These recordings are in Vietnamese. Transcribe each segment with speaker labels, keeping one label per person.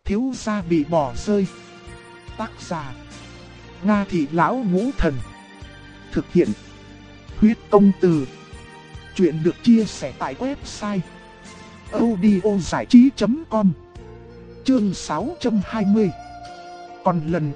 Speaker 1: thiếu gia bị bỏ rơi. Tác giả Nga Thị Lão Ngũ Thần. Thực hiện Huyết Công Từ. Chuyện được chia sẻ tại website audiozảichí.com. Chương 620. Còn lần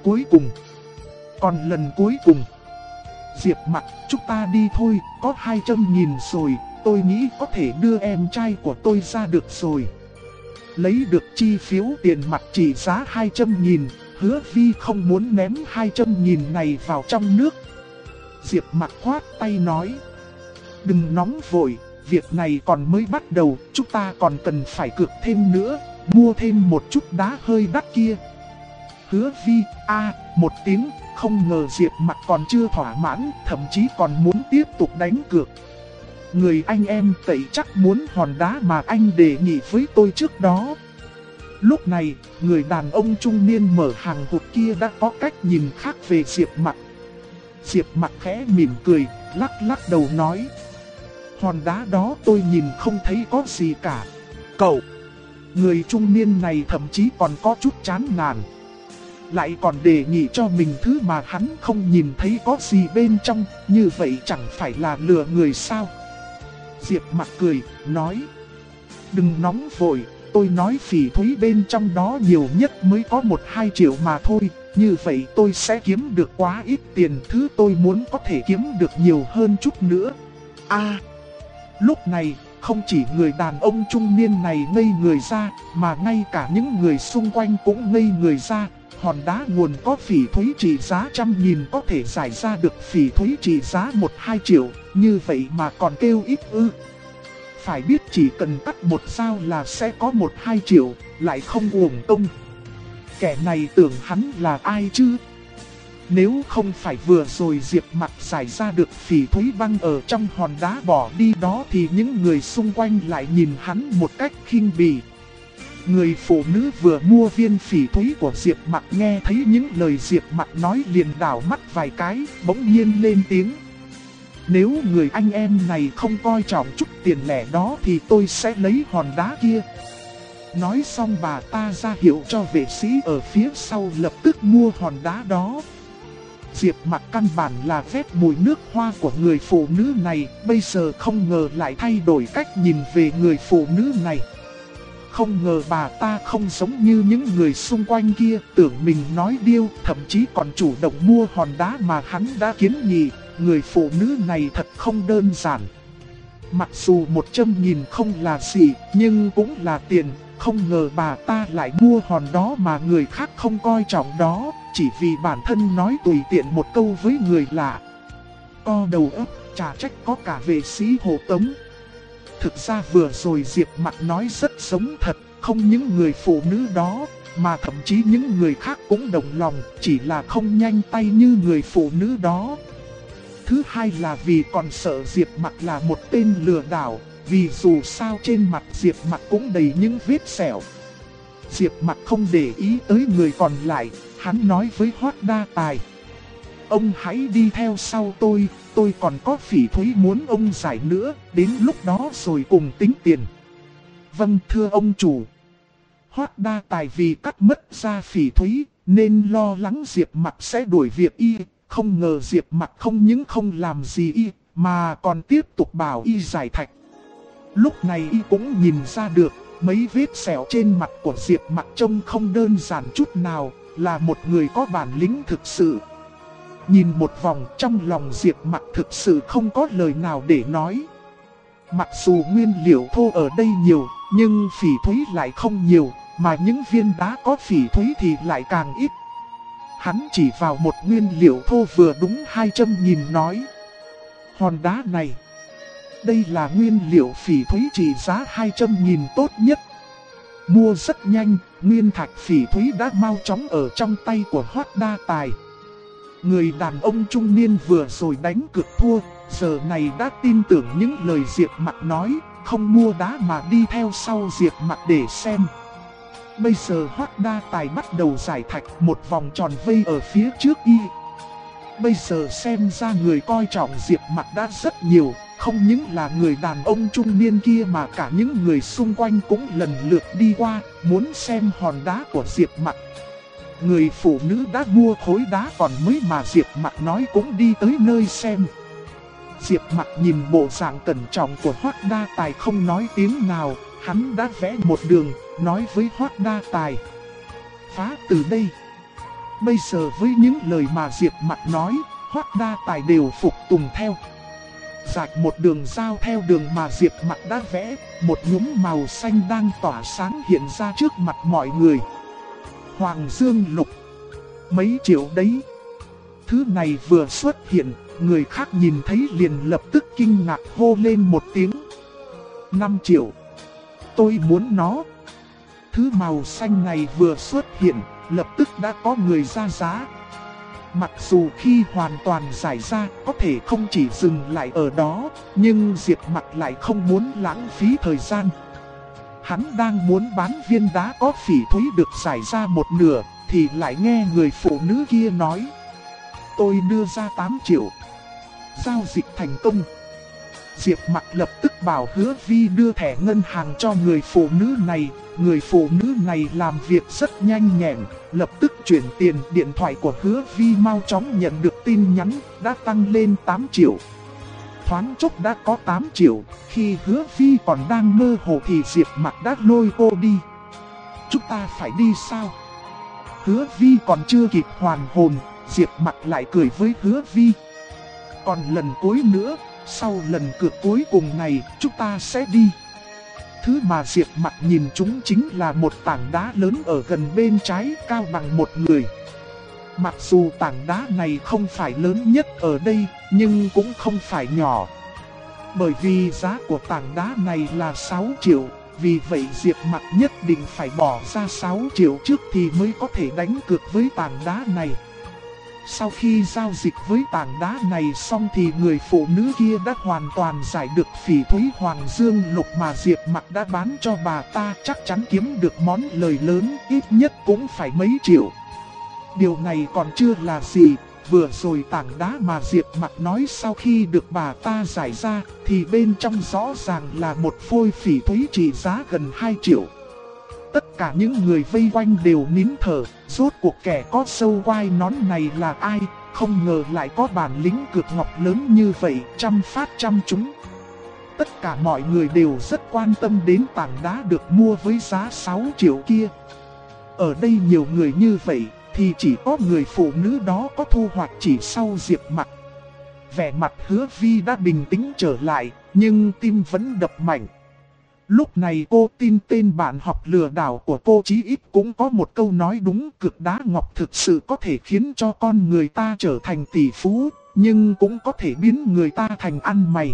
Speaker 1: cuối cùng. Diệp Mặc, chúng ta đi thôi, có 200.000 rồi, tôi nghĩ có thể đưa em trai của tôi ra được rồi. Lấy được chi phiếu tiền mặt trị giá 200.000, Hứa Vi không muốn ném 200.000 này vào trong nước. Diệp Mặc khoát tay nói, đừng nóng vội, việc này còn mới bắt đầu, chúng ta còn cần phải cược thêm nữa, mua thêm một chút đá hơi đắt kia. Hứa Vi, một tiếng, không ngờ Diệp Mặc còn chưa thỏa mãn, thậm chí còn muốn tiếp tục đánh cược. Người anh em tẩy chắc muốn hòn đá mà anh đề nghị với tôi trước đó. Lúc này, người đàn ông trung niên mở hàng hộp kia đã có cách nhìn khác về Diệp Mặc. Diệp Mặc khẽ mỉm cười, lắc đầu nói, hòn đá đó tôi nhìn không thấy có gì cả. Cậu! Người trung niên này thậm chí còn có chút chán nản. Lại còn đề nghị cho mình thứ mà hắn không nhìn thấy có gì bên trong, như vậy chẳng phải là lừa người sao? Diệp Mặc cười, nói, đừng nóng vội, tôi nói phỉ thúy bên trong đó nhiều nhất mới có 1-2 triệu mà thôi, như vậy tôi sẽ kiếm được quá ít tiền, thứ tôi muốn có thể kiếm được nhiều hơn chút nữa. Lúc này, không chỉ người đàn ông trung niên này ngây người ra, mà ngay cả những người xung quanh cũng ngây người ra. Hòn đá nguồn có phỉ thúy trị giá 100.000 có thể giải ra được phỉ thúy trị giá 1-2 triệu, như vậy mà còn kêu ít ư. Phải biết chỉ cần cắt một dao là sẽ có 1-2 triệu, lại không uổng công. Kẻ này tưởng hắn là ai chứ? Nếu không phải vừa rồi Diệp Mặc giải ra được phỉ thúy băng ở trong hòn đá bỏ đi đó thì những người xung quanh lại nhìn hắn một cách khinh bỉ. Người phụ nữ vừa mua viên phỉ thúy của Diệp Mặc nghe thấy những lời Diệp Mặc nói liền đảo mắt vài cái, bỗng nhiên lên tiếng. Nếu người anh em này không coi trọng chút tiền lẻ đó thì tôi sẽ lấy hòn đá kia. Nói xong bà ta ra hiệu cho vệ sĩ ở phía sau lập tức mua hòn đá đó. Diệp Mặc căn bản là vét mùi nước hoa của người phụ nữ này, bây giờ không ngờ lại thay đổi cách nhìn về người phụ nữ này. Không ngờ bà ta không giống như những người xung quanh kia, tưởng mình nói điêu, thậm chí còn chủ động mua hòn đá mà hắn đã kiến nghị. Người phụ nữ này thật không đơn giản. Mặc dù 100.000 không là gì, nhưng cũng là tiền. Không ngờ bà ta lại mua hòn đó mà người khác không coi trọng đó, chỉ vì bản thân nói tùy tiện một câu với người lạ. Co đầu óc, chả trách có cả vệ sĩ hộ tống. Thực ra vừa rồi Diệp Mặc nói rất giống thật, không những người phụ nữ đó, mà thậm chí những người khác cũng đồng lòng, chỉ là không nhanh tay như người phụ nữ đó. Thứ hai là vì còn sợ Diệp Mặc là một tên lừa đảo, vì dù sao trên mặt Diệp Mặc cũng đầy những vết sẹo. Diệp Mặc không để ý tới người còn lại, hắn nói với Hoắc Đa Tài. Ông hãy đi theo sau tôi còn có phỉ thúy muốn ông giải nữa, đến lúc đó rồi cùng tính tiền. Vâng thưa ông chủ. Hoắc Đa Tài vì cắt mất ra phỉ thúy, nên lo lắng Diệp Mặc sẽ đuổi việc y, không ngờ Diệp Mặc không những không làm gì y, mà còn tiếp tục bảo y giải thạch. Lúc này y cũng nhìn ra được, mấy vết sẹo trên mặt của Diệp Mặc trông không đơn giản chút nào, là một người có bản lĩnh thực sự. Nhìn một vòng trong lòng Diệp Mặc thực sự không có lời nào để nói. Mặc dù nguyên liệu thô ở đây nhiều, nhưng phỉ thúy lại không nhiều, mà những viên đá có phỉ thúy thì lại càng ít. Hắn chỉ vào một nguyên liệu thô vừa đúng 200.000 nói. Hòn đá này, đây là nguyên liệu phỉ thúy trị giá 200.000 tốt nhất. Mua rất nhanh, nguyên thạch phỉ thúy đã mau chóng ở trong tay của Hoắc Đa Tài. Người đàn ông trung niên vừa rồi đánh cược thua, giờ này đã tin tưởng những lời Diệp Mặc nói, không mua đá mà đi theo sau Diệp Mặc để xem. Bây giờ Hoắc Đa Tài bắt đầu giải thạch một vòng tròn vây ở phía trước y. Bây giờ xem ra người coi trọng Diệp Mặc đã rất nhiều, Không những là người đàn ông trung niên kia mà cả những người xung quanh cũng lần lượt đi qua, muốn xem hòn đá của Diệp Mặc. Người phụ nữ đã mua khối đá còn mới mà Diệp Mặc nói cũng đi tới nơi xem. Diệp Mặc nhìn bộ dạng cẩn trọng của Hoắc Đa Tài không nói tiếng nào, hắn đã vẽ một đường, nói với Hoắc Đa Tài: phá từ đây. Bây giờ với những lời mà Diệp Mặc nói, Hoắc Đa Tài đều phục tùng theo. Rạch một đường giao theo đường mà Diệp Mặc đã vẽ, một nhúm màu xanh đang tỏa sáng hiện ra trước mặt mọi người. Hoàng Dương Lục, mấy triệu đấy. Thứ này vừa xuất hiện, người khác nhìn thấy liền lập tức kinh ngạc hô lên một tiếng: 5 triệu. Tôi muốn nó. Thứ màu xanh này vừa xuất hiện, lập tức đã có người ra giá. Mặc dù khi hoàn toàn giải ra có thể không chỉ dừng lại ở đó, nhưng Diệp Mặc lại không muốn lãng phí thời gian. Hắn đang muốn bán viên đá có phỉ thúy được giải ra một nửa, thì lại nghe người phụ nữ kia nói: tôi đưa ra 8 triệu. Giao dịch thành công. Diệp Mặc lập tức bảo Hứa Vi đưa thẻ ngân hàng cho người phụ nữ này. Người phụ nữ này làm việc rất nhanh nhẹn, lập tức chuyển tiền. Điện thoại của Hứa Vi mau chóng nhận được tin nhắn, đã tăng lên 8 triệu. Thoáng chốc đã có 8 triệu, khi Hứa Vi còn đang mơ hồ thì Diệp Mặc đã lôi cô đi. Chúng ta phải đi sao? Hứa Vi còn chưa kịp hoàn hồn, Diệp Mặc lại cười với Hứa Vi: còn lần cuối nữa, sau lần cược cuối cùng này, chúng ta sẽ đi. Thứ mà Diệp Mặc nhìn chúng chính là một tảng đá lớn ở gần bên trái, cao bằng một người. Mặc dù tảng đá này không phải lớn nhất ở đây, nhưng cũng không phải nhỏ. Bởi vì giá của tảng đá này là 6 triệu, vì vậy Diệp Mặc nhất định phải bỏ ra 6 triệu trước thì mới có thể đánh cược với tảng đá này. Sau khi giao dịch với tảng đá này xong thì người phụ nữ kia đã hoàn toàn giải được phỉ thúy Hoàng Dương Lục mà Diệp Mặc đã bán cho bà ta, chắc chắn kiếm được món lời lớn, ít nhất cũng phải mấy triệu. Điều này còn chưa là gì, vừa rồi tảng đá mà Diệp Mặc nói sau khi được bà ta giải ra thì bên trong rõ ràng là một phôi phỉ thúy trị giá gần 2 triệu. Tất cả những người vây quanh đều nín thở, rốt cuộc kẻ có sâu quai nón này là ai, không ngờ lại có bản lĩnh cược ngọc lớn như vậy, trăm phát trăm trúng. Tất cả mọi người đều rất quan tâm đến tảng đá được mua với giá 6 triệu kia. Ở đây nhiều người như vậy, thì chỉ có người phụ nữ đó có thu hoạch chỉ sau Diệp Mặc. Vẻ mặt Hứa Vi đã bình tĩnh trở lại, nhưng tim vẫn đập mạnh. Lúc này cô tin tên bạn học lừa đảo của cô chí ít cũng có một câu nói đúng, cực đá ngọc thực sự có thể khiến cho con người ta trở thành tỷ phú, nhưng cũng có thể biến người ta thành ăn mày.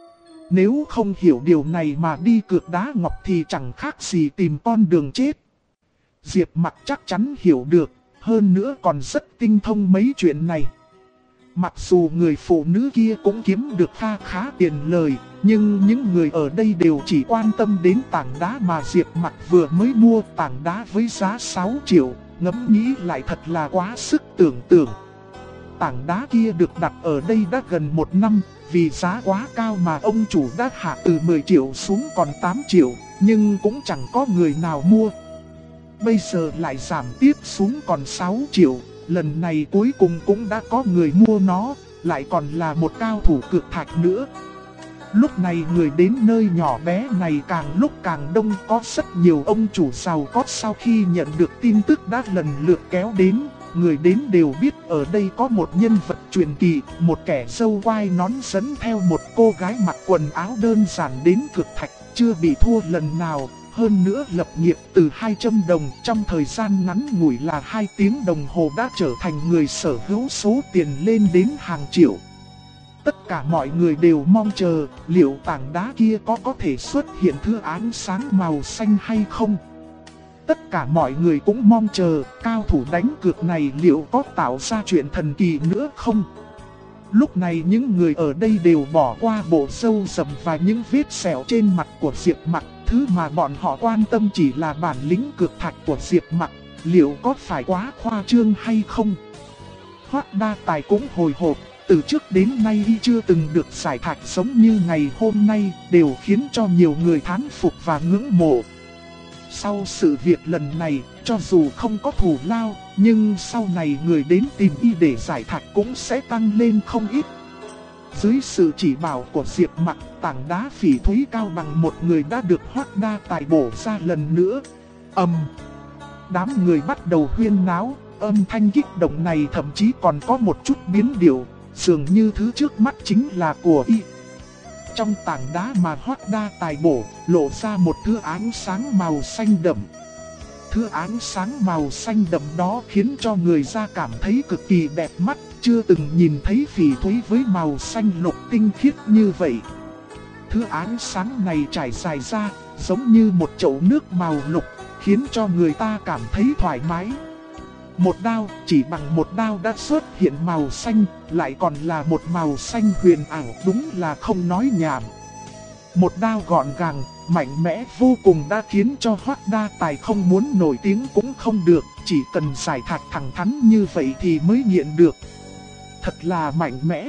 Speaker 1: Nếu không hiểu điều này mà đi cược đá ngọc thì chẳng khác gì tìm con đường chết. Diệp Mặc chắc chắn hiểu được, hơn nữa còn rất tinh thông mấy chuyện này. Mặc dù người phụ nữ kia cũng kiếm được kha khá tiền lời, nhưng những người ở đây đều chỉ quan tâm đến tảng đá mà Diệp Mặc vừa mới mua, tảng đá với giá 6 triệu, ngẫm nghĩ lại thật là quá sức tưởng tượng. Tảng đá kia được đặt ở đây đã gần 1 năm, vì giá quá cao mà ông chủ đã hạ từ 10 triệu xuống còn 8 triệu, nhưng cũng chẳng có người nào mua. Bây giờ lại giảm tiếp xuống còn 6 triệu. Lần này cuối cùng cũng đã có người mua nó, lại còn là một cao thủ cược thạch nữa. Lúc này người đến nơi nhỏ bé này càng lúc càng đông, có rất nhiều ông chủ giàu có sau khi nhận được tin tức đã lần lượt kéo đến. Người đến đều biết ở đây có một nhân vật truyền kỳ, một kẻ râu quai nón dẫn theo một cô gái mặc quần áo đơn giản đến cược thạch, chưa bị thua lần nào. Hơn nữa lập nghiệp từ 200 đồng trong thời gian ngắn ngủi là 2 tiếng đồng hồ đã trở thành người sở hữu số tiền lên đến hàng triệu. Tất cả mọi người đều mong chờ liệu tảng đá kia có thể xuất hiện thứ ánh sáng màu xanh hay không. Tất cả mọi người cũng mong chờ cao thủ đánh cược này liệu có tạo ra chuyện thần kỳ nữa không. Lúc này những người ở đây đều bỏ qua bộ râu rậm và những vết sẹo trên mặt của Diệp Mặc. Thứ mà bọn họ quan tâm chỉ là bản lĩnh cược thạch của Diệp Mặc, liệu có phải quá khoa trương hay không. Hoắc Đa Tài cũng hồi hộp, từ trước đến nay y chưa từng được giải thạch giống như ngày hôm nay, đều khiến cho nhiều người thán phục và ngưỡng mộ. Sau sự việc lần này, cho dù không có thù lao, nhưng sau này người đến tìm y để giải thạch cũng sẽ tăng lên không ít. Dưới sự chỉ bảo của Diệp Mặc, tảng đá phỉ thúy cao bằng một người đã được Hoắc Đa Tài bổ ra lần nữa. Đám người bắt đầu huyên náo, âm thanh kích động này thậm chí còn có một chút biến điệu, dường như thứ trước mắt chính là của y. Trong tảng đá mà Hoắc Đa Tài bổ, lộ ra một thứ ánh sáng màu xanh đậm. Thứ ánh sáng màu xanh đậm đó khiến cho người ta cảm thấy cực kỳ đẹp mắt, chưa từng nhìn thấy phỉ thúy với màu xanh lục tinh khiết như vậy. Thứ ánh sáng này trải dài ra, giống như một chậu nước màu lục, khiến cho người ta cảm thấy thoải mái. Một đao, chỉ bằng một đao đã xuất hiện màu xanh, lại còn là một màu xanh huyền ảo, đúng là không nói nhảm. Một đao gọn gàng, mạnh mẽ vô cùng đã khiến cho Hoắc Đa Tài không muốn nổi tiếng cũng không được, chỉ cần giải thạch thẳng thắn như vậy thì mới nghiện được. Thật là mạnh mẽ.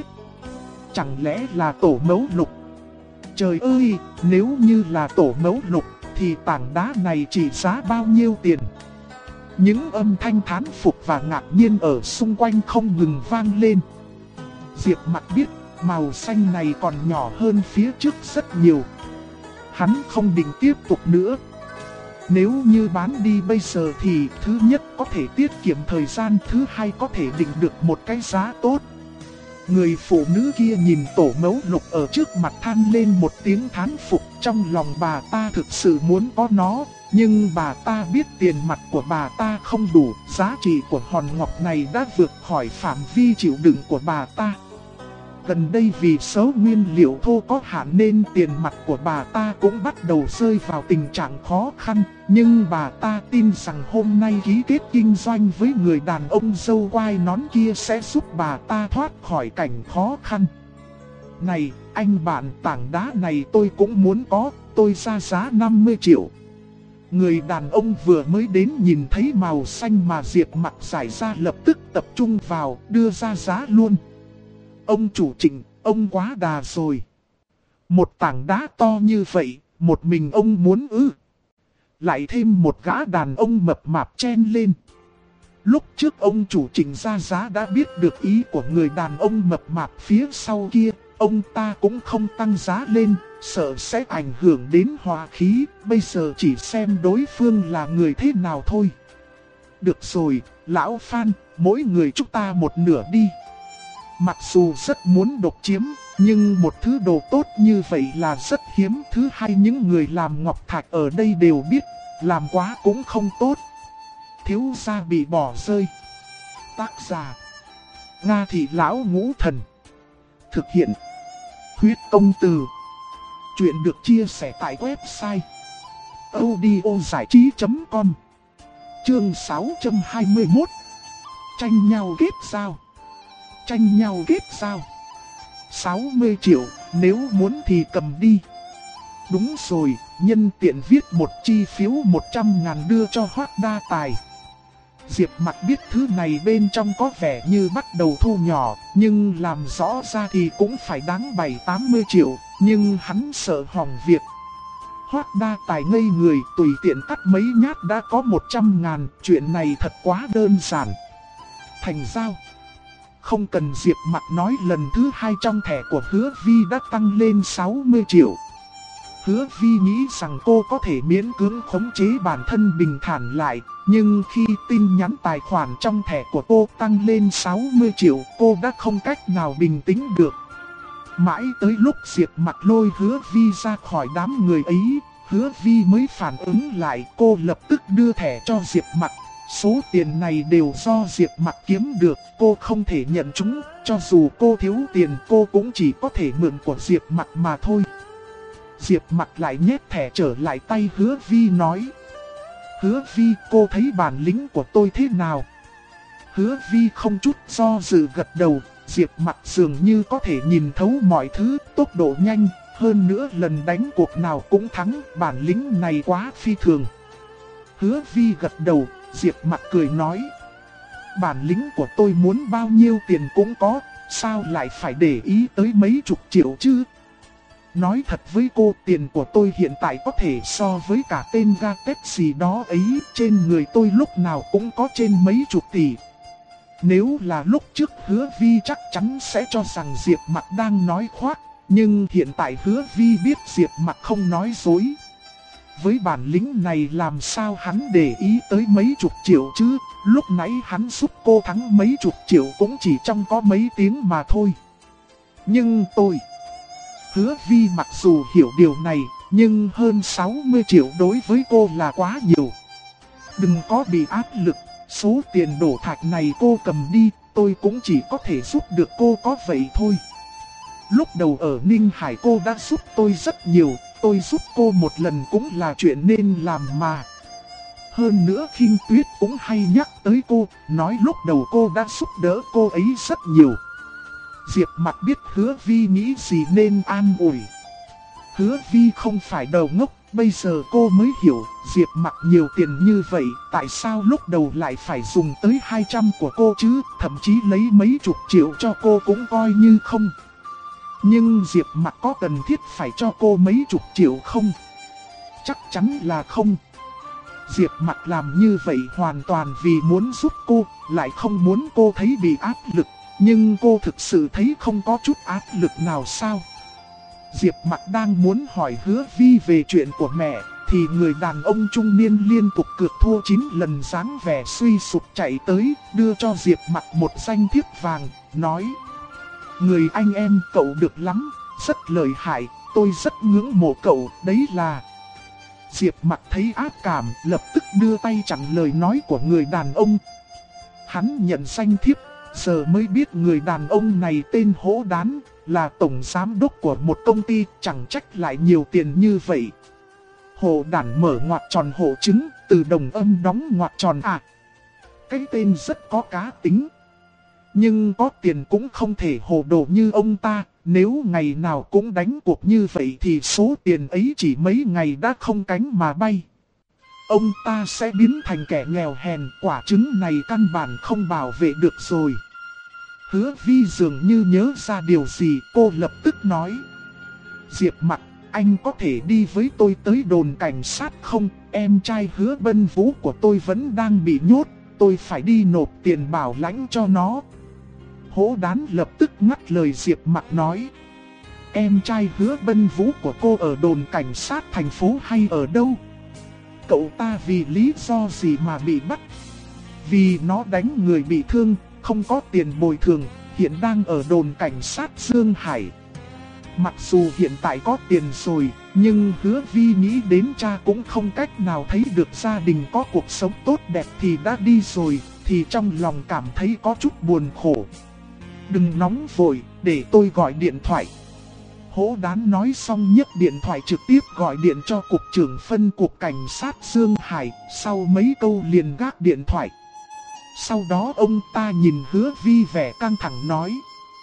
Speaker 1: Chẳng lẽ là tổ mẫu lục? Trời ơi, nếu như là tổ mẫu lục thì tảng đá này chỉ giá bao nhiêu tiền? Những âm thanh thán phục và ngạc nhiên ở xung quanh không ngừng vang lên. Diệp Mặc biết màu xanh này còn nhỏ hơn phía trước rất nhiều. Hắn không định tiếp tục nữa. Nếu như bán đi bây giờ thì thứ nhất có thể tiết kiệm thời gian, thứ hai có thể định được một cái giá tốt. Người phụ nữ kia nhìn tổ mẫu lục ở trước mặt than lên một tiếng thán phục, trong lòng bà ta thực sự muốn có nó. Nhưng bà ta biết tiền mặt của bà ta không đủ, giá trị của hòn ngọc này đã vượt khỏi phạm vi chịu đựng của bà ta. Gần đây vì số nguyên liệu thô có hạn nên tiền mặt của bà ta cũng bắt đầu rơi vào tình trạng khó khăn. Nhưng bà ta tin rằng hôm nay ký kết kinh doanh với người đàn ông râu quai nón kia sẽ giúp bà ta thoát khỏi cảnh khó khăn. Này, anh bạn, tảng đá này tôi cũng muốn có, tôi ra giá 50 triệu. Người đàn ông vừa mới đến nhìn thấy màu xanh mà Diệp Mặc giải ra lập tức tập trung vào, đưa ra giá luôn. Ông chủ Trịnh, ông quá đà rồi. Một tảng đá to như vậy, một mình ông muốn ư? Lại thêm một gã đàn ông mập mạp chen lên. Lúc trước ông chủ Trịnh ra giá đã biết được ý của người đàn ông mập mạp phía sau kia, ông ta cũng không tăng giá lên, sợ sẽ ảnh hưởng đến hòa khí, bây giờ chỉ xem đối phương là người thế nào thôi. Được rồi, lão Phan, mỗi người chúng ta một nửa đi. Mặc dù rất muốn độc chiếm, nhưng một thứ đồ tốt như vậy là rất hiếm. Thứ hai, những người làm ngọc thạch ở đây đều biết, làm quá cũng không tốt. Thiếu gia bị bỏ rơi. Tác giả: Nga Thị Lão Ngũ Thần. Thực hiện: Huyết Công Từ. Chuyện được chia sẻ tại website audiozảichí.com. Chương 621. Tranh nhau kết giao. Tranh nhau kết giao. 60 triệu, nếu muốn thì cầm đi. Đúng rồi, nhân tiện viết một chi phiếu 100.000 đưa cho Hoắc Đa Tài. Diệp Mặc biết thứ này bên trong có vẻ như bắt đầu thu nhỏ, nhưng làm rõ ra thì cũng phải đáng 70-80 triệu, nhưng hắn sợ hỏng việc. Hoắc Đa Tài ngây người, tùy tiện cắt mấy nhát đã có 100.000, chuyện này thật quá đơn giản. Thành giao. Không cần Diệp Mặc nói, lần thứ hai trong thẻ của Hứa Vi đã tăng lên 60 triệu. Hứa Vi nghĩ rằng cô có thể miễn cưỡng khống chế bản thân bình thản lại, nhưng khi tin nhắn tài khoản trong thẻ của cô tăng lên 60 triệu, cô đã không cách nào bình tĩnh được. Mãi tới lúc Diệp Mặc lôi Hứa Vi ra khỏi đám người ấy, Hứa Vi mới phản ứng lại, cô lập tức đưa thẻ cho Diệp Mặc. Số tiền này đều do Diệp Mặc kiếm được, cô không thể nhận chúng, cho dù cô thiếu tiền cô cũng chỉ có thể mượn của Diệp Mặc mà thôi. Diệp Mặc lại nhét thẻ trở lại tay Hứa Vi nói: Hứa Vi, cô thấy bản lĩnh của tôi thế nào? Hứa Vi không chút do dự gật đầu. Diệp Mặc dường như có thể nhìn thấu mọi thứ, tốc độ nhanh, hơn nữa lần đánh cuộc nào cũng thắng, bản lĩnh này quá phi thường. Hứa Vi gật đầu. Diệp Mặc cười nói: Bản lĩnh của tôi muốn bao nhiêu tiền cũng có, sao lại phải để ý tới mấy chục triệu chứ? Nói thật với cô, tiền của tôi hiện tại có thể so với cả tên ga tép gì đó ấy, trên người tôi lúc nào cũng có trên mấy chục tỷ. Nếu là lúc trước Hứa Vi chắc chắn sẽ cho rằng Diệp Mặc đang nói khoác, nhưng hiện tại Hứa Vi biết Diệp Mặc không nói dối. Với bản lĩnh này làm sao hắn để ý tới mấy chục triệu chứ, lúc nãy hắn giúp cô thắng mấy chục triệu cũng chỉ trong có mấy tiếng mà thôi. Nhưng Hứa Vi mặc dù hiểu điều này, nhưng hơn 60 triệu đối với cô là quá nhiều. Đừng có bị áp lực, số tiền đổ thạch này cô cầm đi, tôi cũng chỉ có thể giúp được cô có vậy thôi. Lúc đầu ở Ninh Hải cô đã giúp tôi rất nhiều, tôi giúp cô một lần cũng là chuyện nên làm mà. Hơn nữa Khinh Tuyết cũng hay nhắc tới cô, nói lúc đầu cô đã giúp đỡ cô ấy rất nhiều. Diệp Mặc biết Hứa Vi nghĩ gì nên an ủi. Hứa Vi không phải đầu ngốc, bây giờ cô mới hiểu Diệp Mặc nhiều tiền như vậy, tại sao lúc đầu lại phải dùng tới 200 của cô chứ, thậm chí lấy mấy chục triệu cho cô cũng coi như không. Nhưng Diệp Mặc có cần thiết phải cho cô mấy chục triệu không? Chắc chắn là không. Diệp Mặc làm như vậy hoàn toàn vì muốn giúp cô, lại không muốn cô thấy bị áp lực. Nhưng cô thực sự thấy không có chút áp lực nào sao? Diệp Mặc đang muốn hỏi Hứa Vi về chuyện của mẹ, thì người đàn ông trung niên liên tục cược thua 9 lần dáng vẻ suy sụp chạy tới, đưa cho Diệp Mặc một danh thiếp vàng, nói: người anh em cậu được lắm, rất lợi hại, tôi rất ngưỡng mộ cậu, đấy là... Diệp Mặc thấy ác cảm, lập tức đưa tay chặn lời nói của người đàn ông. Hắn nhận danh thiếp, giờ mới biết người đàn ông này tên Hỗ Đán, là tổng giám đốc của một công ty, chẳng trách lại nhiều tiền như vậy. Hồ Đản mở ngoặc tròn hộ trứng, từ đồng âm đóng ngoặc tròn à. Cái tên rất có cá tính. Nhưng có tiền cũng không thể hồ đồ như ông ta, nếu ngày nào cũng đánh cuộc như vậy thì số tiền ấy chỉ mấy ngày đã không cánh mà bay. Ông ta sẽ biến thành kẻ nghèo hèn, quả trứng này căn bản không bảo vệ được rồi. Hứa Vi dường như nhớ ra điều gì, cô lập tức nói: Diệp Mặc, anh có thể đi với tôi tới đồn cảnh sát không? Em trai Hứa Bân Vũ của tôi vẫn đang bị nhốt, tôi phải đi nộp tiền bảo lãnh cho nó. Hỗ Đán lập tức ngắt lời Diệp Mặc nói: em trai Hứa Bân Vũ của cô ở đồn cảnh sát thành phố hay ở đâu? Cậu ta vì lý do gì mà bị bắt? Vì nó đánh người bị thương, không có tiền bồi thường, hiện đang ở đồn cảnh sát Dương Hải. Mặc dù hiện tại có tiền rồi, nhưng Hứa Vi nghĩ đến cha cũng không cách nào thấy được gia đình có cuộc sống tốt đẹp thì đã đi rồi, thì trong lòng cảm thấy có chút buồn khổ. Đừng nóng vội, để tôi gọi điện thoại. Hỗ Đán nói xong nhấc điện thoại trực tiếp gọi điện cho cục trưởng phân cục cảnh sát Dương Hải, sau mấy câu liền gác điện thoại. Sau đó ông ta nhìn Hứa Vi vẻ căng thẳng nói: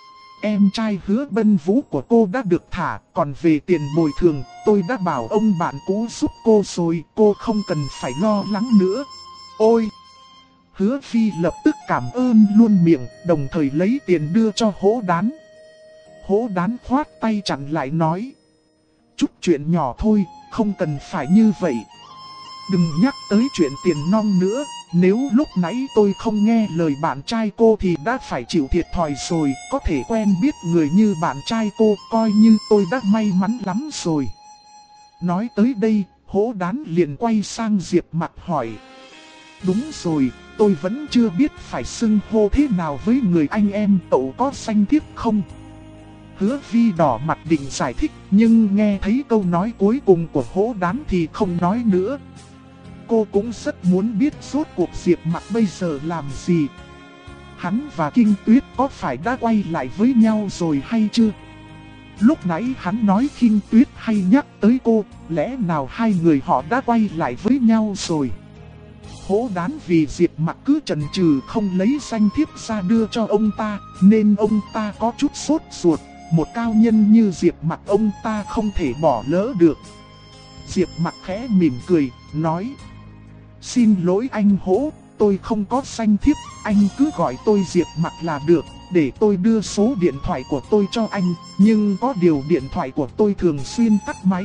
Speaker 1: em trai Hứa Bân Vũ của cô đã được thả, còn về tiền bồi thường, tôi đã bảo ông bạn cũ giúp cô rồi, cô không cần phải lo lắng nữa. Ôi! Hứa Vi lập tức cảm ơn luôn miệng, đồng thời lấy tiền đưa cho Hỗ Đán. Hỗ Đán khoát tay chặn lại nói: chút chuyện nhỏ thôi, không cần phải như vậy. Đừng nhắc tới chuyện tiền nong nữa, nếu lúc nãy tôi không nghe lời bạn trai cô thì đã phải chịu thiệt thòi rồi. Có thể quen biết người như bạn trai cô, coi như tôi đã may mắn lắm rồi. Nói tới đây, Hỗ Đán liền quay sang Diệp Mặc hỏi: đúng rồi, tôi vẫn chưa biết phải xưng hô thế nào với người anh em, cậu có danh thiếp không? Hứa Vi đỏ mặt định giải thích, nhưng nghe thấy câu nói cuối cùng của Hỗ Đán thì không nói nữa. Cô cũng rất muốn biết rốt cuộc Diệp Mặc bây giờ làm gì. Hắn và Kinh Tuyết có phải đã quay lại với nhau rồi hay chưa? Lúc nãy hắn nói Kinh Tuyết hay nhắc tới cô, lẽ nào hai người họ đã quay lại với nhau rồi? Hỗ Đán vì Diệp Mặc cứ chần chừ không lấy danh thiếp ra đưa cho ông ta, nên ông ta có chút sốt ruột. Một cao nhân như Diệp Mặc ông ta không thể bỏ lỡ được. Diệp Mặc khẽ mỉm cười, nói: xin lỗi anh Hỗ, tôi không có danh thiếp, anh cứ gọi tôi Diệp Mặc là được. để tôi đưa số điện thoại của tôi cho anh, nhưng có điều điện thoại của tôi thường xuyên tắt máy.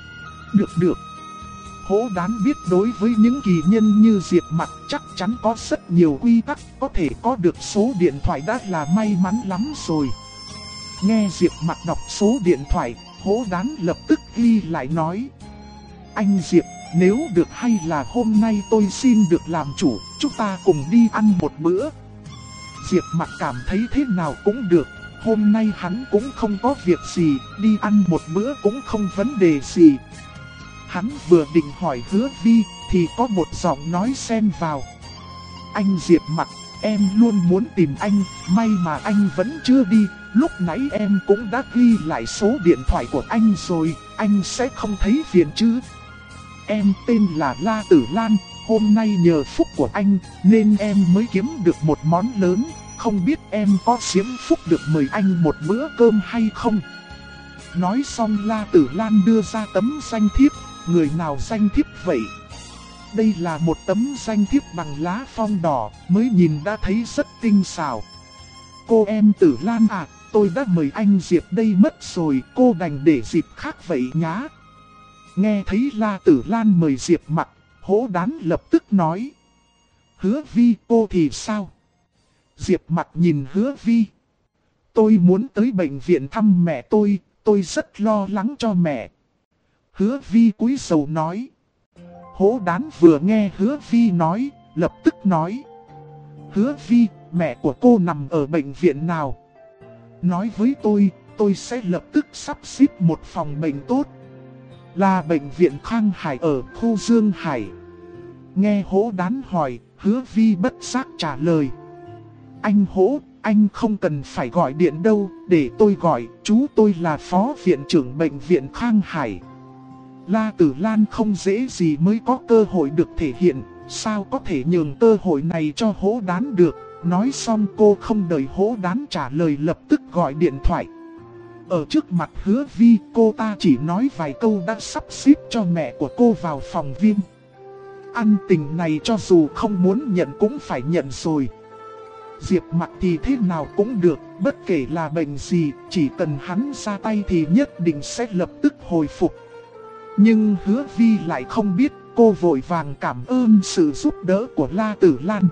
Speaker 1: Được. Hỗ Đán biết đối với những kỳ nhân như Diệp Mặc chắc chắn có rất nhiều quy tắc, có thể có được số điện thoại đã là may mắn lắm rồi. Nghe Diệp Mặc đọc số điện thoại, Hỗ Đán lập tức ghi lại nói: anh Diệp, nếu được hay là hôm nay tôi xin được làm chủ, chúng ta cùng đi ăn một bữa. Diệp Mặc cảm thấy thế nào cũng được, hôm nay hắn cũng không có việc gì, đi ăn một bữa cũng không vấn đề gì. Hắn vừa định hỏi Hứa Vi thì có một giọng nói xen vào: anh Diệp Mặc, em luôn muốn tìm anh, may mà anh vẫn chưa đi, lúc nãy em cũng đã ghi lại số điện thoại của anh rồi, anh sẽ không thấy phiền chứ? Em tên là La Tử Lan, hôm nay nhờ phúc của anh nên em mới kiếm được một món lớn, không biết em có xiếm phúc được mời anh một bữa cơm hay không? Nói xong La Tử Lan đưa ra tấm danh thiếp. Người nào danh thiếp vậy? Đây là một tấm danh thiếp bằng lá phong đỏ, mới nhìn đã thấy rất tinh xảo. Cô em Tử Lan à, tôi đã mời anh Diệp đây mất rồi, cô đành để dịp khác vậy nhá. Nghe thấy La Tử Lan mời Diệp Mặc, Hỗ Đán lập tức nói: Hứa Vi, cô thì sao? Diệp Mặc nhìn Hứa Vi: tôi muốn tới bệnh viện thăm mẹ tôi rất lo lắng cho mẹ. Hứa Vi cúi đầu nói. Hỗ Đán vừa nghe Hứa Vi nói, lập tức nói: Hứa Vi, mẹ của cô nằm ở bệnh viện nào? Nói với tôi sẽ lập tức sắp xếp một phòng bệnh tốt. Là bệnh viện Khang Hải ở khu Dương Hải. Nghe Hỗ Đán hỏi, Hứa Vi bất giác trả lời: anh Hỗ, anh không cần phải gọi điện đâu, để tôi gọi, chú tôi là phó viện trưởng bệnh viện Khang Hải. La Tử Lan không dễ gì mới có cơ hội được thể hiện, sao có thể nhường cơ hội này cho Hỗ Đán được. Nói xong cô không đợi Hỗ Đán trả lời lập tức gọi điện thoại. Ở trước mặt Hứa Vi, cô ta chỉ nói vài câu đã sắp xếp cho mẹ của cô vào phòng viêm. Ân tình này cho dù không muốn nhận cũng phải nhận rồi. Diệp Mặc thì thế nào cũng được, bất kể là bệnh gì, chỉ cần hắn ra tay thì nhất định sẽ lập tức hồi phục. Nhưng Hứa Vi lại không biết, cô vội vàng cảm ơn sự giúp đỡ của La Tử Lan.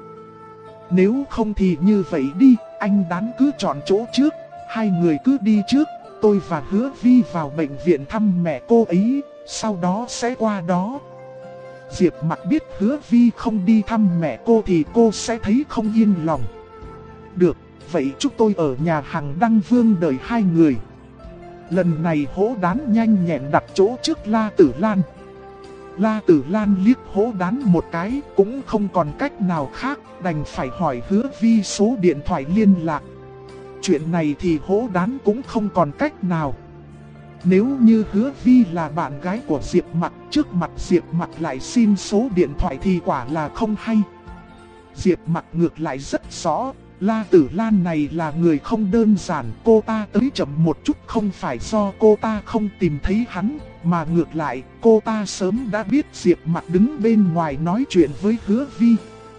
Speaker 1: Nếu không thì như vậy đi, anh Đán cứ chọn chỗ trước, hai người cứ đi trước, tôi và Hứa Vi vào bệnh viện thăm mẹ cô ấy, sau đó sẽ qua đó. Diệp Mặc biết Hứa Vi không đi thăm mẹ cô thì cô sẽ thấy không yên lòng. Được, vậy chúng tôi ở nhà hàng Đăng Vương đợi hai người. Lần này Hỗ Đán nhanh nhẹn đặt chỗ trước La Tử Lan. La Tử Lan liếc Hỗ Đán một cái, cũng không còn cách nào khác, đành phải hỏi Hứa Vi số điện thoại liên lạc. Chuyện này thì Hỗ Đán cũng không còn cách nào. Nếu như Hứa Vi là bạn gái của Diệp Mặc, trước mặt Diệp Mặc lại xin số điện thoại thì quả là không hay. Diệp Mặc ngược lại rất rõ, La Tử Lan này là người không đơn giản, cô ta tới chậm một chút không phải do cô ta không tìm thấy hắn, mà ngược lại, cô ta sớm đã biết Diệp Mặc đứng bên ngoài nói chuyện với Hứa Vi.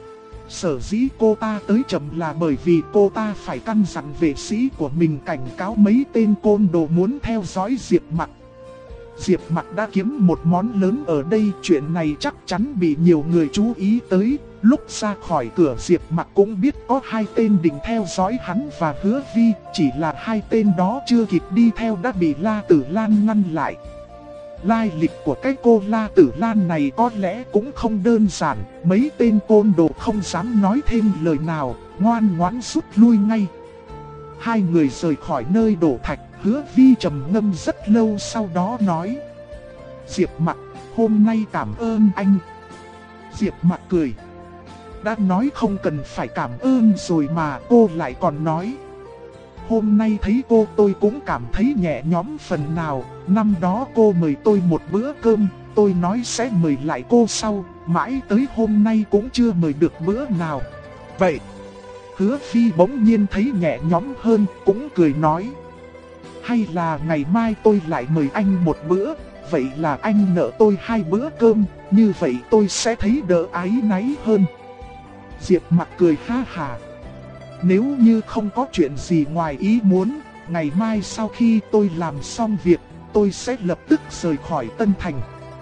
Speaker 1: Sở dĩ cô ta tới chậm là bởi vì cô ta phải căn dặn vệ sĩ của mình cảnh cáo mấy tên côn đồ muốn theo dõi Diệp Mặc. Diệp Mặc đã kiếm một món lớn ở đây, chuyện này chắc chắn bị nhiều người chú ý tới. Lúc ra khỏi cửa Diệp Mặc cũng biết có hai tên định theo dõi hắn và Hứa Vi, chỉ là hai tên đó chưa kịp đi theo đã bị La Tử Lan ngăn lại. Lai lịch của cái cô La Tử Lan này có lẽ cũng không đơn giản, mấy tên côn đồ không dám nói thêm lời nào, ngoan ngoãn rút lui ngay. Hai người rời khỏi nơi đổ thạch, Hứa Vi trầm ngâm rất lâu sau đó nói: Diệp Mặc, hôm nay cảm ơn anh. Diệp Mặc cười. Đã nói không cần phải cảm ơn rồi mà cô lại còn nói. Hôm nay thấy cô tôi cũng cảm thấy nhẹ nhõm phần nào. Năm đó cô mời tôi một bữa cơm, tôi nói sẽ mời lại cô sau, mãi tới hôm nay cũng chưa mời được bữa nào. Vậy, Hứa Vi bỗng nhiên thấy nhẹ nhõm hơn, cũng cười nói: hay là ngày mai tôi lại mời anh một bữa, vậy là anh nợ tôi 2 bữa cơm, như vậy tôi sẽ thấy đỡ áy náy hơn. Diệp Mặc cười ha hà. Nếu như không có chuyện gì ngoài ý muốn, ngày mai sau khi tôi làm xong việc, tôi sẽ lập tức rời khỏi Tân Thành.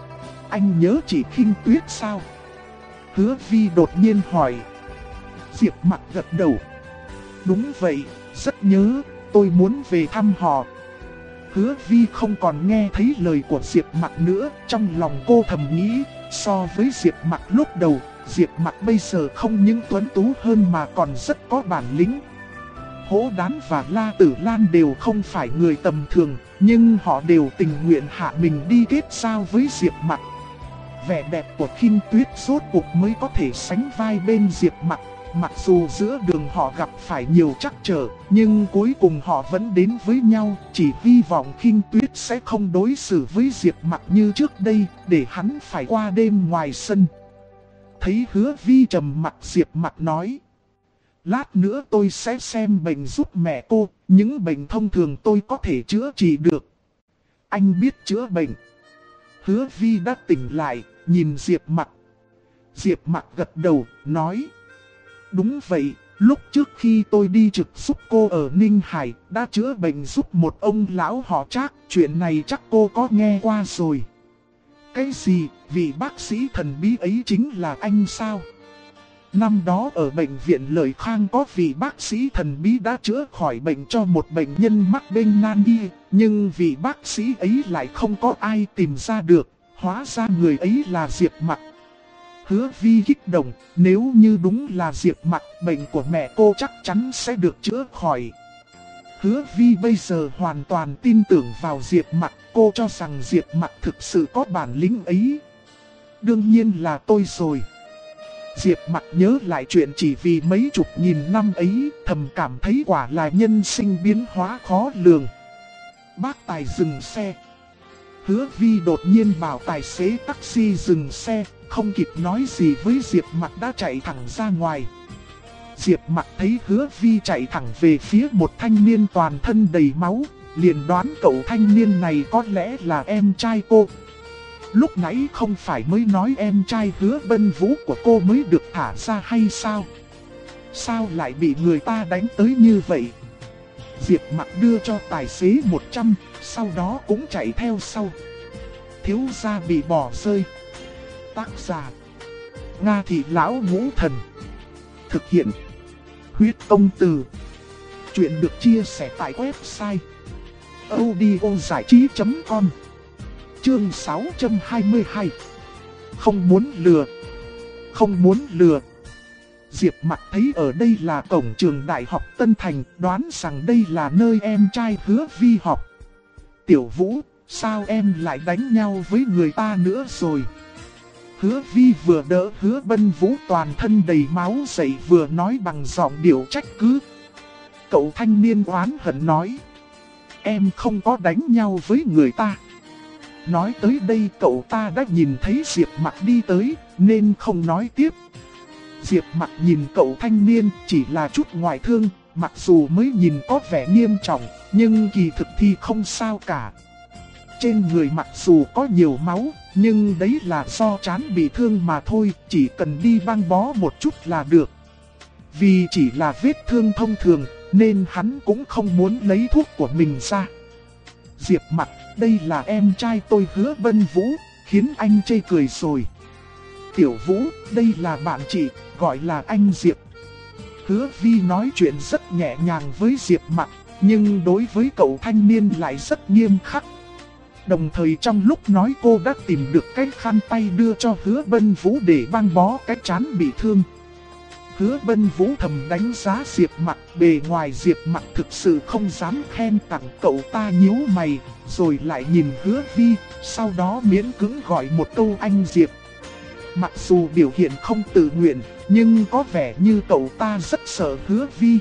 Speaker 1: Anh nhớ chị Khinh Tuyết sao? Hứa Vi đột nhiên hỏi. Diệp Mặc gật đầu. Đúng vậy, rất nhớ, tôi muốn về thăm họ. Hứa Vi không còn nghe thấy lời của Diệp Mặc nữa, trong lòng cô thầm nghĩ, so với Diệp Mặc lúc đầu, Diệp Mặc bây giờ không những tuấn tú hơn mà còn rất có bản lĩnh. Hỗ Đán và La Tử Lan đều không phải người tầm thường, nhưng họ đều tình nguyện hạ mình đi kết giao với Diệp Mặc. Vẻ đẹp của Khinh Tuyết rốt cuộc mới có thể sánh vai bên Diệp Mặc. Mặc dù giữa đường họ gặp phải nhiều trắc trở, nhưng cuối cùng họ vẫn đến với nhau. Chỉ hy vọng Khinh Tuyết sẽ không đối xử với Diệp Mặc như trước đây, để hắn phải qua đêm ngoài sân. Thấy Hứa Vi trầm mặt, Diệp Mặc nói. Lát nữa tôi sẽ xem bệnh giúp mẹ cô, những bệnh thông thường tôi có thể chữa trị được. Anh biết chữa bệnh. Hứa Vi đã tỉnh lại, nhìn Diệp Mặc. Diệp Mặc gật đầu, nói. Đúng vậy, lúc trước khi tôi đi trực giúp cô ở Ninh Hải, đã chữa bệnh giúp một ông lão họ Trác, chuyện này chắc cô có nghe qua rồi. Cái gì, vị bác sĩ thần bí ấy chính là anh sao? Năm đó ở bệnh viện Lợi Khang có vị bác sĩ thần bí đã chữa khỏi bệnh cho một bệnh nhân mắc bệnh nan y, nhưng vị bác sĩ ấy lại không có ai tìm ra được, hóa ra người ấy là Diệp Mặc. Hứa Vi kích động, nếu như đúng là Diệp Mặc, bệnh của mẹ cô chắc chắn sẽ được chữa khỏi. Hứa Vi bây giờ hoàn toàn tin tưởng vào Diệp Mặc, cô cho rằng Diệp Mặc thực sự có bản lĩnh ấy. Đương nhiên là tôi rồi. Diệp Mặc nhớ lại chuyện chỉ vì mấy chục nghìn năm ấy, thầm cảm thấy quả là nhân sinh biến hóa khó lường. Bác tài dừng xe. Hứa Vi đột nhiên bảo tài xế taxi dừng xe, không kịp nói gì với Diệp Mặc đã chạy thẳng ra ngoài. Diệp Mặc thấy Hứa Vi chạy thẳng về phía một thanh niên toàn thân đầy máu, liền đoán cậu thanh niên này có lẽ là em trai cô. Lúc nãy không phải mới nói em trai Hứa Bân Vũ của cô mới được thả ra hay sao? Sao lại bị người ta đánh tới như vậy? Diệp Mặc đưa cho tài xế 100, sau đó cũng chạy theo sau. Thiếu gia bị bỏ rơi. Tác giả Nga Thị Lão Ngũ Thần. Thực hiện Huyết Công Từ. Chuyện được chia sẻ tại website audiozảichí.com. Chương 622. Không muốn lừa. Không muốn lừa. Diệp Mặc thấy ở đây là cổng trường Đại học Tân Thành, đoán rằng đây là nơi em trai Hứa Vi học. Tiểu Vũ, sao em lại đánh nhau với người ta nữa rồi? Hứa Vi vừa đỡ Hứa Bân Vũ toàn thân đầy máu dậy vừa nói bằng giọng điệu trách cứ. Cậu thanh niên oán hận nói. Em không có đánh nhau với người ta. Nói tới đây cậu ta đã nhìn thấy Diệp Mặc đi tới, nên không nói tiếp. Diệp Mặc nhìn cậu thanh niên chỉ là chút ngoại thương, mặc dù mới nhìn có vẻ nghiêm trọng, nhưng kỳ thực thì không sao cả. Trên người mặc dù có nhiều máu, nhưng đấy là do trán bị thương mà thôi, chỉ cần đi băng bó một chút là được. Vì chỉ là vết thương thông thường, nên hắn cũng không muốn lấy thuốc của mình ra. Diệp Mặc, đây là em trai tôi Hứa Bân Vũ, khiến anh chê cười rồi. Tiểu Vũ, đây là bạn chị, gọi là anh Diệp. Hứa Vi nói chuyện rất nhẹ nhàng với Diệp Mặc, nhưng đối với cậu thanh niên lại rất nghiêm khắc. Đồng thời trong lúc nói cô đã tìm được cái khăn tay đưa cho Hứa Bân Vũ để băng bó cái trán bị thương. Hứa Bân Vũ thầm đánh giá Diệp Mặc, bề ngoài Diệp Mặc thực sự không dám khen tặng, cậu ta nhíu mày, rồi lại nhìn Hứa Vi, sau đó miễn cưỡng gọi một câu anh Diệp. Mặc dù biểu hiện không tự nguyện, nhưng có vẻ như cậu ta rất sợ Hứa Vi.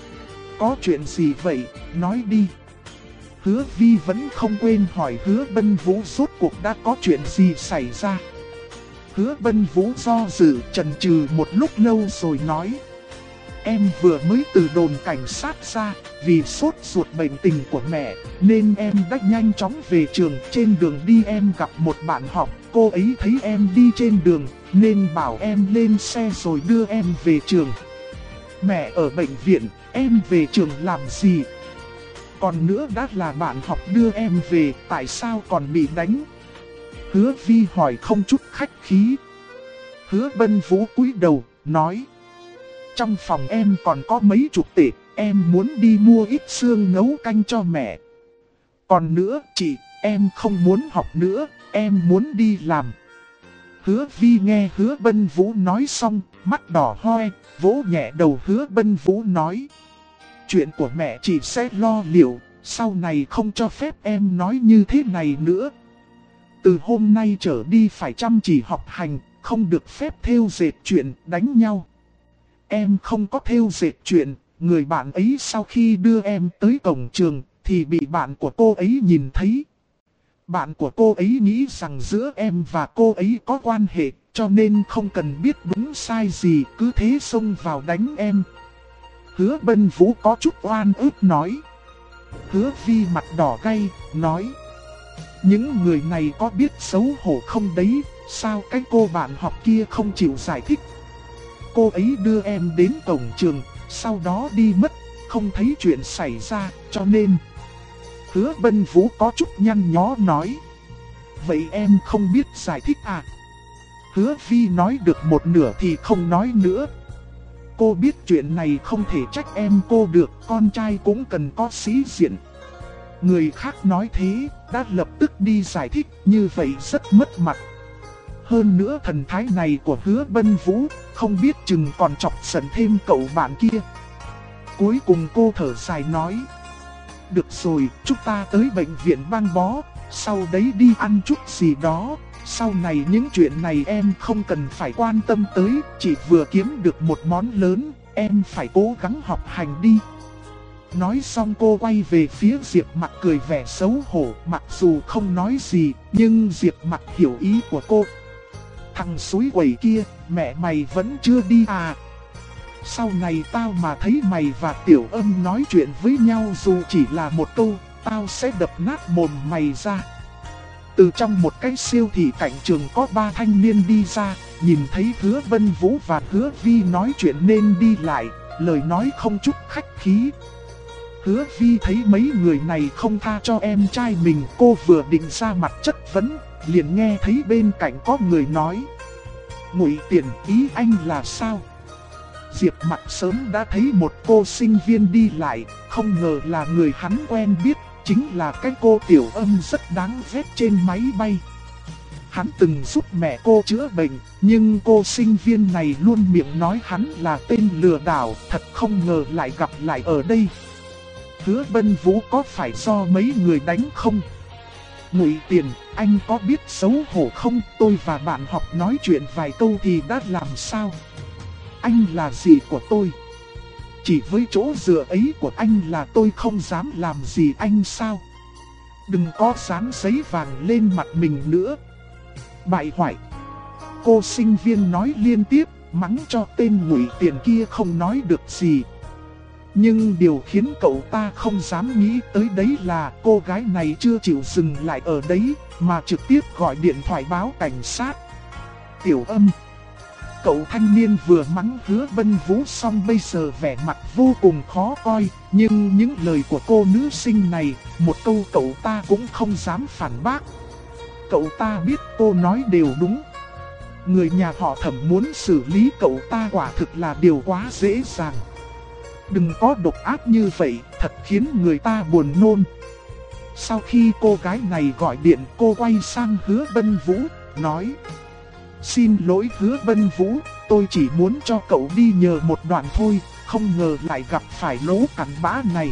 Speaker 1: Có chuyện gì vậy, nói đi. Hứa Vi vẫn không quên hỏi Hứa Bân Vũ rốt cuộc đã có chuyện gì xảy ra. Hứa Bân Vũ do dự chần chừ một lúc lâu rồi nói. Em vừa mới từ đồn cảnh sát ra, vì sốt ruột bệnh tình của mẹ, nên em đã nhanh chóng về trường. Trên đường đi em gặp một bạn học, cô ấy thấy em đi trên đường, nên bảo em lên xe rồi đưa em về trường. Mẹ ở bệnh viện, em về trường làm gì? Còn nữa đã là bạn học đưa em về, tại sao còn bị đánh? Hứa Vi hỏi không chút khách khí. Hứa Bân Vũ cúi đầu, nói. Trong phòng em còn có mấy chục tệ, em muốn đi mua ít xương nấu canh cho mẹ. Còn nữa chị, em không muốn học nữa, em muốn đi làm. Hứa Vi nghe Hứa Bân Vũ nói xong, mắt đỏ hoe, vỗ nhẹ đầu Hứa Bân Vũ nói. Chuyện của mẹ chị sẽ lo liệu, sau này không cho phép em nói như thế này nữa. Từ hôm nay trở đi phải chăm chỉ học hành, không được phép thêu dệt chuyện đánh nhau. Em không có thêu dệt chuyện, người bạn ấy sau khi đưa em tới cổng trường thì bị bạn của cô ấy nhìn thấy. Bạn của cô ấy nghĩ rằng giữa em và cô ấy có quan hệ, cho nên không cần biết đúng sai gì, cứ thế xông vào đánh em. Hứa Bân Vũ có chút oan ức nói. Hứa Vi mặt đỏ gay, nói. Những người này có biết xấu hổ không đấy, sao cái cô bạn học kia không chịu giải thích. Cô ấy đưa em đến cổng trường, sau đó đi mất, không thấy chuyện xảy ra, cho nên. Hứa Bân Vũ có chút nhăn nhó nói. Vậy em không biết giải thích à? Hứa Vi nói được một nửa thì không nói nữa. Cô biết chuyện này không thể trách em cô được, con trai cũng cần có sĩ diện. Người khác nói thế, đã lập tức đi giải thích, như vậy rất mất mặt. Hơn nữa thần thái này của Hứa Bân Vũ, không biết chừng còn chọc giận thêm cậu bạn kia. Cuối cùng cô thở dài nói. Được rồi, chúng ta tới bệnh viện băng bó, sau đấy đi ăn chút gì đó. Sau này những chuyện này em không cần phải quan tâm tới, chỉ vừa kiếm được một món lớn, em phải cố gắng học hành đi. Nói xong cô quay về phía Diệp Mặc cười vẻ xấu hổ, mặc dù không nói gì, nhưng Diệp Mặc hiểu ý của cô. Thằng xúi quẩy kia, mẹ mày vẫn chưa đi à? Sau này tao mà thấy mày và Tiểu Âm nói chuyện với nhau dù chỉ là một câu, tao sẽ đập nát mồm mày ra. Từ trong một cái siêu thị cạnh trường có 3 thanh niên đi ra, nhìn thấy Hứa Bân Vũ và Hứa Vi nói chuyện nên đi lại, lời nói không chút khách khí. Hứa Vi thấy mấy người này không tha cho em trai mình, cô vừa định ra mặt chất vấn, liền nghe thấy bên cạnh có người nói. Ngụy Tiền, ý anh là sao? Diệp Mặc sớm đã thấy một cô sinh viên đi lại, không ngờ là người hắn quen biết, chính là cái cô Tiểu Âm rất đáng ghét trên máy bay. Hắn từng giúp mẹ cô chữa bệnh, nhưng cô sinh viên này luôn miệng nói hắn là tên lừa đảo, thật không ngờ lại gặp lại ở đây. Hứa Bân Vũ có phải do mấy người đánh không? Ngụy Tiền, anh có biết xấu hổ không? Tôi và bạn học nói chuyện vài câu thì đã làm sao? Anh là gì của tôi? Chỉ với chỗ dựa ấy của anh là tôi không dám làm gì anh sao? Đừng có dán giấy vàng lên mặt mình nữa. Bại hoại. Cô sinh viên nói liên tiếp, mắng cho tên Ngụy Tiền kia không nói được gì. Nhưng điều khiến cậu ta không dám nghĩ tới đấy là cô gái này chưa chịu dừng lại ở đấy, mà trực tiếp gọi điện thoại báo cảnh sát. Tiểu Âm. Cậu thanh niên vừa mắng Hứa Bân Vũ xong bây giờ vẻ mặt vô cùng khó coi, nhưng những lời của cô nữ sinh này, một câu cậu ta cũng không dám phản bác. Cậu ta biết cô nói đều đúng. Người nhà họ Thẩm muốn xử lý cậu ta quả thực là điều quá dễ dàng. Đừng có độc ác như vậy, thật khiến người ta buồn nôn. Sau khi cô gái này gọi điện, cô quay sang Hứa Bân Vũ, nói. Xin lỗi Hứa Bân Vũ, tôi chỉ muốn cho cậu đi nhờ một đoạn thôi, không ngờ lại gặp phải lỗ cặn bã này.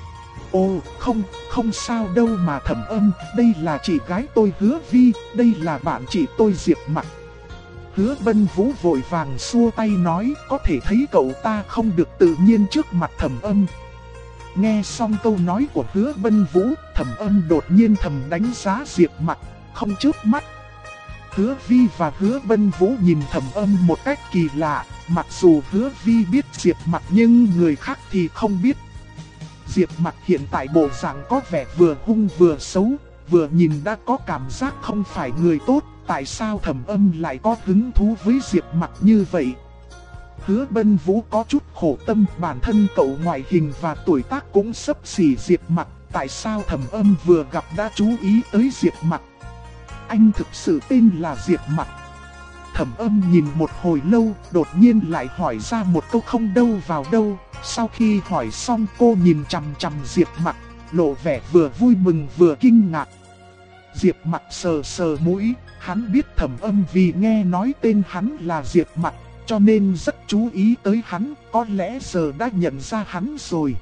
Speaker 1: Ồ, không sao đâu mà Thẩm Âm, đây là chị gái tôi Hứa Vi, đây là bạn chị tôi Diệp Mặc. Hứa Bân Vũ vội vàng xua tay nói, có thể thấy cậu ta không được tự nhiên trước mặt Thẩm Âm. Nghe xong câu nói của Hứa Bân Vũ, Thẩm Âm đột nhiên thầm đánh giá Diệp Mặc, không chớp mắt. Hứa Vi và Hứa Bân Vũ nhìn Thẩm Âm một cách kỳ lạ, mặc dù Hứa Vi biết Diệp Mặc nhưng người khác thì không biết. Diệp Mặc hiện tại bộ dạng có vẻ vừa hung vừa xấu, vừa nhìn đã có cảm giác không phải người tốt, tại sao Thẩm Âm lại có hứng thú với Diệp Mặc như vậy? Hứa Bân Vũ có chút khổ tâm, bản thân cậu ngoại hình và tuổi tác cũng xấp xỉ Diệp Mặc, tại sao Thẩm Âm vừa gặp đã chú ý tới Diệp Mặc? Anh thực sự tên là Diệp Mặc. Thẩm Âm nhìn một hồi lâu, đột nhiên lại hỏi ra một câu không đâu vào đâu. Sau khi hỏi xong cô nhìn chằm chằm Diệp Mặc, lộ vẻ vừa vui mừng vừa kinh ngạc. Diệp Mặc sờ sờ mũi, hắn biết Thẩm Âm vì nghe nói tên hắn là Diệp Mặc, cho nên rất chú ý tới hắn, có lẽ giờ đã nhận ra hắn rồi.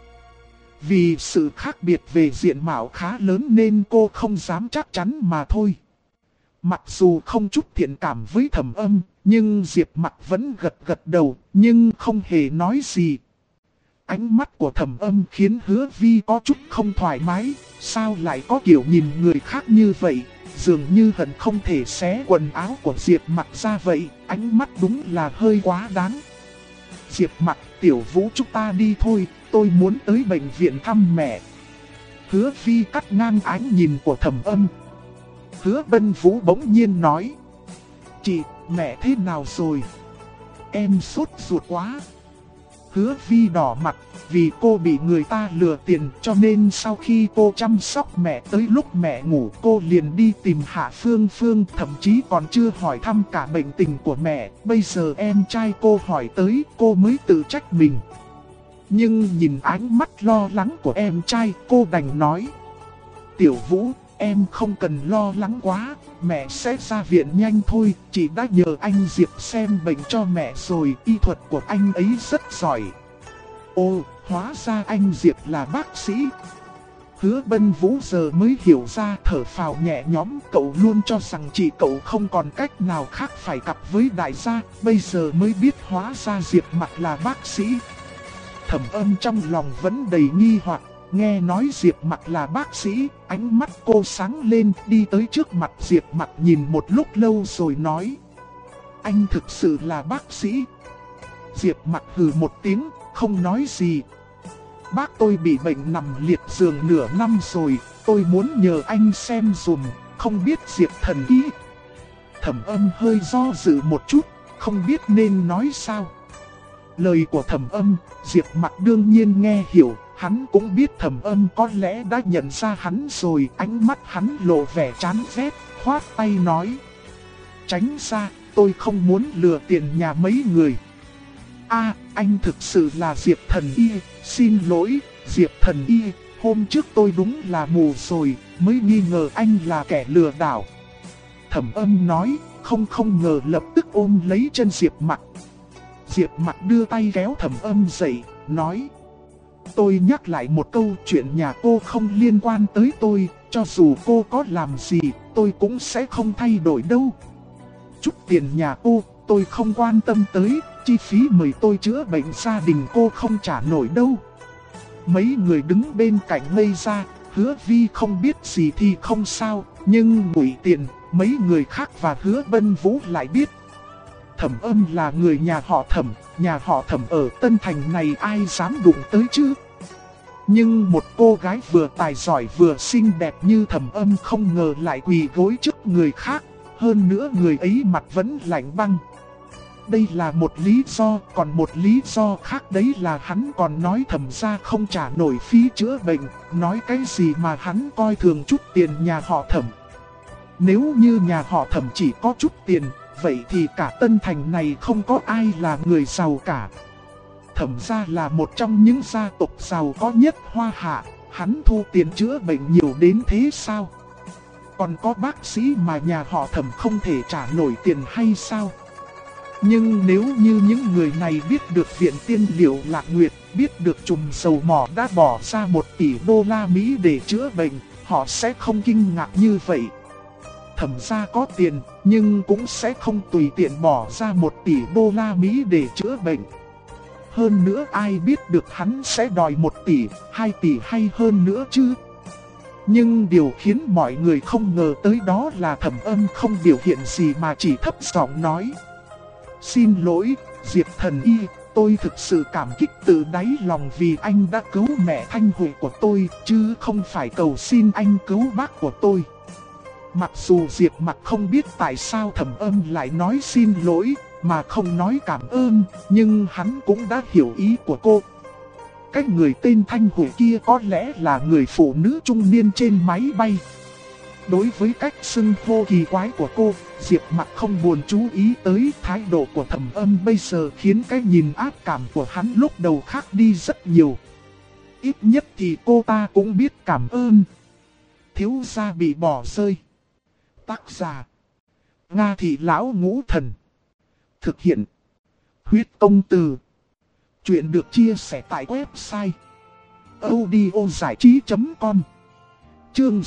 Speaker 1: Vì sự khác biệt về diện mạo khá lớn nên cô không dám chắc chắn mà thôi. Mặc dù không chút thiện cảm với Thẩm Âm, nhưng Diệp Mặc vẫn gật gật đầu, nhưng không hề nói gì. Ánh mắt của Thẩm Âm khiến Hứa Vi có chút không thoải mái, sao lại có kiểu nhìn người khác như vậy, dường như hận không thể xé quần áo của Diệp Mặc ra vậy, ánh mắt đúng là hơi quá đáng. Diệp Mặc, Tiểu Vũ chúng ta đi thôi, tôi muốn tới bệnh viện thăm mẹ. Hứa Vi cắt ngang ánh nhìn của Thẩm Âm. Hứa Bân Vũ bỗng nhiên nói: Chị, mẹ thế nào rồi? Em sốt ruột quá. Hứa Vi đỏ mặt, vì cô bị người ta lừa tiền cho nên sau khi cô chăm sóc mẹ tới lúc mẹ ngủ cô liền đi tìm Hạ Phương Phương, thậm chí còn chưa hỏi thăm cả bệnh tình của mẹ. Bây giờ em trai cô hỏi tới cô mới tự trách mình. Nhưng nhìn ánh mắt lo lắng của em trai cô đành nói: Tiểu Vũ, em không cần lo lắng quá, mẹ sẽ ra viện nhanh thôi, chị đã nhờ anh Diệp xem bệnh cho mẹ rồi, y thuật của anh ấy rất giỏi. Ồ, hóa ra anh Diệp là bác sĩ. Hứa Bân Vũ giờ mới hiểu ra, thở phào nhẹ nhõm, cậu luôn cho rằng chị cậu không còn cách nào khác phải cặp với đại gia, bây giờ mới biết hóa ra Diệp Mặc là bác sĩ. Thẩm Âm trong lòng vẫn đầy nghi hoặc. Nghe nói Diệp Mặc là bác sĩ, ánh mắt cô sáng lên, đi tới trước mặt Diệp Mặc nhìn một lúc lâu rồi nói: Anh thực sự là bác sĩ. Diệp Mặc hừ một tiếng, không nói gì. Bác tôi bị bệnh nằm liệt giường nửa năm rồi, tôi muốn nhờ anh xem dùm, không biết Diệp thần y. Thẩm Âm hơi do dự một chút, không biết nên nói sao. Lời của Thẩm Âm, Diệp Mặc đương nhiên nghe hiểu. Hắn cũng biết Thẩm Âm có lẽ đã nhận ra hắn rồi, ánh mắt hắn lộ vẻ chán ghét, khoát tay nói: Tránh ra, tôi không muốn lừa tiền nhà mấy người. Anh thực sự là Diệp thần y, xin lỗi, Diệp thần y, hôm trước tôi đúng là mù rồi, mới nghi ngờ anh là kẻ lừa đảo. Thẩm Âm nói, không ngờ lập tức ôm lấy chân Diệp Mặc. Diệp Mặc đưa tay kéo Thẩm Âm dậy, nói: Tôi nhắc lại một câu, chuyện nhà cô không liên quan tới tôi, cho dù cô có làm gì, tôi cũng sẽ không thay đổi đâu. Chút tiền nhà cô, tôi không quan tâm tới, chi phí mời tôi chữa bệnh gia đình cô không trả nổi đâu. Mấy người đứng bên cạnh ngây ra, Hứa Vi không biết gì thì không sao, nhưng Ngụy Tiện, mấy người khác và Hứa Bân Vũ lại biết. Thẩm Âm là người nhà họ Thẩm, nhà họ Thẩm ở Tân Thành này ai dám đụng tới chứ. Nhưng một cô gái vừa tài giỏi vừa xinh đẹp như Thẩm Âm không ngờ lại quỳ gối trước người khác, hơn nữa người ấy mặt vẫn lạnh băng. Đây là một lý do, còn một lý do khác đấy là hắn còn nói Thẩm gia không trả nổi phí chữa bệnh, nói cái gì mà hắn coi thường chút tiền nhà họ Thẩm. Nếu như nhà họ Thẩm chỉ có chút tiền, vậy thì cả Tân Thành này không có ai là người giàu cả. Thẩm gia là một trong những gia tộc giàu có nhất Hoa Hạ, hắn thu tiền chữa bệnh nhiều đến thế sao? Còn có bác sĩ mà nhà họ Thẩm không thể trả nổi tiền hay sao? Nhưng nếu như những người này biết được Viện Tiên Liệu Lạc Nguyệt, biết được Trùm Dầu Mỏ đã bỏ ra 1 tỷ đô la Mỹ để chữa bệnh, họ sẽ không kinh ngạc như vậy. Thẩm gia có tiền, nhưng cũng sẽ không tùy tiện bỏ ra 1 tỷ đô la Mỹ để chữa bệnh. Hơn nữa ai biết được hắn sẽ đòi 1 tỷ, 2 tỷ hay hơn nữa chứ. Nhưng điều khiến mọi người không ngờ tới đó là Thẩm Âm không biểu hiện gì mà chỉ thấp giọng nói: Xin lỗi, Diệp thần y, tôi thực sự cảm kích từ đáy lòng vì anh đã cứu mẹ Thanh Huệ của tôi, chứ không phải cầu xin anh cứu bác của tôi. Mặc dù Diệp Mặc không biết tại sao Thẩm Âm lại nói xin lỗi, mà không nói cảm ơn, nhưng hắn cũng đã hiểu ý của cô. Cái người tên Thanh Huệ kia có lẽ là người phụ nữ trung niên trên máy bay. Đối với cách xưng hô kỳ quái của cô, Diệp Mặc không buồn chú ý tới thái độ của Thẩm Âm bây giờ khiến cái nhìn ác cảm của hắn lúc đầu khác đi rất nhiều. Ít nhất thì cô ta cũng biết cảm ơn. Thiếu gia bị bỏ rơi. Tác giả: Nga Thị Lão Ngũ Thần. Thực hiện: Huyết Công Từ. Chuyện được chia sẻ tại website audiozảichí.com. Chương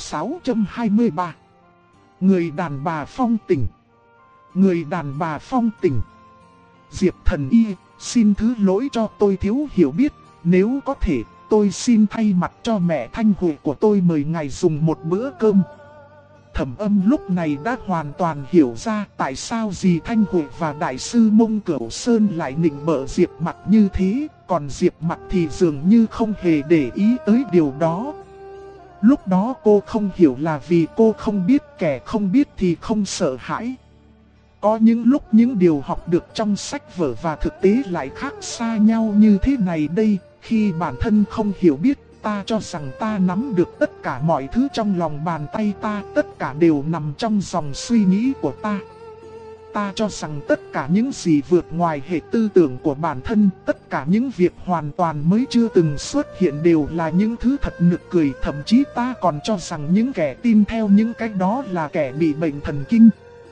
Speaker 1: 623. Người đàn bà phong tình. Người đàn bà phong tình. Diệp Thần Y, xin thứ lỗi cho tôi thiếu hiểu biết. Nếu có thể, tôi xin thay mặt cho mẹ Thanh Huệ của tôi mời ngài dùng một bữa cơm. Thẩm Âm lúc này đã hoàn toàn hiểu ra tại sao dì Thanh Huệ và đại sư Mông Cửu Sơn lại nịnh bợ Diệp Mặc như thế, còn Diệp Mặc thì dường như không hề để ý tới điều đó. Lúc đó cô không hiểu là vì cô không biết, kẻ không biết thì không sợ hãi. Có những lúc những điều học được trong sách vở và thực tế lại khác xa nhau như thế này đây. Khi bản thân không hiểu biết, ta cho rằng ta nắm được tất cả mọi thứ trong lòng bàn tay ta, tất cả đều nằm trong dòng suy nghĩ của ta. Ta cho rằng tất cả những gì vượt ngoài hệ tư tưởng của bản thân, tất cả những việc hoàn toàn mới chưa từng xuất hiện đều là những thứ thật nực cười. Thậm chí ta còn cho rằng những kẻ tin theo những cái đó là kẻ bị bệnh thần kinh.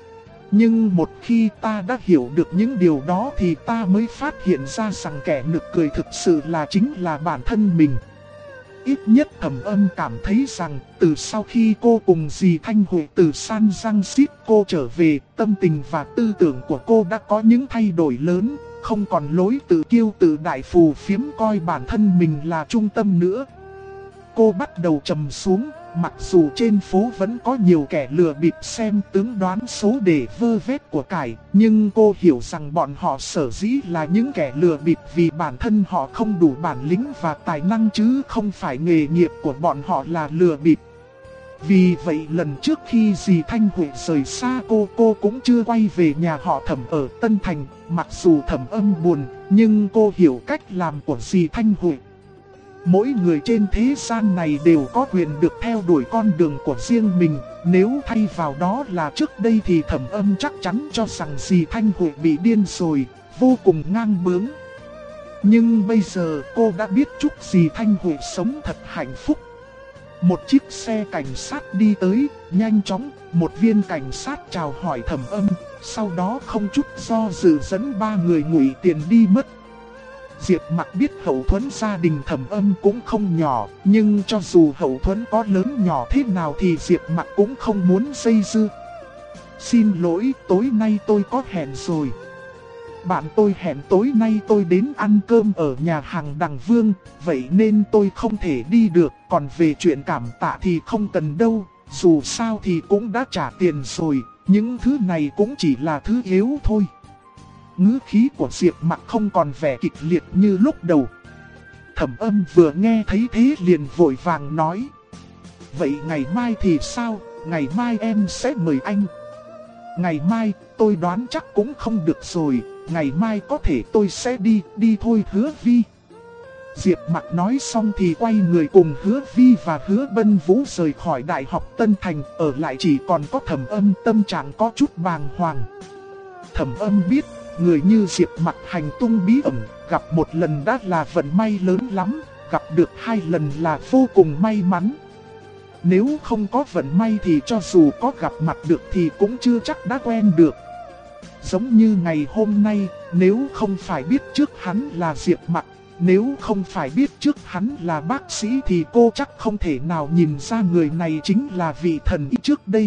Speaker 1: Nhưng một khi ta đã hiểu được những điều đó thì ta mới phát hiện ra rằng kẻ nực cười thực sự là chính là bản thân mình. Ít nhất Thẩm Âm cảm thấy rằng từ sau khi cô cùng dì Thanh Huệ từ San Francisco trở về, tâm tình và tư tưởng của cô đã có những thay đổi lớn, không còn lối tự kiêu tự đại phù phiếm coi bản thân mình là trung tâm nữa. Cô bắt đầu trầm xuống, mặc dù trên phố vẫn có nhiều kẻ lừa bịp xem tướng đoán số để vơ vét của cải, nhưng cô hiểu rằng bọn họ sở dĩ là những kẻ lừa bịp vì bản thân họ không đủ bản lĩnh và tài năng chứ không phải nghề nghiệp của bọn họ là lừa bịp. Vì vậy lần trước khi dì Thanh Huệ rời xa cô cũng chưa quay về nhà họ Thẩm ở Tân Thành. Mặc dù Thẩm Âm buồn, nhưng cô hiểu cách làm của dì Thanh Huệ. Mỗi người trên thế gian này đều có quyền được theo đuổi con đường của riêng mình. Nếu thay vào đó là trước đây thì Thẩm Âm chắc chắn cho rằng dì Thanh Huệ bị điên rồi, vô cùng ngang bướng. Nhưng bây giờ cô đã biết chúc dì Thanh Huệ sống thật hạnh phúc. Một chiếc xe cảnh sát đi tới, nhanh chóng, một viên cảnh sát chào hỏi Thẩm Âm, sau đó không chút do dự dẫn ba người Ngụy Tiền đi mất. Diệp Mặc biết hậu thuẫn gia đình Thẩm Âm cũng không nhỏ, nhưng cho dù hậu thuẫn có lớn nhỏ thế nào thì Diệp Mặc cũng không muốn dây dưa. Xin lỗi, tối nay tôi có hẹn rồi. Bạn tôi hẹn tối nay tôi đến ăn cơm ở nhà hàng Đằng Vương, vậy nên tôi không thể đi được. Còn về chuyện cảm tạ thì không cần đâu, dù sao thì cũng đã trả tiền rồi, những thứ này cũng chỉ là thứ yếu thôi. Ngữ khí của Diệp Mặc không còn vẻ kịch liệt như lúc đầu. Thẩm Âm vừa nghe thấy thế liền vội vàng nói: vậy ngày mai thì sao? Ngày mai em sẽ mời anh. Ngày mai tôi đoán chắc cũng không được rồi. Ngày mai có thể tôi sẽ đi thôi Hứa Vi. Diệp Mặc nói xong thì quay người cùng Hứa Vi và Hứa Bân Vũ rời khỏi Đại học Tân Thành. Ở lại chỉ còn có Thẩm Âm, tâm trạng có chút bàng hoàng. Thẩm Âm biết, người như Diệp Mặc hành tung bí ẩn, gặp một lần đã là vận may lớn lắm, gặp được hai lần là vô cùng may mắn. Nếu không có vận may thì cho dù có gặp mặt được thì cũng chưa chắc đã quen được. Giống như ngày hôm nay, nếu không phải biết trước hắn là Diệp Mặc, nếu không phải biết trước hắn là bác sĩ thì cô chắc không thể nào nhìn ra người này chính là vị thần y trước đây.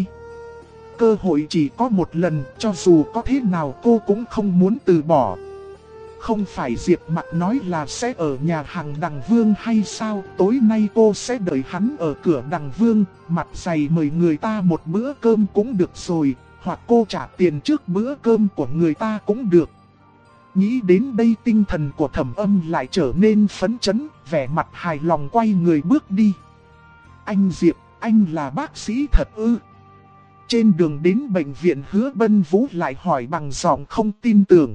Speaker 1: Cơ hội chỉ có một lần, cho dù có thế nào cô cũng không muốn từ bỏ. Không phải Diệp Mặc nói là sẽ ở nhà hàng Đằng Vương hay sao? Tối nay cô sẽ đợi hắn ở cửa Đằng Vương, mặt dày mời người ta một bữa cơm cũng được rồi, hoặc cô trả tiền trước bữa cơm của người ta cũng được. Nghĩ đến đây tinh thần của Thẩm Âm lại trở nên phấn chấn, vẻ mặt hài lòng quay người bước đi. Anh Diệp, anh là bác sĩ thật ư? Trên đường đến bệnh viện Hứa Bân Vũ lại hỏi bằng giọng không tin tưởng.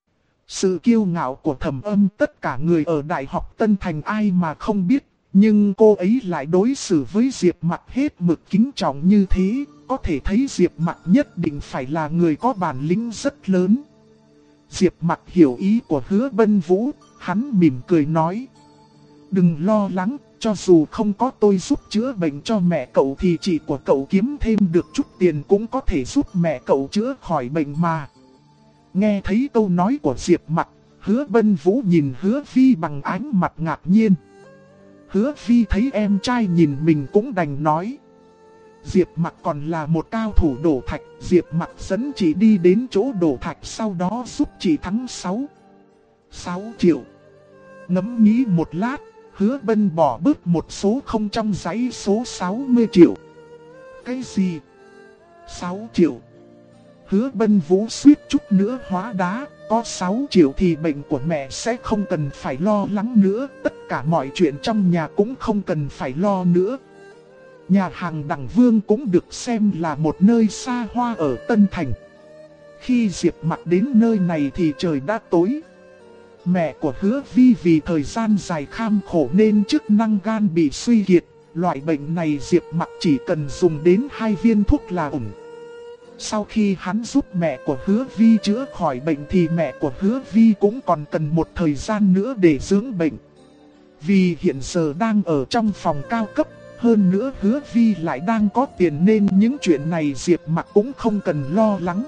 Speaker 1: Sự kiêu ngạo của Thẩm Âm tất cả người ở Đại học Tân Thành ai mà không biết. Nhưng cô ấy lại đối xử với Diệp Mặc hết mực kính trọng như thế. Có thể thấy Diệp Mặc nhất định phải là người có bản lĩnh rất lớn. Diệp Mặc hiểu ý của Hứa Bân Vũ, hắn mỉm cười nói. Đừng lo lắng, cho dù không có tôi giúp chữa bệnh cho mẹ cậu thì chị của cậu kiếm thêm được chút tiền cũng có thể giúp mẹ cậu chữa khỏi bệnh mà. Nghe thấy câu nói của Diệp Mặc, Hứa Bân Vũ nhìn Hứa Vi bằng ánh mặt ngạc nhiên. Hứa Vi thấy em trai nhìn mình cũng đành nói. Diệp Mặc còn là một cao thủ đổ thạch, Diệp Mặc dẫn chị đi đến chỗ đổ thạch sau đó giúp chị thắng 6 triệu. Ngẫm nghĩ một lát, Hứa Bân bỏ bớt một số không trong dãy số 60 triệu. Cái gì? 6 triệu? Hứa Bân Vũ suýt chút nữa hóa đá, có 6 triệu thì bệnh của mẹ sẽ không cần phải lo lắng nữa, tất cả mọi chuyện trong nhà cũng không cần phải lo nữa. Nhà hàng Đằng Vương cũng được xem là một nơi xa hoa ở Tân Thành. Khi Diệp Mặc đến nơi này thì trời đã tối. Mẹ của Hứa Vi vì thời gian dài kham khổ nên chức năng gan bị suy kiệt. Loại bệnh này Diệp Mặc chỉ cần dùng đến 2 viên thuốc là ổn. Sau khi hắn giúp mẹ của Hứa Vi chữa khỏi bệnh thì mẹ của Hứa Vi cũng còn cần một thời gian nữa để dưỡng bệnh. Vì hiện giờ đang ở trong phòng cao cấp, hơn nữa Hứa Vi lại đang có tiền nên những chuyện này Diệp Mặc cũng không cần lo lắng.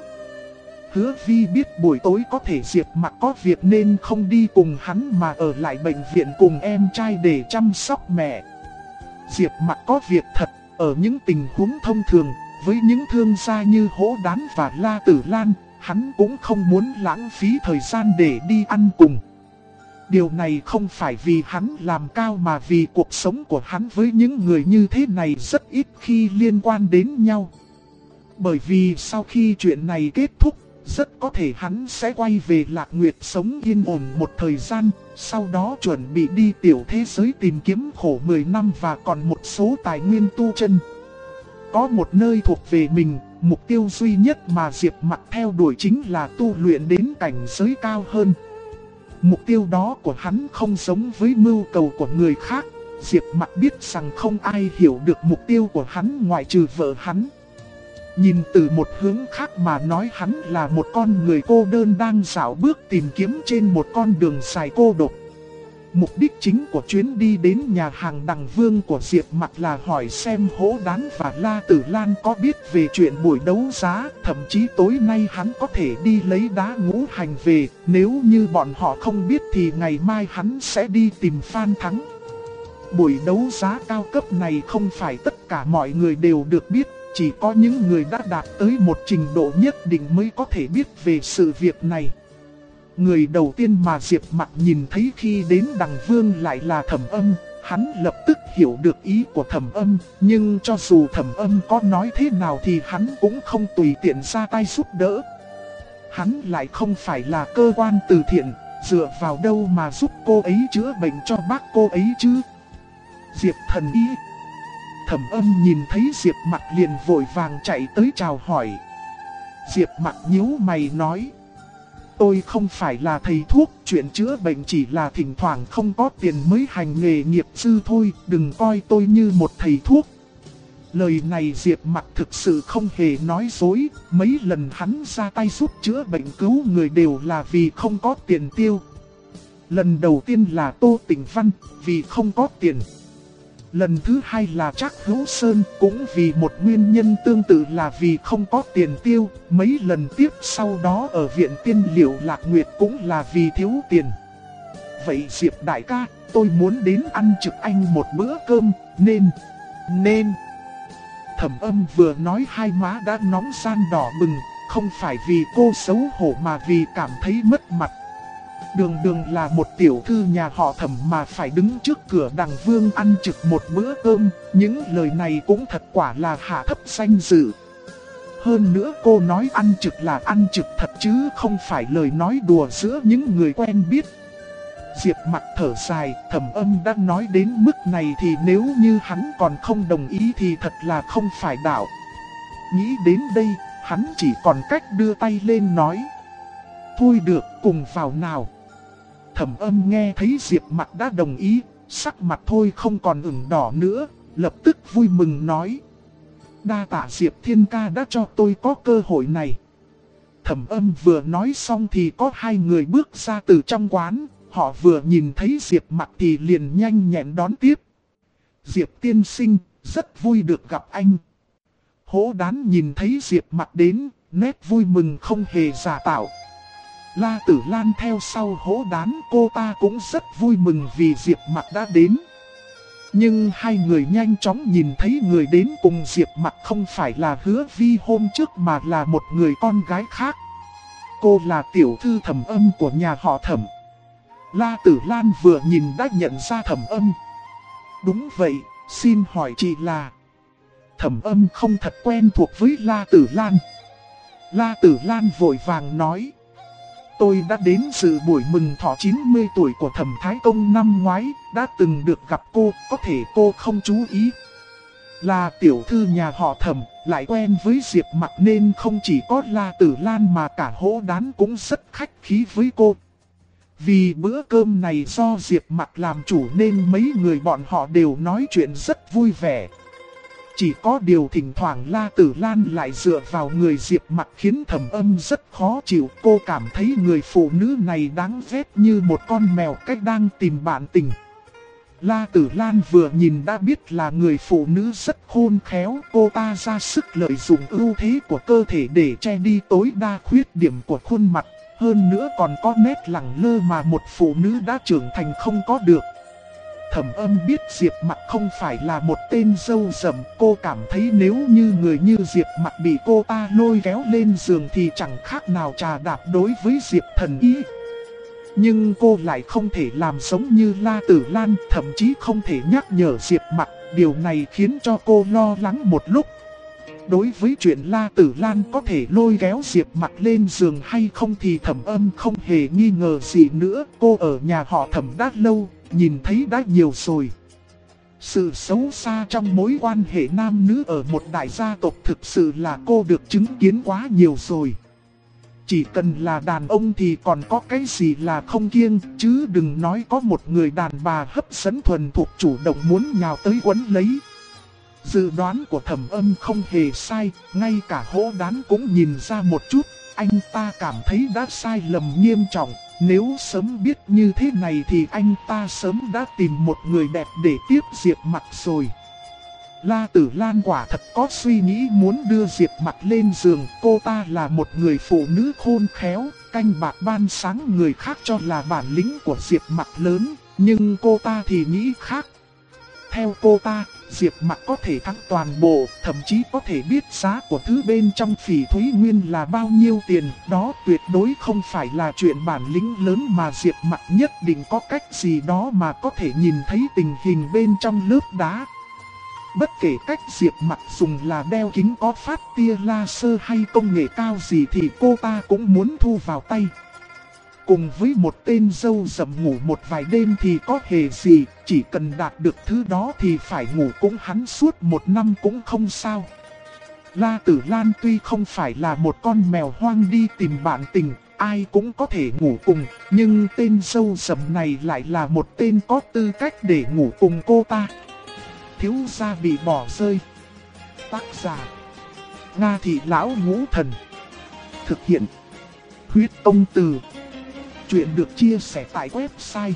Speaker 1: Hứa Vi biết buổi tối có thể Diệp Mặc có việc nên không đi cùng hắn mà ở lại bệnh viện cùng em trai để chăm sóc mẹ. Diệp Mặc có việc thật, ở những tình huống thông thường, với những thương gia như Hỗ Đán và La Tử Lan, hắn cũng không muốn lãng phí thời gian để đi ăn cùng. Điều này không phải vì hắn làm cao mà vì cuộc sống của hắn với những người như thế này rất ít khi liên quan đến nhau. Bởi vì sau khi chuyện này kết thúc, rất có thể hắn sẽ quay về Lạc Nguyệt sống yên ổn một thời gian, sau đó chuẩn bị đi tiểu thế giới tìm kiếm khổ 10 năm và còn một số tài nguyên tu chân. Có một nơi thuộc về mình, mục tiêu duy nhất mà Diệp Mặc theo đuổi chính là tu luyện đến cảnh giới cao hơn. Mục tiêu đó của hắn không giống với mưu cầu của người khác. Diệp Mặc biết rằng không ai hiểu được mục tiêu của hắn ngoại trừ vợ hắn. Nhìn từ một hướng khác mà nói, hắn là một con người cô đơn đang dạo bước tìm kiếm trên một con đường dài cô độc. Mục đích chính của chuyến đi đến nhà hàng Đằng Vương của Diệp Mặc là hỏi xem Hỗ Đán và La Tử Lan có biết về chuyện buổi đấu giá. Thậm chí tối nay hắn có thể đi lấy đá ngũ hành về. Nếu như bọn họ không biết thì ngày mai hắn sẽ đi tìm Phan Thắng. Buổi đấu giá cao cấp này không phải tất cả mọi người đều được biết. Chỉ có những người đã đạt tới một trình độ nhất định mới có thể biết về sự việc này. Người đầu tiên mà Diệp Mặc nhìn thấy khi đến Đằng Vương lại là Thẩm Âm. Hắn lập tức hiểu được ý của Thẩm Âm, nhưng cho dù Thẩm Âm có nói thế nào thì hắn cũng không tùy tiện ra tay giúp đỡ. Hắn lại không phải là cơ quan từ thiện, dựa vào đâu mà giúp cô ấy chữa bệnh cho bác cô ấy chứ? Diệp thần y. Thẩm Âm nhìn thấy Diệp Mặc liền vội vàng chạy tới chào hỏi. Diệp Mặc nhíu mày nói. Tôi không phải là thầy thuốc, chuyện chữa bệnh chỉ là thỉnh thoảng không có tiền mới hành nghề nghiệp sư thôi, đừng coi tôi như một thầy thuốc. Lời này Diệp Mặc thực sự không hề nói dối, mấy lần hắn ra tay giúp chữa bệnh cứu người đều là vì không có tiền tiêu. Lần đầu tiên là Tô Tĩnh Văn, vì không có tiền. Lần thứ hai là Trác Hữu Sơn, cũng vì một nguyên nhân tương tự là vì không có tiền tiêu. Mấy lần tiếp sau đó ở viện tiên liệu Lạc Nguyệt cũng là vì thiếu tiền. Vậy Diệp đại ca, tôi muốn đến ăn trực anh một bữa cơm, nên... Thẩm Âm vừa nói hai má đã nóng ran đỏ bừng, không phải vì cô xấu hổ mà vì cảm thấy mất mặt. Đường đường là một tiểu thư nhà họ Thẩm mà phải đứng trước cửa Đằng Vương ăn trực một bữa cơm, những lời này cũng thật quả là hạ thấp danh dự. Hơn nữa cô nói ăn trực là ăn trực thật chứ không phải lời nói đùa giữa những người quen biết. Diệp Mặc thở dài, Thẩm Âm đã nói đến mức này thì nếu như hắn còn không đồng ý thì thật là không phải đạo. nghĩ đến đây, hắn chỉ còn cách đưa tay lên nói. Thôi được, cùng vào nào. Thẩm Âm nghe thấy Diệp Mặc đã đồng ý, sắc mặt thôi không còn ửng đỏ nữa, lập tức vui mừng nói. Đa tạ Diệp Thiên ca đã cho tôi có cơ hội này. Thẩm Âm vừa nói xong thì có hai người bước ra từ trong quán, họ vừa nhìn thấy Diệp Mặc thì liền nhanh nhẹn đón tiếp. Diệp tiên sinh, rất vui được gặp anh. Hỗ Đán nhìn thấy Diệp Mặc đến, nét vui mừng không hề giả tạo. La Tử Lan theo sau Hỗ Đán, cô ta cũng rất vui mừng vì Diệp Mặc đã đến. Nhưng hai người nhanh chóng nhìn thấy người đến cùng Diệp Mặc không phải là Hứa Vi hôm trước mà là một người con gái khác. Cô là tiểu thư Thẩm Âm của nhà họ Thẩm. La Tử Lan vừa nhìn đã nhận ra Thẩm Âm. Đúng vậy, xin hỏi chị là... Thẩm Âm không thật quen thuộc với La Tử Lan. La Tử Lan vội vàng nói. Tôi đã đến dự buổi mừng thọ 90 tuổi của Thẩm Thái Công năm ngoái, đã từng được gặp cô, có thể cô không chú ý. Là tiểu thư nhà họ Thẩm, lại quen với Diệp Mặc nên không chỉ có La Tử Lan mà cả Hỗ Đán cũng rất khách khí với cô. Vì bữa cơm này do Diệp Mặc làm chủ nên mấy người bọn họ đều nói chuyện rất vui vẻ. Chỉ có điều thỉnh thoảng La Tử Lan lại dựa vào người Diệp Mặc khiến Thẩm Âm rất khó chịu. Cô cảm thấy người phụ nữ này đáng ghét như một con mèo cách đang tìm bạn tình. La Tử Lan vừa nhìn đã biết là người phụ nữ rất khôn khéo. Cô ta ra sức lợi dụng ưu thế của cơ thể để che đi tối đa khuyết điểm của khuôn mặt. Hơn nữa còn có nét lẳng lơ mà một phụ nữ đã trưởng thành không có được. Thẩm Âm biết Diệp Mặc không phải là một tên dâu dầm. Cô cảm thấy nếu như người như Diệp Mặc bị cô ta lôi kéo lên giường thì chẳng khác nào trà đạp đối với Diệp Thần Y. Nhưng cô lại không thể làm giống như La Tử Lan, thậm chí không thể nhắc nhở Diệp Mặc. Điều này khiến cho cô lo lắng một lúc. Đối với chuyện La Tử Lan có thể lôi kéo Diệp Mặc lên giường hay không thì Thẩm Âm không hề nghi ngờ gì nữa. Cô ở nhà họ Thẩm đã lâu, nhìn thấy đã nhiều rồi. Sự xấu xa trong mối quan hệ nam nữ ở một đại gia tộc thực sự là cô được chứng kiến quá nhiều rồi. Chỉ cần là đàn ông thì còn có cái gì là không kiêng, chứ đừng nói có một người đàn bà hấp dẫn thuần thuộc chủ động muốn nhào tới quấn lấy. Dự đoán của Thẩm Âm không hề sai, ngay cả Hỗ Đán cũng nhìn ra một chút. Anh ta cảm thấy đã sai lầm nghiêm trọng. Nếu sớm biết như thế này thì anh ta sớm đã tìm một người đẹp để tiếp Diệp Mặc rồi. La Tử Lan quả thật có suy nghĩ muốn đưa Diệp Mặc lên giường. Cô ta là một người phụ nữ khôn khéo, canh bạc ban sáng người khác cho là bản lĩnh của Diệp Mặc lớn. Nhưng cô ta thì nghĩ khác. Theo cô ta, Diệp Mặc có thể thắng toàn bộ, thậm chí có thể biết giá của thứ bên trong Phỉ Thúy Nguyên là bao nhiêu tiền. Đó tuyệt đối không phải là chuyện bản lĩnh lớn mà Diệp Mặc nhất định có cách gì đó mà có thể nhìn thấy tình hình bên trong lớp đá. Bất kể cách Diệp Mặc dùng là đeo kính có phát tia laser hay công nghệ cao gì thì cô ta cũng muốn thu vào tay. Cùng với một tên dâu dầm ngủ một vài đêm thì có hề gì, chỉ cần đạt được thứ đó thì phải ngủ cũng hắn suốt một năm cũng không sao. La Tử Lan tuy không phải là một con mèo hoang đi tìm bạn tình, ai cũng có thể ngủ cùng, nhưng tên dâu dầm này lại là một tên có tư cách để ngủ cùng cô ta. Thiếu gia bị bỏ rơi. Tác giả: Nga Thị Lão Ngũ Thần. Thực hiện: Huyết Công Từ. Chuyện được chia sẻ tại website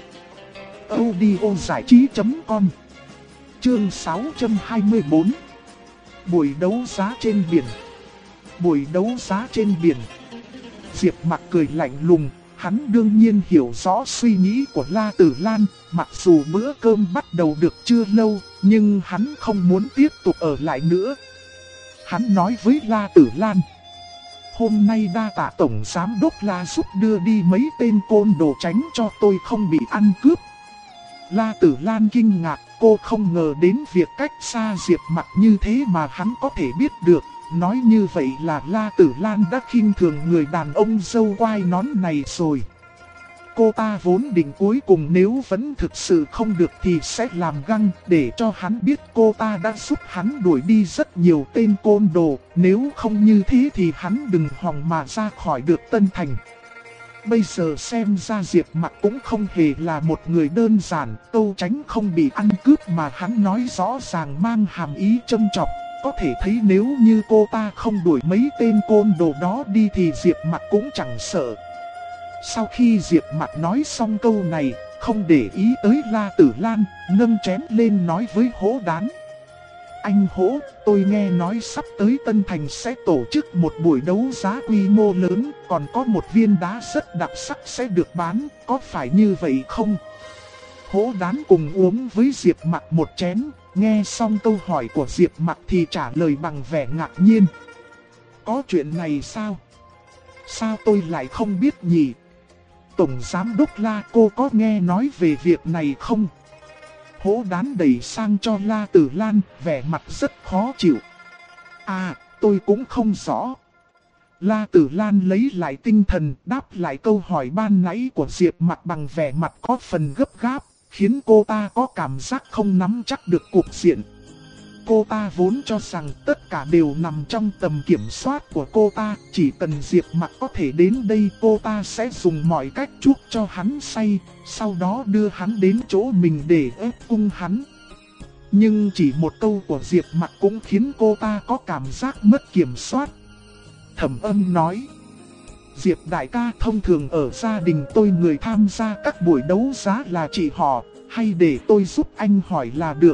Speaker 1: audiozảichí.com. Chương 624. Buổi đấu giá trên biển. Buổi đấu giá trên biển. Diệp Mặc cười lạnh lùng, hắn đương nhiên hiểu rõ suy nghĩ của La Tử Lan, mặc dù bữa cơm bắt đầu được chưa lâu, nhưng hắn không muốn tiếp tục ở lại nữa. Hắn nói với La Tử Lan: Hôm nay đa tạ Tổng Giám Đốc La giúp đưa đi mấy tên côn đồ tránh cho tôi không bị ăn cướp. La Tử Lan kinh ngạc, cô không ngờ đến việc cách xa Diệp Mặc như thế mà hắn có thể biết được. Nói như vậy là La Tử Lan đã khinh thường người đàn ông râu quai nón này rồi. cô ta vốn định cuối cùng nếu vẫn thực sự không được thì sẽ làm găng để cho hắn biết cô ta đã giúp hắn đuổi đi rất nhiều tên côn đồ, nếu không như thế thì hắn đừng hòng mà ra khỏi được Tân Thành. Bây giờ xem ra Diệp Mặc cũng không hề là một người đơn giản, Tô Chánh không bị ăn cướp mà hắn nói rõ ràng mang hàm ý châm chọc. Có thể thấy nếu như cô ta không đuổi mấy tên côn đồ đó đi thì Diệp Mặc cũng chẳng sợ. Sau khi Diệp Mặc nói xong câu này, không để ý tới La Tử Lan, nâng chén lên nói với Hỗ Đán. Anh Hỗ, tôi nghe nói sắp tới Tân Thành sẽ tổ chức một buổi đấu giá quy mô lớn, còn có một viên đá rất đặc sắc sẽ được bán, có phải như vậy không? Hỗ Đán cùng uống với Diệp Mặc một chén, nghe xong câu hỏi của Diệp Mặc thì trả lời bằng vẻ ngạc nhiên. Có chuyện này sao? Sao tôi lại không biết nhỉ? Tổng Giám Đốc La, cô có nghe nói về việc này không? Hỗ Đán đẩy sang cho La Tử Lan, vẻ mặt rất khó chịu. À, tôi cũng không rõ. La Tử Lan lấy lại tinh thần, đáp lại câu hỏi ban nãy của Diệp Mặc bằng vẻ mặt có phần gấp gáp, khiến cô ta có cảm giác không nắm chắc được cục diện. Cô ta vốn cho rằng tất cả đều nằm trong tầm kiểm soát của cô ta, chỉ cần Diệp Mặc có thể đến đây cô ta sẽ dùng mọi cách chuốc cho hắn say, sau đó đưa hắn đến chỗ mình để ép cung hắn. Nhưng chỉ một câu của Diệp Mặc cũng khiến cô ta có cảm giác mất kiểm soát. Thẩm Âm nói: Diệp đại ca, thông thường ở gia đình tôi người tham gia các buổi đấu giá là chị họ, hay để tôi giúp anh hỏi là được.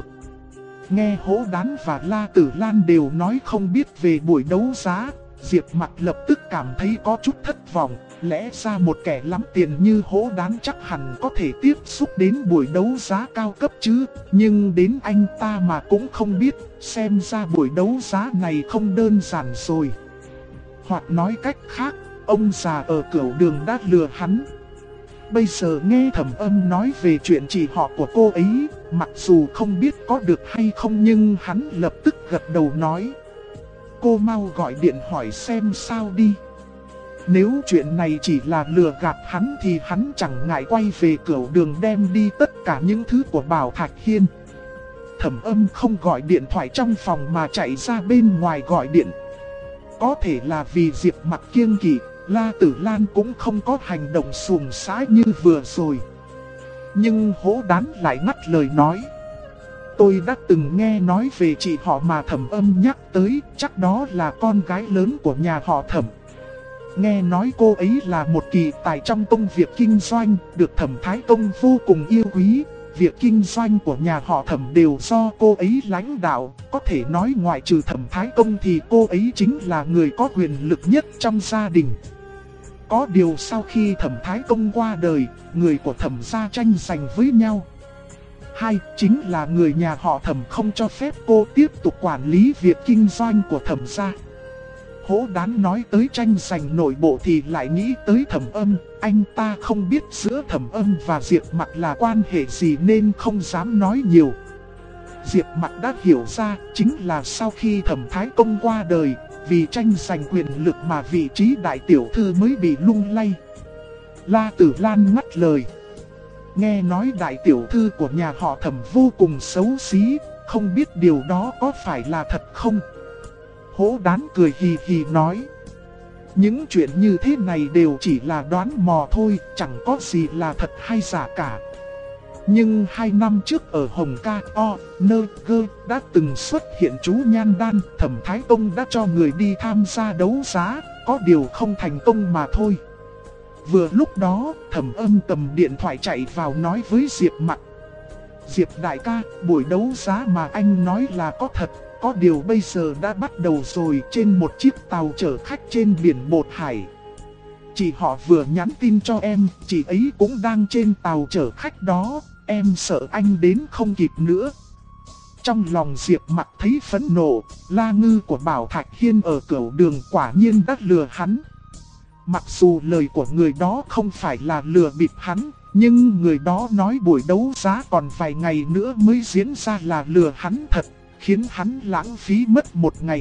Speaker 1: Nghe Hỗ Đán và La Tử Lan đều nói không biết về buổi đấu giá, Diệp Mặc lập tức cảm thấy có chút thất vọng. Lẽ ra một kẻ lắm tiền như Hỗ Đán chắc hẳn có thể tiếp xúc đến buổi đấu giá cao cấp chứ, nhưng đến anh ta mà cũng không biết, xem ra buổi đấu giá này không đơn giản rồi. Hoặc nói cách khác, ông già ở Cửu Đường đã lừa hắn. Bây giờ nghe Thẩm Âm nói về chuyện chị họ của cô ấy, mặc dù không biết có được hay không nhưng hắn lập tức gật đầu nói: Cô mau gọi điện hỏi xem sao đi. Nếu chuyện này chỉ là lừa gạt hắn thì hắn chẳng ngại quay về Cửu Đường đem đi tất cả những thứ của Bảo Thạch Hiên. Thẩm Âm không gọi điện thoại trong phòng mà chạy ra bên ngoài gọi điện. Có thể là vì Diệp Mặc kiêng kỵ, La Tử Lan cũng không có hành động xuồng sái như vừa rồi. Nhưng Hỗ Đán lại ngắt lời nói: Tôi đã từng nghe nói về chị họ mà Thẩm Âm nhắc tới, chắc đó là con gái lớn của nhà họ Thẩm. Nghe nói cô ấy là một kỳ tài trong công việc kinh doanh, được Thẩm Thái Tông vô cùng yêu quý. Việc kinh doanh của nhà họ Thẩm đều do cô ấy lãnh đạo, có thể nói ngoại trừ Thẩm Thái Tông thì cô ấy chính là người có quyền lực nhất trong gia đình. Có điều sau khi Thẩm Thái Tông qua đời, người của Thẩm gia tranh giành với nhau. Hai, chính là người nhà họ Thẩm không cho phép cô tiếp tục quản lý việc kinh doanh của Thẩm gia. Hỗ Đán nói tới tranh giành nội bộ thì lại nghĩ tới Thẩm Âm, anh ta không biết giữa Thẩm Âm và Diệp Mặc là quan hệ gì nên không dám nói nhiều. Diệp Mặc đã hiểu ra, chính là sau khi Thẩm Thái Công qua đời, vì tranh giành quyền lực mà vị trí đại tiểu thư mới bị lung lay. La Tử Lan ngắt lời: Nghe nói đại tiểu thư của nhà họ Thẩm vô cùng xấu xí, không biết điều đó có phải là thật không? Hỗ Đán cười hì hì nói: Những chuyện như thế này đều chỉ là đoán mò thôi, chẳng có gì là thật hay giả cả. Nhưng 2 năm trước ở Hồng Ca O, Nơ Gơ đã từng xuất hiện chú Nhan Đan, Thẩm Thái Tông đã cho người đi tham gia đấu giá, có điều không thành công mà thôi. Vừa lúc đó, Thẩm Âm cầm điện thoại chạy vào nói với Diệp Mặc: Diệp đại ca, buổi đấu giá mà anh nói là có thật, có điều bây giờ đã bắt đầu rồi trên một chiếc tàu chở khách trên biển Bột Hải. Chị họ vừa nhắn tin cho em, chị ấy cũng đang trên tàu chở khách đó, em sợ anh đến không kịp nữa. Trong lòng Diệp Mặc thấy phẫn nộ, La Ngư của Bảo Thạch Hiên ở Cửu Đường quả nhiên đã lừa hắn. Mặc dù lời của người đó không phải là lừa bịp hắn, nhưng người đó nói buổi đấu giá còn vài ngày nữa mới diễn ra là lừa hắn thật, khiến hắn lãng phí mất một ngày.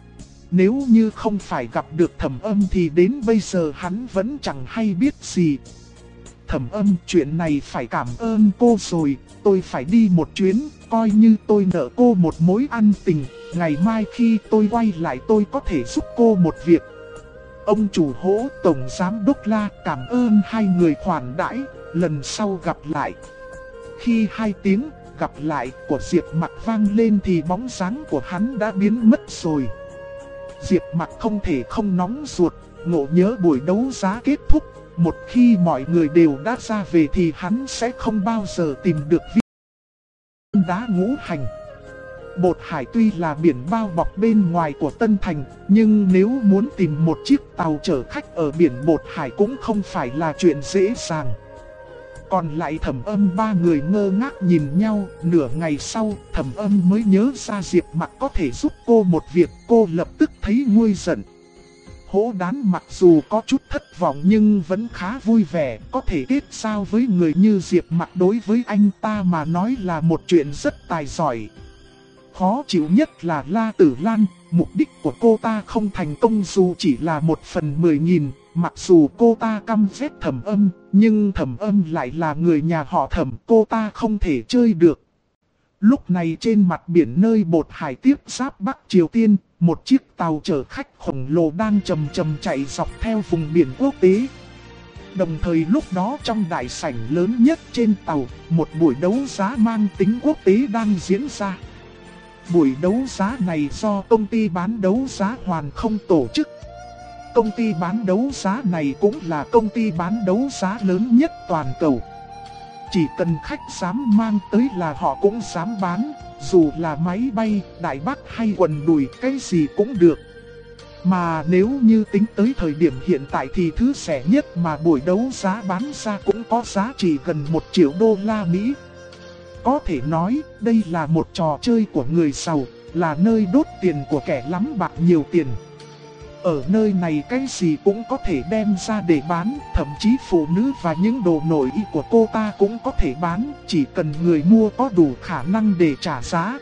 Speaker 1: Nếu như không phải gặp được Thẩm Âm thì đến bây giờ hắn vẫn chẳng hay biết gì. Thẩm Âm, chuyện này phải cảm ơn cô rồi, tôi phải đi một chuyến, coi như tôi nợ cô một mối ân tình, ngày mai khi tôi quay lại tôi có thể giúp cô một việc. Ông chủ Hỗ, Tổng Giám Đốc La, cảm ơn hai người khoản đãi, lần sau gặp lại. Khi hai tiếng gặp lại của Diệp Mặc vang lên thì bóng dáng của hắn đã biến mất rồi. Diệp Mặc không thể không nóng ruột, ngộ nhớ buổi đấu giá kết thúc, một khi mọi người đều đã ra về thì hắn sẽ không bao giờ tìm được viên đá ngũ hành. Bột Hải tuy là biển bao bọc bên ngoài của Tân Thành, nhưng nếu muốn tìm một chiếc tàu chở khách ở biển Bột Hải cũng không phải là chuyện dễ dàng. Còn lại Thẩm Âm ba người ngơ ngác nhìn nhau, nửa ngày sau Thẩm Âm mới nhớ ra Diệp Mặc có thể giúp cô một việc, cô lập tức thấy nguôi giận. Hỗ Đán mặc dù có chút thất vọng nhưng vẫn khá vui vẻ, có thể kết giao với người như Diệp Mặc đối với anh ta mà nói là một chuyện rất tài giỏi. Khó chịu nhất là La Tử Lan, mục đích của cô ta không thành công dù chỉ là 1/10.000, mặc dù cô ta căm ghét Thẩm Âm, nhưng Thẩm Âm lại là người nhà họ Thẩm, cô ta không thể chơi được. Lúc này trên mặt biển nơi Bột Hải tiếp giáp Bắc Triều Tiên, một chiếc tàu chở khách khổng lồ đang chậm chậm chạy dọc theo vùng biển quốc tế. Đồng thời lúc đó trong đại sảnh lớn nhất trên tàu, một buổi đấu giá mang tính quốc tế đang diễn ra. Buổi đấu giá này do công ty bán đấu giá Hoàn Không tổ chức. Công ty bán đấu giá này cũng là công ty bán đấu giá lớn nhất toàn cầu. Chỉ cần khách dám mang tới là họ cũng dám bán, dù là máy bay, đại bác hay quần đùi, cái gì cũng được. Mà nếu như tính tới thời điểm hiện tại thì thứ rẻ nhất mà buổi đấu giá bán ra cũng có giá trị gần 1 triệu đô la Mỹ. Có thể nói, đây là một trò chơi của người giàu, là nơi đốt tiền của kẻ lắm bạc nhiều tiền. Ở nơi này cái gì cũng có thể đem ra để bán, thậm chí phụ nữ và những đồ nội y của cô ta cũng có thể bán, chỉ cần người mua có đủ khả năng để trả giá.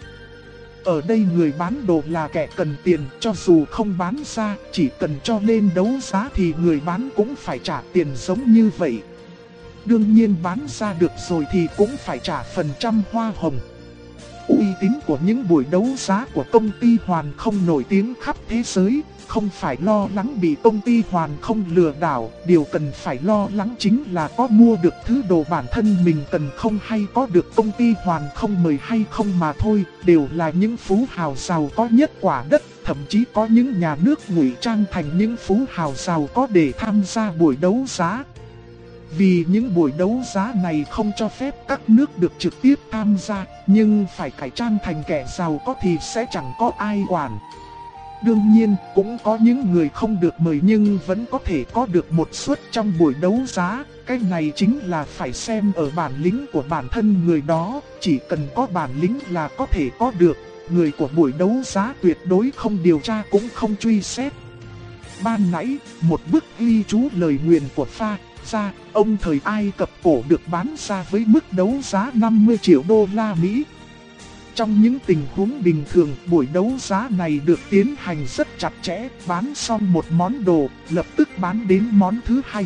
Speaker 1: Ở đây người bán đồ là kẻ cần tiền, cho dù không bán ra, chỉ cần cho lên đấu giá thì người bán cũng phải trả tiền giống như vậy. Đương nhiên bán ra được rồi thì cũng phải trả phần trăm hoa hồng. Uy tín của những buổi đấu giá của công ty Hoàn Không nổi tiếng khắp thế giới, không phải lo lắng bị công ty Hoàn Không lừa đảo, điều cần phải lo lắng chính là có mua được thứ đồ bản thân mình cần không hay có được công ty Hoàn Không mời hay không mà thôi, đều là những phú hào giàu có nhất quả đất, thậm chí có những nhà nước ngụy trang thành những phú hào giàu có để tham gia buổi đấu giá. Vì những buổi đấu giá này không cho phép các nước được trực tiếp tham gia, nhưng phải cải trang thành kẻ giàu có thì sẽ chẳng có ai quản. Đương nhiên, cũng có những người không được mời nhưng vẫn có thể có được một suất trong buổi đấu giá. Cái này chính là phải xem ở bản lĩnh của bản thân người đó, chỉ cần có bản lĩnh là có thể có được. Người của buổi đấu giá tuyệt đối không điều tra cũng không truy xét. Ban nãy, một bức ghi chú lời nguyền của Pha ra, ông thời Ai Cập cổ được bán ra với mức đấu giá 50 triệu đô la Mỹ. Trong những tình huống bình thường, buổi đấu giá này được tiến hành rất chặt chẽ, bán xong một món đồ, lập tức bán đến món thứ hai.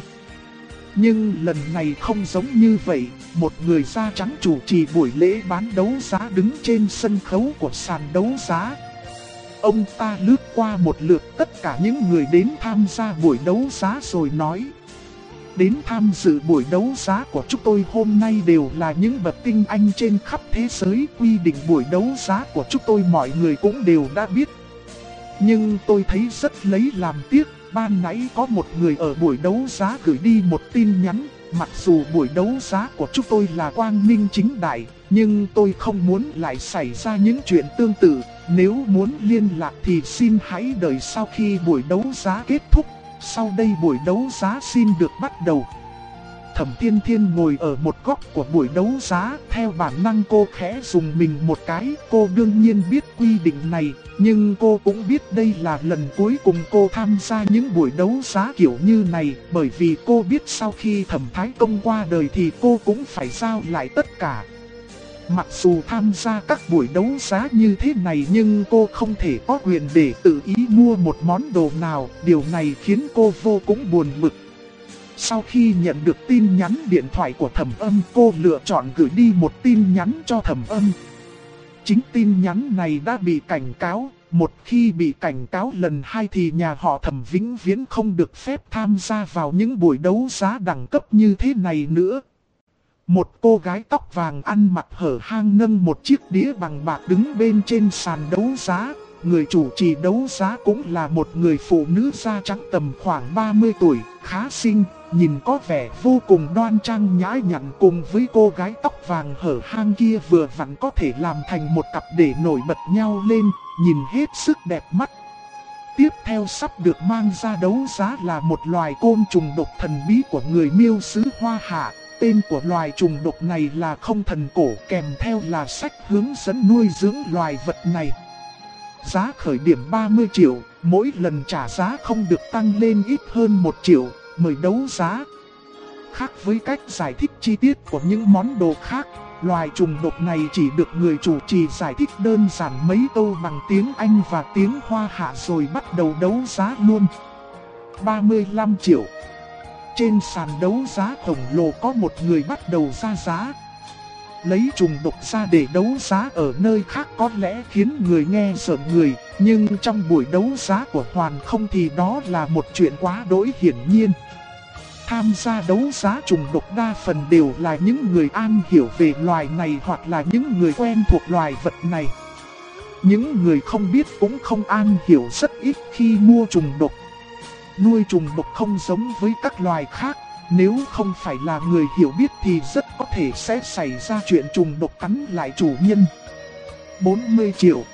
Speaker 1: Nhưng lần này không giống như vậy, một người da trắng chủ trì buổi lễ bán đấu giá đứng trên sân khấu của sàn đấu giá. Ông ta lướt qua một lượt tất cả những người đến tham gia buổi đấu giá rồi nói: đến tham dự buổi đấu giá của chúng tôi hôm nay đều là những bậc tinh anh trên khắp thế giới. Quy định buổi đấu giá của chúng tôi mọi người cũng đều đã biết. Nhưng tôi thấy rất lấy làm tiếc, ban nãy có một người ở buổi đấu giá gửi đi một tin nhắn. Mặc dù buổi đấu giá của chúng tôi là quang minh chính đại, nhưng tôi không muốn lại xảy ra những chuyện tương tự. Nếu muốn liên lạc thì xin hãy đợi sau khi buổi đấu giá kết thúc. Sau đây buổi đấu giá xin được bắt đầu. Thẩm Thiên Thiên ngồi ở một góc của buổi đấu giá, theo bản năng cô khẽ dùng mình một cái. Cô đương nhiên biết quy định này, nhưng cô cũng biết đây là lần cuối cùng cô tham gia những buổi đấu giá kiểu như này. Bởi vì cô biết sau khi Thẩm Thái Công qua đời thì cô cũng phải giao lại tất cả. Mặc dù tham gia các buổi đấu giá như thế này nhưng cô không thể có quyền để tự ý mua một món đồ nào, điều này khiến cô vô cùng buồn bực. Sau khi nhận được tin nhắn điện thoại của Thẩm Âm, cô lựa chọn gửi đi một tin nhắn cho Thẩm Âm. Chính tin nhắn này đã bị cảnh cáo, một khi bị cảnh cáo lần 2 thì nhà họ Thẩm vĩnh viễn không được phép tham gia vào những buổi đấu giá đẳng cấp như thế này nữa. Một cô gái tóc vàng ăn mặc hở hang nâng một chiếc đĩa bằng bạc đứng bên trên sàn đấu giá. Người chủ trì đấu giá cũng là một người phụ nữ da trắng tầm khoảng 30 tuổi, khá xinh, nhìn có vẻ vô cùng đoan trang nhã nhặn, cùng với cô gái tóc vàng hở hang kia vừa vặn có thể làm thành một cặp để nổi bật nhau lên, nhìn hết sức đẹp mắt. Tiếp theo sắp được mang ra đấu giá là một loài côn trùng độc thần bí của người Miêu xứ Hoa Hạ. Tên của loài trùng độc này là Không Thần Cổ, kèm theo là sách hướng dẫn nuôi dưỡng loài vật này. Giá khởi điểm 30 triệu, mỗi lần trả giá không được tăng lên ít hơn 1 triệu, mời đấu giá. Khác với cách giải thích chi tiết của những món đồ khác, loài trùng độc này chỉ được người chủ trì giải thích đơn giản mấy câu bằng tiếng Anh và tiếng Hoa Hạ rồi bắt đầu đấu giá luôn. 35 triệu. Trên sàn đấu giá khổng lồ có một người bắt đầu ra giá. Lấy trùng độc ra để đấu giá ở nơi khác có lẽ khiến người nghe sợ người, nhưng trong buổi đấu giá của Hoàn Không thì đó là một chuyện quá đỗi hiển nhiên. Tham gia đấu giá trùng độc đa phần đều là những người am hiểu về loài này hoặc là những người quen thuộc loài vật này. Những người không biết cũng không am hiểu rất ít khi mua trùng độc. Nuôi trùng độc không giống với các loài khác, nếu không phải là người hiểu biết thì rất có thể sẽ xảy ra chuyện trùng độc cắn lại chủ nhân. 40 triệu,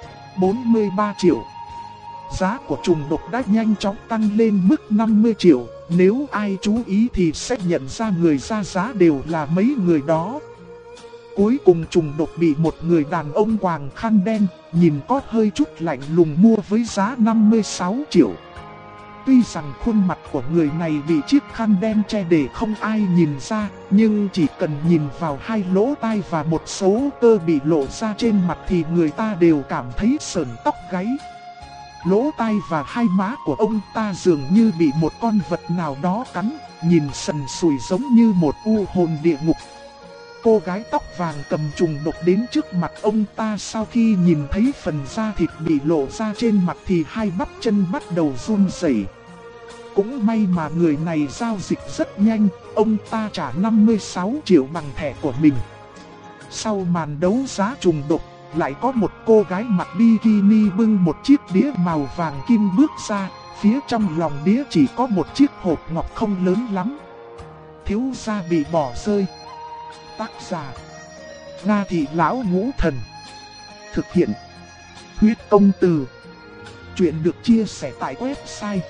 Speaker 1: 43 triệu. Giá của trùng độc đã nhanh chóng tăng lên mức 50 triệu, nếu ai chú ý thì sẽ nhận ra người ra giá đều là mấy người đó. Cuối cùng trùng độc bị một người đàn ông quàng khăn đen, nhìn có hơi chút lạnh lùng mua với giá 56 triệu. Tuy rằng khuôn mặt của người này bị chiếc khăn đen che để không ai nhìn ra, nhưng chỉ cần nhìn vào hai lỗ tai và một số cơ bị lộ ra trên mặt thì người ta đều cảm thấy sởn tóc gáy. Lỗ tai và hai má của ông ta dường như bị một con vật nào đó cắn, nhìn sần sùi giống như một u hồn địa ngục. Cô gái tóc vàng cầm trùng độc đến trước mặt ông ta, sau khi nhìn thấy phần da thịt bị lộ ra trên mặt thì hai bắp chân bắt đầu run rẩy. Cũng may mà người này giao dịch rất nhanh, ông ta trả 56 triệu bằng thẻ của mình. Sau màn đấu giá trùng độc, lại có một cô gái mặc bikini bưng một chiếc đĩa màu vàng kim bước ra, phía trong lòng đĩa chỉ có một chiếc hộp ngọc không lớn lắm. Thiếu gia bị bỏ rơi. Tác giả: Nga Thị Lão Ngũ Thần. Thực hiện: Huyết Công Từ. Chuyện được chia sẻ tại website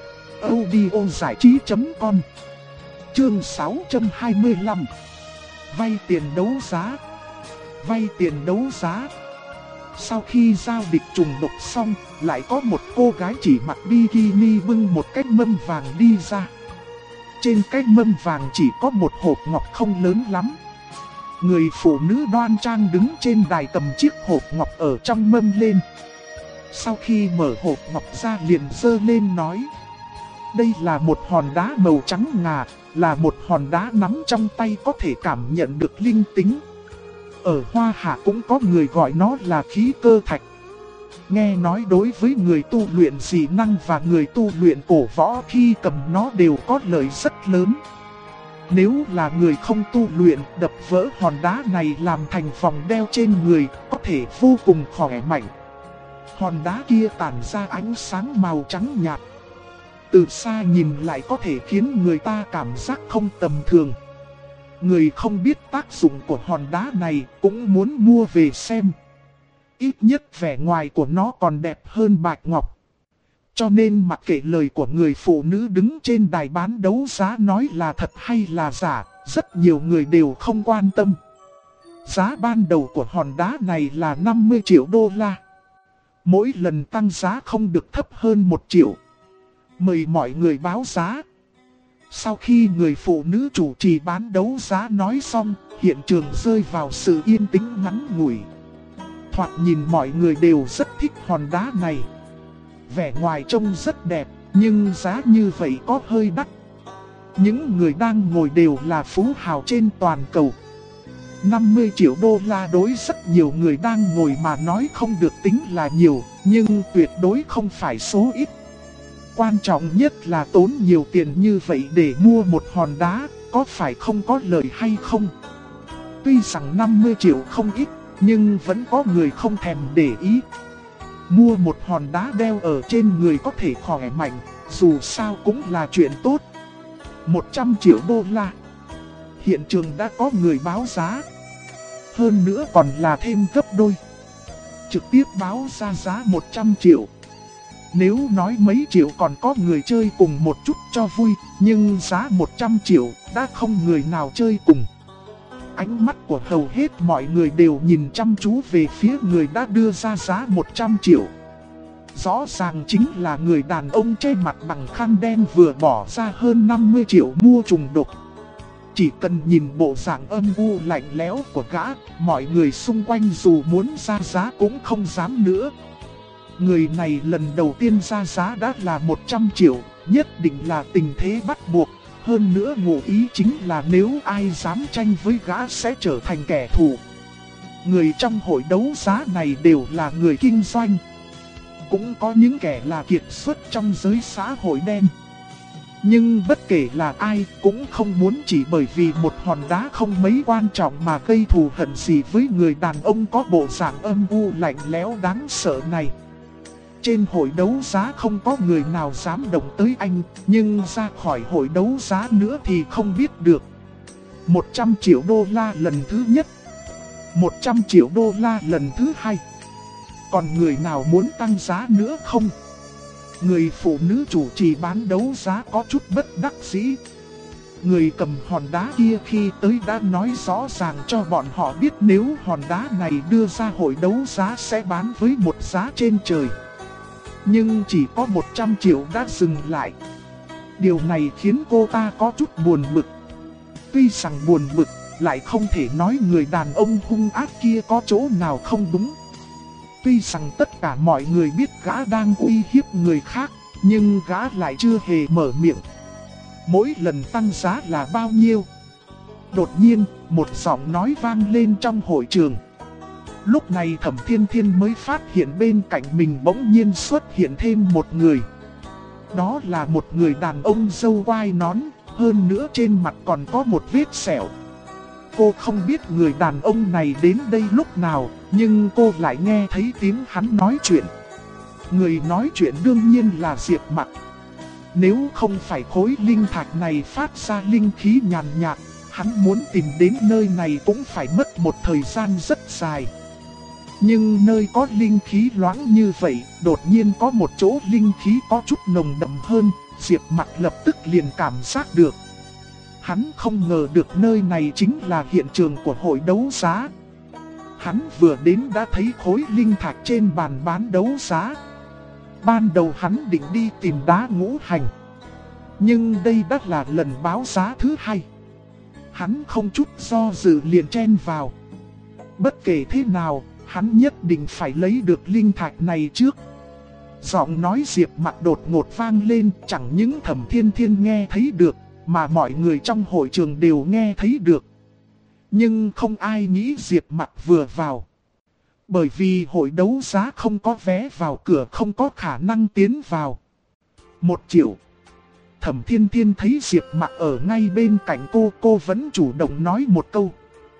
Speaker 1: audiozảichí.com. Chương 625. Vay tiền đấu giá. Vay tiền đấu giá. Sau khi giao dịch trùng độc xong, lại có một cô gái chỉ mặc bikini bưng một cái mâm vàng đi ra. Trên cái mâm vàng chỉ có một hộp ngọc không lớn lắm. Người phụ nữ đoan trang đứng trên đài cầm chiếc hộp ngọc ở trong mâm lên. Sau khi mở hộp ngọc ra liền giơ lên nói: đây là một hòn đá màu trắng ngà, là một hòn đá nắm trong tay có thể cảm nhận được linh tính. Ở Hoa Hạ cũng có người gọi nó là khí cơ thạch. Nghe nói đối với người tu luyện dị năng và người tu luyện cổ võ khi cầm nó đều có lợi rất lớn. Nếu là người không tu luyện, đập vỡ hòn đá này làm thành vòng đeo trên người, có thể vô cùng khỏe mạnh. Hòn đá kia tản ra ánh sáng màu trắng nhạt. Từ xa nhìn lại có thể khiến người ta cảm giác không tầm thường. Người không biết tác dụng của hòn đá này cũng muốn mua về xem. Ít nhất vẻ ngoài của nó còn đẹp hơn bạch ngọc. Cho nên mặc kệ lời của người phụ nữ đứng trên đài bán đấu giá nói là thật hay là giả, rất nhiều người đều không quan tâm. Giá ban đầu của hòn đá này là 50 triệu đô la. Mỗi lần tăng giá không được thấp hơn 1 triệu. Mời mọi người báo giá. Sau khi người phụ nữ chủ trì bán đấu giá nói xong, hiện trường rơi vào sự yên tĩnh ngắn ngủi. Thoạt nhìn mọi người đều rất thích hòn đá này. Vẻ ngoài trông rất đẹp, nhưng giá như vậy có hơi đắt. Những người đang ngồi đều là phú hào trên toàn cầu. 50 triệu đô la đối rất nhiều người đang ngồi mà nói không được tính là nhiều, nhưng tuyệt đối không phải số ít. Quan trọng nhất là tốn nhiều tiền như vậy để mua một hòn đá, có phải không có lợi hay không? Tuy rằng 50 triệu không ít, nhưng vẫn có người không thèm để ý. Mua một hòn đá đeo ở trên người có thể khỏe mạnh, dù sao cũng là chuyện tốt. 100 triệu đô la. Hiện trường đã có người báo giá. Hơn nữa còn là thêm gấp đôi. Trực tiếp báo ra giá 100 triệu. Nếu nói mấy triệu còn có người chơi cùng một chút cho vui, nhưng giá 100 triệu đã không người nào chơi cùng. Ánh mắt của hầu hết mọi người đều nhìn chăm chú về phía người đã đưa ra giá 100 triệu. Rõ ràng chính là người đàn ông che mặt bằng khăn đen vừa bỏ ra hơn 50 triệu mua trùng độc. Chỉ cần nhìn bộ dạng âm u lạnh lẽo của gã, mọi người xung quanh dù muốn ra giá cũng không dám nữa. Người này lần đầu tiên ra giá đã là 100 triệu, nhất định là tình thế bắt buộc. Hơn nữa ngụ ý chính là nếu ai dám tranh với gã sẽ trở thành kẻ thù. Người trong hội đấu giá này đều là người kinh doanh. Cũng có những kẻ là kiệt xuất trong giới xã hội đen. Nhưng bất kể là ai cũng không muốn chỉ bởi vì một hòn đá không mấy quan trọng mà gây thù hận gì với người đàn ông có bộ dạng âm u lạnh lẽo đáng sợ này. Trên hội đấu giá không có người nào dám động tới anh, nhưng ra khỏi hội đấu giá nữa thì không biết được. 100 triệu đô la lần thứ nhất, 100 triệu đô la lần thứ hai. Còn người nào muốn tăng giá nữa không? Người phụ nữ chủ trì bán đấu giá có chút bất đắc dĩ. Người cầm hòn đá kia khi tới đã nói rõ ràng cho bọn họ biết nếu hòn đá này đưa ra hội đấu giá sẽ bán với một giá trên trời. Nhưng chỉ có 100 triệu đã dừng lại. Điều này khiến cô ta có chút buồn bực. Tuy rằng buồn bực, lại không thể nói người đàn ông hung ác kia có chỗ nào không đúng. Tuy rằng tất cả mọi người biết gã đang uy hiếp người khác, nhưng gã lại chưa hề mở miệng. Mỗi lần tăng giá là bao nhiêu? Đột nhiên, một giọng nói vang lên trong hội trường. Lúc này Thẩm Thiên Thiên mới phát hiện bên cạnh mình bỗng nhiên xuất hiện thêm một người. Đó là một người đàn ông râu quai nón, hơn nữa trên mặt còn có một vết sẹo. Cô không biết người đàn ông này đến đây lúc nào, nhưng cô lại nghe thấy tiếng hắn nói chuyện. Người nói chuyện đương nhiên là Diệp Mặc. Nếu không phải khối linh thạch này phát ra linh khí nhàn nhạt, hắn muốn tìm đến nơi này cũng phải mất một thời gian rất dài. Nhưng nơi có linh khí loãng như vậy, đột nhiên có một chỗ linh khí có chút nồng đậm hơn, Diệp Mặc lập tức liền cảm giác được. Hắn không ngờ được nơi này chính là hiện trường của hội đấu giá. Hắn vừa đến đã thấy khối linh thạch trên bàn bán đấu giá. Ban đầu hắn định đi tìm đá ngũ hành. Nhưng đây đã là lần báo giá thứ hai. Hắn không chút do dự liền chen vào. Bất kể thế nào, hắn nhất định phải lấy được linh thạch này trước. Giọng nói Diệp Mặc đột ngột vang lên, chẳng những Thẩm Thiên Thiên nghe thấy được, mà mọi người trong hội trường đều nghe thấy được. Nhưng không ai nghĩ Diệp Mặc vừa vào. Bởi vì hội đấu giá không có vé vào cửa, không có khả năng tiến vào. 1 triệu. Thẩm Thiên Thiên thấy Diệp Mặc ở ngay bên cạnh cô vẫn chủ động nói một câu.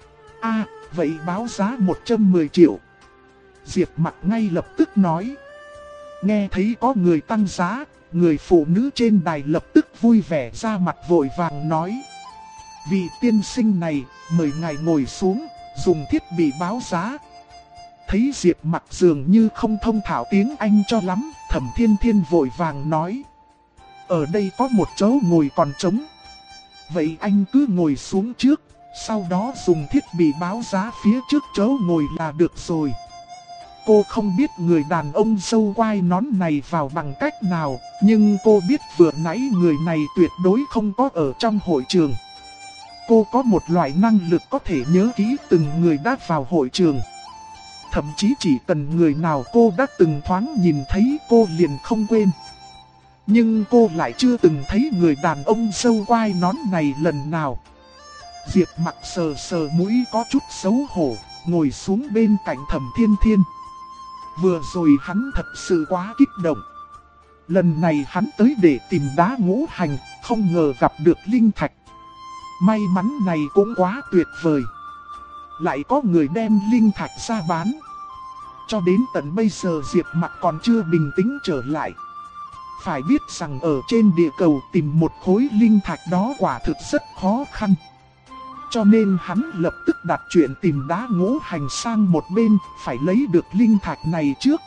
Speaker 1: Vậy báo giá 110 triệu. Diệp Mặc ngay lập tức nói. Nghe thấy có người tăng giá, người phụ nữ trên đài lập tức vui vẻ ra mặt vội vàng nói. Vị tiên sinh này, mời ngài ngồi xuống, dùng thiết bị báo giá. Thấy Diệp Mặc dường như không thông thạo tiếng Anh cho lắm, Thẩm Thiên Thiên vội vàng nói. Ở đây có một chỗ ngồi còn trống. Vậy anh cứ ngồi xuống trước, sau đó dùng thiết bị báo giá phía trước chỗ ngồi là được rồi. Cô không biết người đàn ông râu quai nón này vào bằng cách nào, nhưng cô biết vừa nãy người này tuyệt đối không có ở trong hội trường. Cô có một loại năng lực có thể nhớ kỹ từng người đã vào hội trường. Thậm chí chỉ cần người nào cô đã từng thoáng nhìn thấy cô liền không quên. Nhưng cô lại chưa từng thấy người đàn ông râu quai nón này lần nào. Diệp Mặc sờ sờ mũi có chút xấu hổ, ngồi xuống bên cạnh Thẩm Thiên Thiên. Vừa rồi hắn thật sự quá kích động. Lần này hắn tới để tìm đá ngũ hành, không ngờ gặp được linh thạch. May mắn này cũng quá tuyệt vời. Lại có người đem linh thạch ra bán. Cho đến tận bây giờ Diệp Mặc còn chưa bình tĩnh trở lại. Phải biết rằng ở trên địa cầu tìm một khối linh thạch đó quả thực rất khó khăn. Cho nên hắn lập tức đặt chuyện tìm đá ngũ hành sang một bên, phải lấy được linh thạch này trước.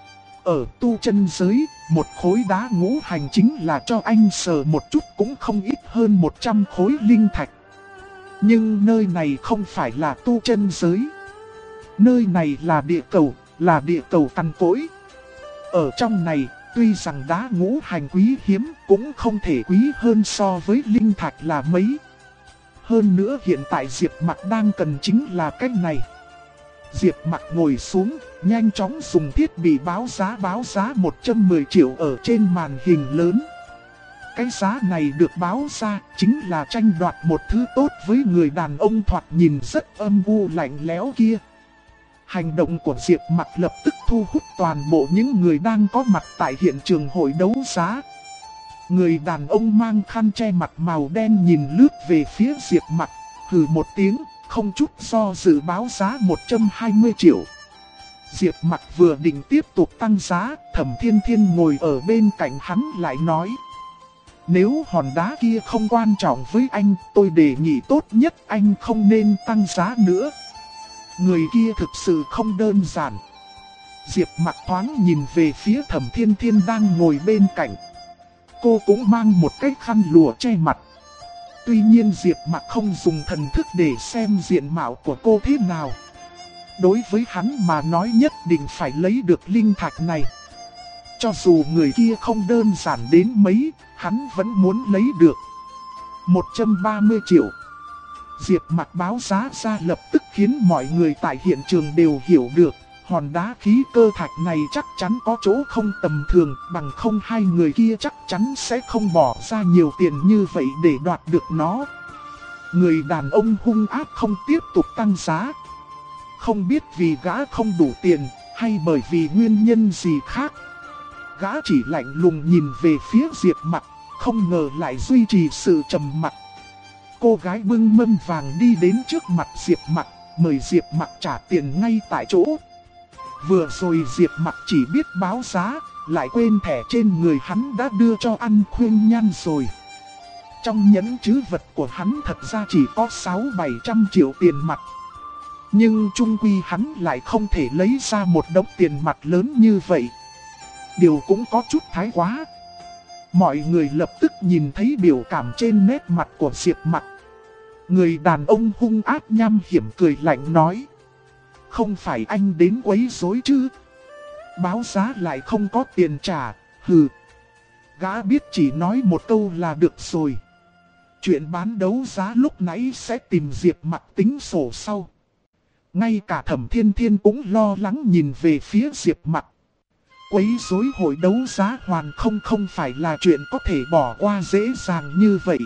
Speaker 1: Ở tu chân giới, một khối đá ngũ hành chính là cho anh sờ một chút cũng không ít hơn 100 khối linh thạch. Nhưng nơi này không phải là tu chân giới. Nơi này là địa cầu cằn cỗi. Ở trong này, tuy rằng đá ngũ hành quý hiếm cũng không thể quý hơn so với linh thạch là mấy. Hơn nữa hiện tại Diệp Mặc đang cần chính là cách này. Diệp Mặc ngồi xuống, nhanh chóng dùng thiết bị báo giá 110 triệu ở trên màn hình lớn. Cái giá này được báo ra chính là tranh đoạt một thứ tốt với người đàn ông thoạt nhìn rất âm u lạnh lẽo kia. Hành động của Diệp Mặc lập tức thu hút toàn bộ những người đang có mặt tại hiện trường hội đấu giá. Người đàn ông mang khăn che mặt màu đen nhìn lướt về phía Diệp Mặc, hừ một tiếng, không chút do dự báo giá 120 triệu. Diệp Mặc vừa định tiếp tục tăng giá, Thẩm Thiên Thiên ngồi ở bên cạnh hắn lại nói: nếu hòn đá kia không quan trọng với anh, tôi đề nghị tốt nhất anh không nên tăng giá nữa. Người kia thực sự không đơn giản. Diệp Mặc thoáng nhìn về phía Thẩm Thiên Thiên đang ngồi bên cạnh. Cô cũng mang một cái khăn lụa che mặt. Tuy nhiên Diệp Mặc không dùng thần thức để xem diện mạo của cô thế nào. Đối với hắn mà nói nhất định phải lấy được linh thạch này. Cho dù người kia không đơn giản đến mấy, hắn vẫn muốn lấy được. 130 triệu. Diệp Mặc báo giá ra lập tức khiến mọi người tại hiện trường đều hiểu được. Hòn đá khí cơ thạch này chắc chắn có chỗ không tầm thường, bằng không hai người kia chắc chắn sẽ không bỏ ra nhiều tiền như vậy để đoạt được nó. Người đàn ông hung ác không tiếp tục tăng giá. Không biết vì gã không đủ tiền, hay bởi vì nguyên nhân gì khác. Gã chỉ lạnh lùng nhìn về phía Diệp Mặc, không ngờ lại duy trì sự trầm mặc. Cô gái bưng mâm vàng đi đến trước mặt Diệp Mặc, mời Diệp Mặc trả tiền ngay tại chỗ. Vừa rồi Diệp Mặc chỉ biết báo giá, lại quên thẻ trên người hắn đã đưa cho An Khuyên Nhan rồi. Trong nhẫn trữ vật của hắn thật ra chỉ có 600-700 triệu tiền mặt. Nhưng chung quy hắn lại không thể lấy ra một đống tiền mặt lớn như vậy. Điều cũng có chút thái quá. Mọi người lập tức nhìn thấy biểu cảm trên nét mặt của Diệp Mặc. Người đàn ông hung ác nham hiểm cười lạnh nói: không phải anh đến quấy rối chứ? Báo giá lại không có tiền trả, hừ. Gã biết chỉ nói một câu là được rồi. Chuyện bán đấu giá lúc nãy sẽ tìm Diệp Mặc tính sổ sau. Ngay cả Thẩm Thiên Thiên cũng lo lắng nhìn về phía Diệp Mặc. Quấy rối hội đấu giá hoàn không phải là chuyện có thể bỏ qua dễ dàng như vậy.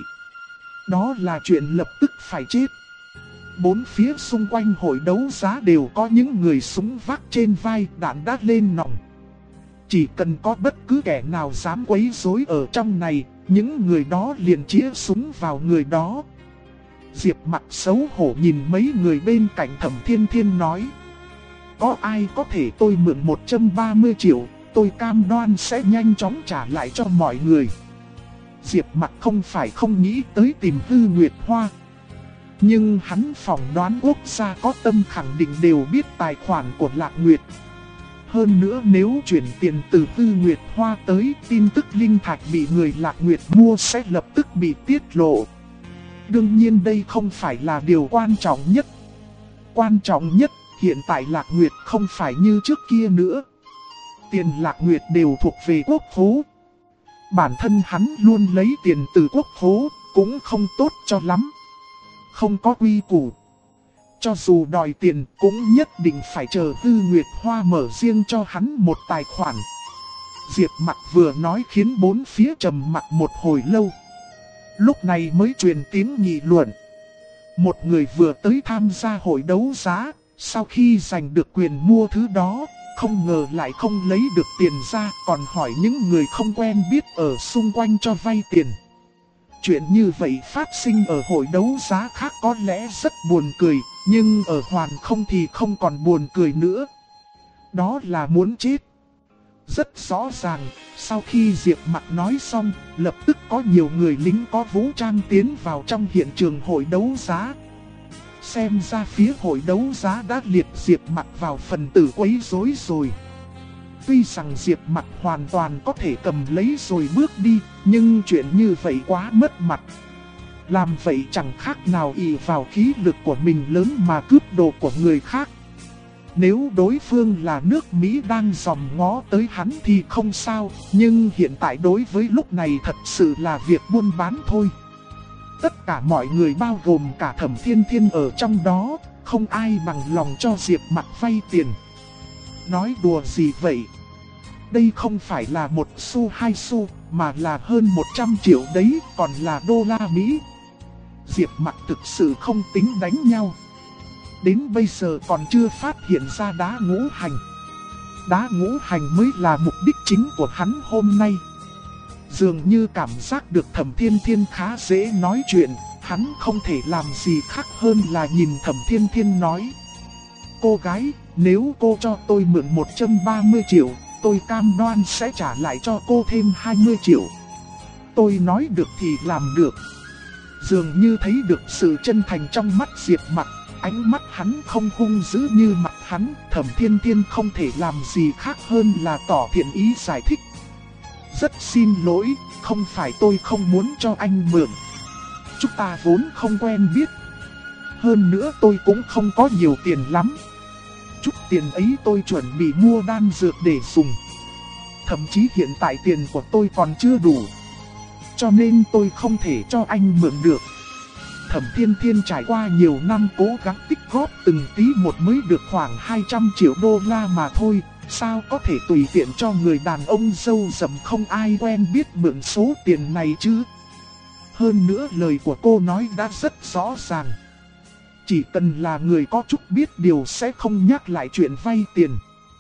Speaker 1: Đó là chuyện lập tức phải chết. Bốn phía xung quanh hội đấu giá đều có những người súng vác trên vai, đạn đã lên nòng. Chỉ cần có bất cứ kẻ nào dám quấy rối ở trong này, những người đó liền chĩa súng vào người đó. Diệp Mặc xấu hổ nhìn mấy người bên cạnh Thẩm Thiên Thiên nói: có ai có thể tôi mượn 130 triệu, tôi cam đoan sẽ nhanh chóng trả lại cho mọi người. Diệp Mặc không phải không nghĩ tới tìm Hư Nguyệt Hoa. Nhưng hắn phỏng đoán quốc gia có tâm khẳng định đều biết tài khoản của Lạc Nguyệt. Hơn nữa nếu chuyển tiền từ Hư Nguyệt Hoa tới, tin tức linh thạch bị người Lạc Nguyệt mua sẽ lập tức bị tiết lộ. Đương nhiên đây không phải là điều quan trọng nhất. Quan trọng nhất, hiện tại Lạc Nguyệt không phải như trước kia nữa. Tiền Lạc Nguyệt đều thuộc về quốc khố. Bản thân hắn luôn lấy tiền từ quốc khố, cũng không tốt cho lắm. Không có quy củ. Cho dù đòi tiền cũng nhất định phải chờ Hư Nguyệt Hoa mở riêng cho hắn một tài khoản. Diệp Mặc vừa nói khiến bốn phía trầm mặc một hồi lâu. Lúc này mới truyền tiếng nghị luận. Một người vừa tới tham gia hội đấu giá, sau khi giành được quyền mua thứ đó, không ngờ lại không lấy được tiền ra, còn hỏi những người không quen biết ở xung quanh cho vay tiền. Chuyện như vậy phát sinh ở hội đấu giá khác có lẽ rất buồn cười, nhưng ở Hoàn Không thì không còn buồn cười nữa. Đó là muốn chết. Rất rõ ràng, sau khi Diệp Mặc nói xong, lập tức có nhiều người lính có vũ trang tiến vào trong hiện trường hội đấu giá. Xem ra phía hội đấu giá đã liệt Diệp Mặc vào phần tử quấy rối rồi. Tuy rằng Diệp Mặc hoàn toàn có thể cầm lấy rồi bước đi, nhưng chuyện như vậy quá mất mặt. Làm vậy chẳng khác nào ỷ vào khí lực của mình lớn mà cướp đồ của người khác. Nếu đối phương là nước Mỹ đang dòm ngó tới hắn thì không sao, nhưng hiện tại đối với lúc này thật sự là việc buôn bán thôi. Tất cả mọi người bao gồm cả Thẩm Thiên Thiên ở trong đó, không ai bằng lòng cho Diệp Mặc vay tiền. Nói đùa gì vậy? Đây không phải là 1 xu 2 xu, mà là hơn 100 triệu đấy, còn là đô la Mỹ. Diệp Mặc thực sự không tính đánh nhau. Đến bây giờ còn chưa phát hiện ra đá ngũ hành. Đá ngũ hành mới là mục đích chính của hắn hôm nay. Dường như cảm giác được Thẩm Thiên Thiên khá dễ nói chuyện, hắn không thể làm gì khác hơn là nhìn Thẩm Thiên Thiên nói. Cô gái, nếu cô cho tôi mượn 130 triệu, tôi cam đoan sẽ trả lại cho cô thêm 20 triệu. Tôi nói được thì làm được. Dường như thấy được sự chân thành trong mắt Diệp Mặc, ánh mắt hắn không hung dữ như mặt hắn, Thẩm Thiên Thiên không thể làm gì khác hơn là tỏ thiện ý giải thích. Rất xin lỗi, không phải tôi không muốn cho anh mượn. Chúng ta vốn không quen biết. Hơn nữa tôi cũng không có nhiều tiền lắm. Chút tiền ấy tôi chuẩn bị mua đan dược để dùng. Thậm chí hiện tại tiền của tôi còn chưa đủ. Cho nên tôi không thể cho anh mượn được. Thẩm Thiên Thiên trải qua nhiều năm cố gắng tích góp từng tí một mới được khoảng 200 triệu đô la mà thôi. Sao có thể tùy tiện cho người đàn ông râu rậm không ai quen biết mượn số tiền này chứ? Hơn nữa lời của cô nói đã rất rõ ràng. Chỉ cần là người có chút biết điều sẽ không nhắc lại chuyện vay tiền.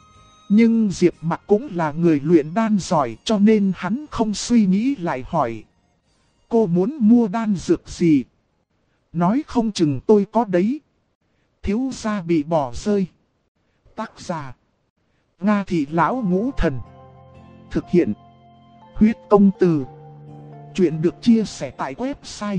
Speaker 1: Nhưng Diệp Mặc cũng là người luyện đan giỏi cho nên hắn không suy nghĩ lại hỏi. Cô muốn mua đan dược gì? Nói không chừng tôi có đấy. Thiếu gia bị bỏ rơi. Tác giả Nga Thị Lão Ngũ Thần. Thực hiện Huyết Công Từ. Chuyện được chia sẻ tại website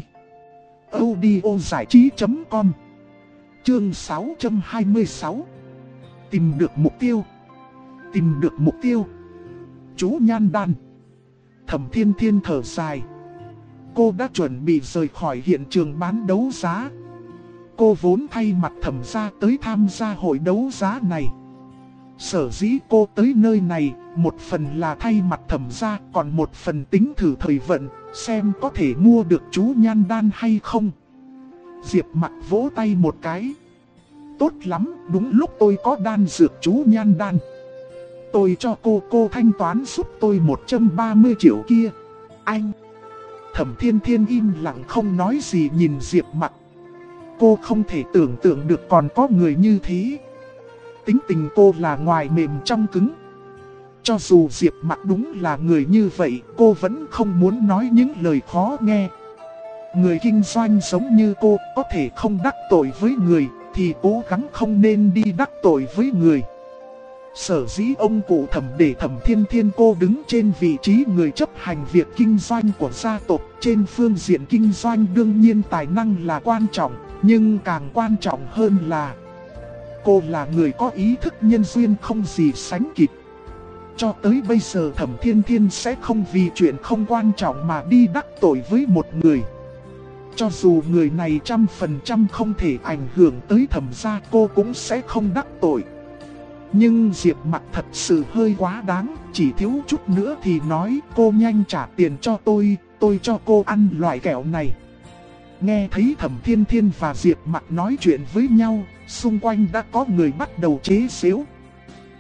Speaker 1: audiozảichí.com. Chương 626. Tìm được mục tiêu. Tìm được mục tiêu. Chú nhan đan. Thẩm Thiên Thiên thở dài. Cô đã chuẩn bị rời khỏi hiện trường bán đấu giá. Cô vốn thay mặt Thẩm gia tới tham gia hội đấu giá này. Sở dĩ cô tới nơi này, một phần là thay mặt Thẩm gia, còn một phần tính thử thời vận, xem có thể mua được chú nhan đan hay không. Diệp Mặc vỗ tay một cái. Tốt lắm, đúng lúc tôi có đan dược chú nhan đan. Tôi cho cô thanh toán giúp tôi 130 triệu kia. Anh! Thẩm Thiên Thiên im lặng không nói gì nhìn Diệp Mặc. Cô không thể tưởng tượng được còn có người như thế. Tính tình cô là ngoài mềm trong cứng. Cho dù Diệp Mặc đúng là người như vậy, cô vẫn không muốn nói những lời khó nghe. Người kinh doanh giống như cô có thể không đắc tội với người, thì cố gắng không nên đi đắc tội với người. Sở dĩ ông cụ Thẩm để Thẩm Thiên Thiên cô đứng trên vị trí người chấp hành việc kinh doanh của gia tộc. Trên phương diện kinh doanh đương nhiên tài năng là quan trọng, nhưng càng quan trọng hơn là cô là người có ý thức nhân duyên không gì sánh kịp. Cho tới bây giờ Thẩm Thiên Thiên sẽ không vì chuyện không quan trọng mà đi đắc tội với một người. Cho dù người này 100% không thể ảnh hưởng tới Thẩm gia, cô cũng sẽ không đắc tội. Nhưng Diệp Mặc thật sự hơi quá đáng, chỉ thiếu chút nữa thì nói cô nhanh trả tiền cho tôi cho cô ăn loại kẹo này. Nghe thấy Thẩm Thiên Thiên và Diệp Mặc nói chuyện với nhau, xung quanh đã có người bắt đầu chế giễu.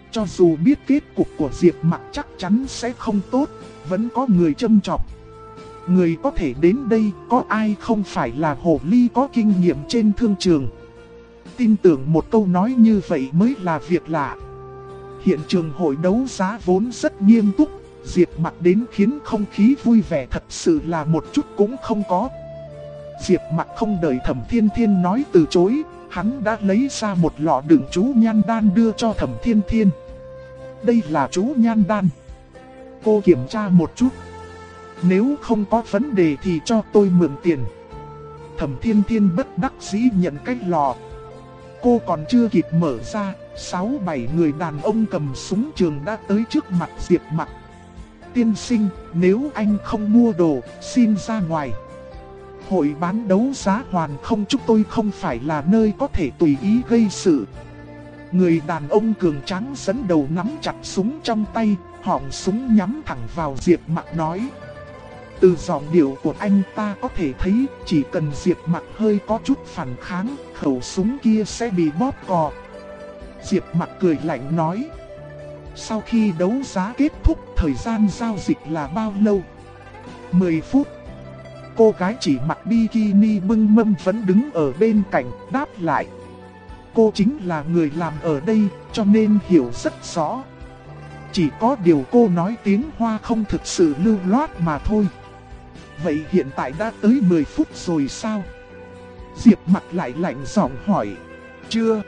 Speaker 1: Cho dù biết kết cục của Diệp Mặc chắc chắn sẽ không tốt, vẫn có người châm chọc. Người có thể đến đây có ai không phải là hồ ly có kinh nghiệm trên thương trường. Tin tưởng một câu nói như vậy mới là việc lạ. Hiện trường hội đấu giá vốn rất nghiêm túc, Diệp Mặc đến khiến không khí vui vẻ thật sự là một chút cũng không có. Diệp Mặc không đợi Thẩm Thiên Thiên nói từ chối, hắn đã lấy ra một lọ đựng chú nhan đan đưa cho Thẩm Thiên Thiên. Đây là chú nhan đan. Cô kiểm tra một chút. Nếu không có vấn đề thì cho tôi mượn tiền. Thẩm Thiên Thiên bất đắc dĩ nhận cái lọ. Cô còn chưa kịp mở ra, 6-7 người đàn ông cầm súng trường đã tới trước mặt Diệp Mặc. Tiên sinh, nếu anh không mua đồ, xin ra ngoài. Hội bán đấu giá hoàn không, chúng tôi không phải là nơi có thể tùy ý gây sự. Người đàn ông cường tráng dẫn đầu nắm chặt súng trong tay, họng súng nhắm thẳng vào Diệp Mặc nói. Từ giọng điệu của anh ta có thể thấy, chỉ cần Diệp Mặc hơi có chút phản kháng, khẩu súng kia sẽ bị bóp cò. Diệp Mặc cười lạnh nói. Sau khi đấu giá kết thúc, thời gian giao dịch là bao lâu? 10 phút. Cô gái chỉ mặc bikini bưng mâm vẫn đứng ở bên cạnh, đáp lại. Cô chính là người làm ở đây, cho nên hiểu rất rõ. Chỉ có điều cô nói tiếng Hoa không thực sự lưu loát mà thôi. Vậy hiện tại đã tới 10 phút rồi sao? Diệp Mặc lại lạnh giọng hỏi. Chưa.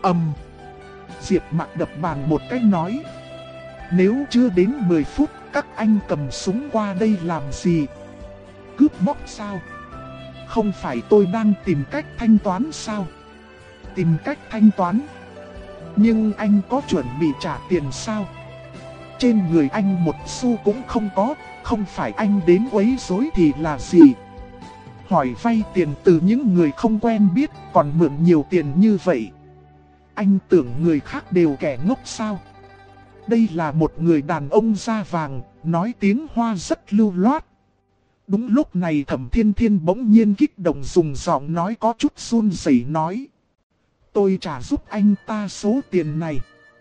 Speaker 1: Diệp Mặc đập bàn một cái nói. Nếu chưa đến 10 phút, các anh cầm súng qua đây làm gì? Cướp bóc sao? Không phải tôi đang tìm cách thanh toán sao? Tìm cách thanh toán? Nhưng anh có chuẩn bị trả tiền sao? Trên người anh một xu cũng không có, không phải anh đến quấy rối thì là gì? Hỏi vay tiền từ những người không quen biết, còn mượn nhiều tiền như vậy. Anh tưởng người khác đều kẻ ngốc sao? Đây là một người đàn ông da vàng, nói tiếng Hoa rất lưu loát. Đúng lúc này Thẩm Thiên Thiên bỗng nhiên kích động dùng giọng nói có chút run rẩy nói. Tôi trả giúp anh ta số tiền này.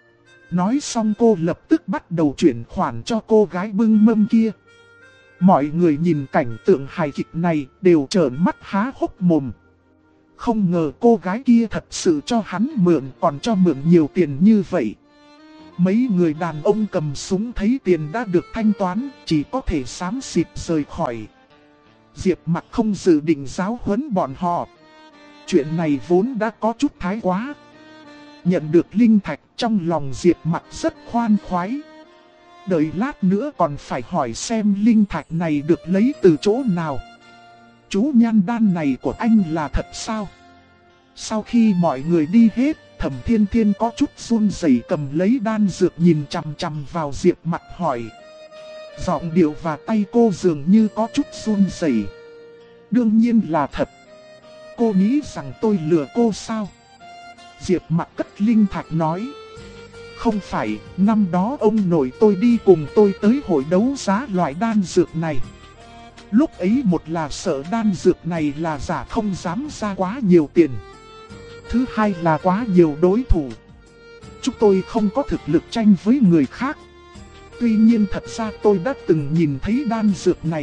Speaker 1: Nói xong cô lập tức bắt đầu chuyển khoản cho cô gái bưng mâm kia. Mọi người nhìn cảnh tượng hài kịch này đều trợn mắt há hốc mồm. Không ngờ cô gái kia thật sự cho hắn mượn, còn cho mượn nhiều tiền như vậy. Mấy người đàn ông cầm súng thấy tiền đã được thanh toán, chỉ có thể xám xịt rời khỏi. Diệp Mặc không dự định giáo huấn bọn họ. Chuyện này vốn đã có chút thái quá. Nhận được linh thạch, trong lòng Diệp Mặc rất khoan khoái. Đợi lát nữa còn phải hỏi xem linh thạch này được lấy từ chỗ nào. Chú nhan đan này của anh là thật sao? Sau khi mọi người đi hết, Thẩm Thiên Thiên có chút run rẩy cầm lấy đan dược nhìn chằm chằm vào Diệp Mặc hỏi. Giọng điệu và tay cô dường như có chút run rẩy. Đương nhiên là thật. Cô nghĩ rằng tôi lừa cô sao? Diệp Mặc cất linh thạch nói. Không phải, năm đó ông nội tôi đi cùng tôi tới hội đấu giá loại đan dược này. Lúc ấy một là sợ đan dược này là giả không dám ra quá nhiều tiền. Thứ hai là quá nhiều đối thủ. Chúng tôi không có thực lực tranh với người khác. Tuy nhiên thật ra tôi đã từng nhìn thấy đan dược này.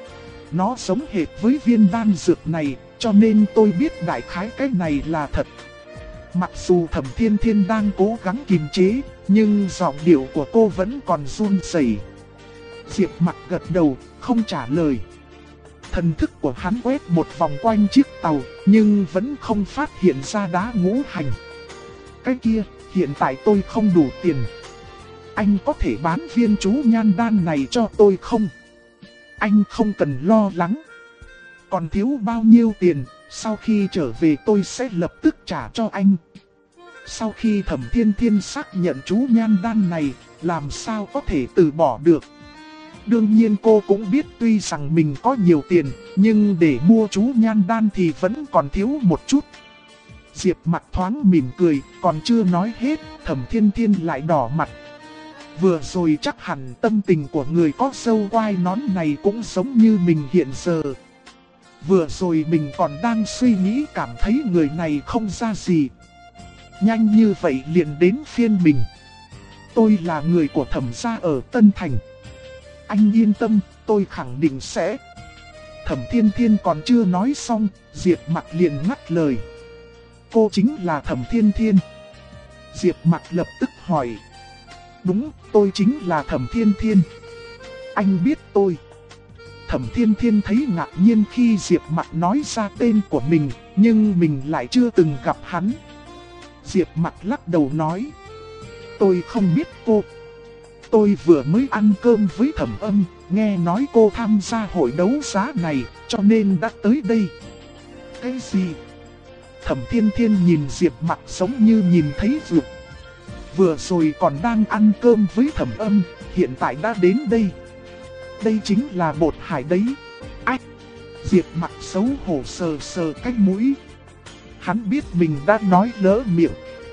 Speaker 1: Nó giống hệt với viên đan dược này, cho nên tôi biết đại khái cái này là thật. Mặc dù Thẩm Thiên Thiên đang cố gắng kiềm chế, nhưng giọng điệu của cô vẫn còn run rẩy. Diệp Mặc gật đầu, không trả lời. Thần thức của hắn quét một vòng quanh chiếc tàu, nhưng vẫn không phát hiện ra đá ngũ hành. Cái kia, hiện tại tôi không đủ tiền. Anh có thể bán viên chú nhan đan này cho tôi không? Anh không cần lo lắng. Còn thiếu bao nhiêu tiền, sau khi trở về tôi sẽ lập tức trả cho anh. Sau khi Thẩm Thiên Thiên xác nhận chú nhan đan này, làm sao có thể từ bỏ được. Đương nhiên cô cũng biết tuy rằng mình có nhiều tiền, nhưng để mua chú nhan đan thì vẫn còn thiếu một chút. Diệp Mặc thoáng mỉm cười, còn chưa nói hết, Thẩm Thiên Thiên lại đỏ mặt. Vừa rồi chắc hẳn tâm tình của người có râu quai nón này cũng giống như mình hiện giờ. Vừa rồi mình còn đang suy nghĩ cảm thấy người này không ra gì. Nhanh như vậy liền đến phiên mình. Tôi là người của Thẩm gia ở Tân Thành. Anh yên tâm, tôi khẳng định sẽ. Thẩm Thiên Thiên còn chưa nói xong, Diệp Mặc liền ngắt lời. Cô chính là Thẩm Thiên Thiên. Diệp Mặc lập tức hỏi. Đúng, tôi chính là Thẩm Thiên Thiên. Anh biết tôi. Thẩm Thiên Thiên thấy ngạc nhiên khi Diệp Mặc nói ra tên của mình, nhưng mình lại chưa từng gặp hắn. Diệp Mặc lắc đầu nói. Tôi không biết cô. Tôi vừa mới ăn cơm với Thẩm Âm, nghe nói cô tham gia hội đấu giá này, cho nên đã tới đây. Cái gì? Thẩm Thiên Thiên nhìn Diệp Mặc giống như nhìn thấy vượt. Vừa rồi còn đang ăn cơm với Thẩm Âm, hiện tại đã đến đây. Đây chính là Bột Hải đấy. Ách! Diệp Mặc xấu hổ sờ sờ cái mũi. Hắn biết mình đã nói lỡ miệng.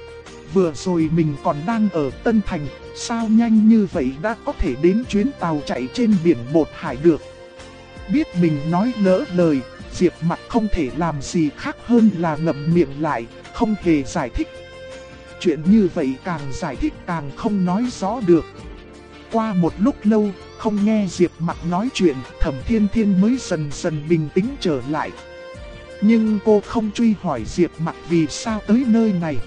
Speaker 1: Vừa rồi mình còn đang ở Tân Thành, sao nhanh như vậy đã có thể đến chuyến tàu chạy trên biển Bột Hải được. Biết mình nói lỡ lời, Diệp Mặc không thể làm gì khác hơn là ngậm miệng lại, không hề giải thích. Chuyện như vậy càng giải thích càng không nói rõ được. Qua một lúc lâu, không nghe Diệp Mặc nói chuyện, Thẩm Thiên Thiên mới dần dần bình tĩnh trở lại. Nhưng cô không truy hỏi Diệp Mặc vì sao tới nơi này.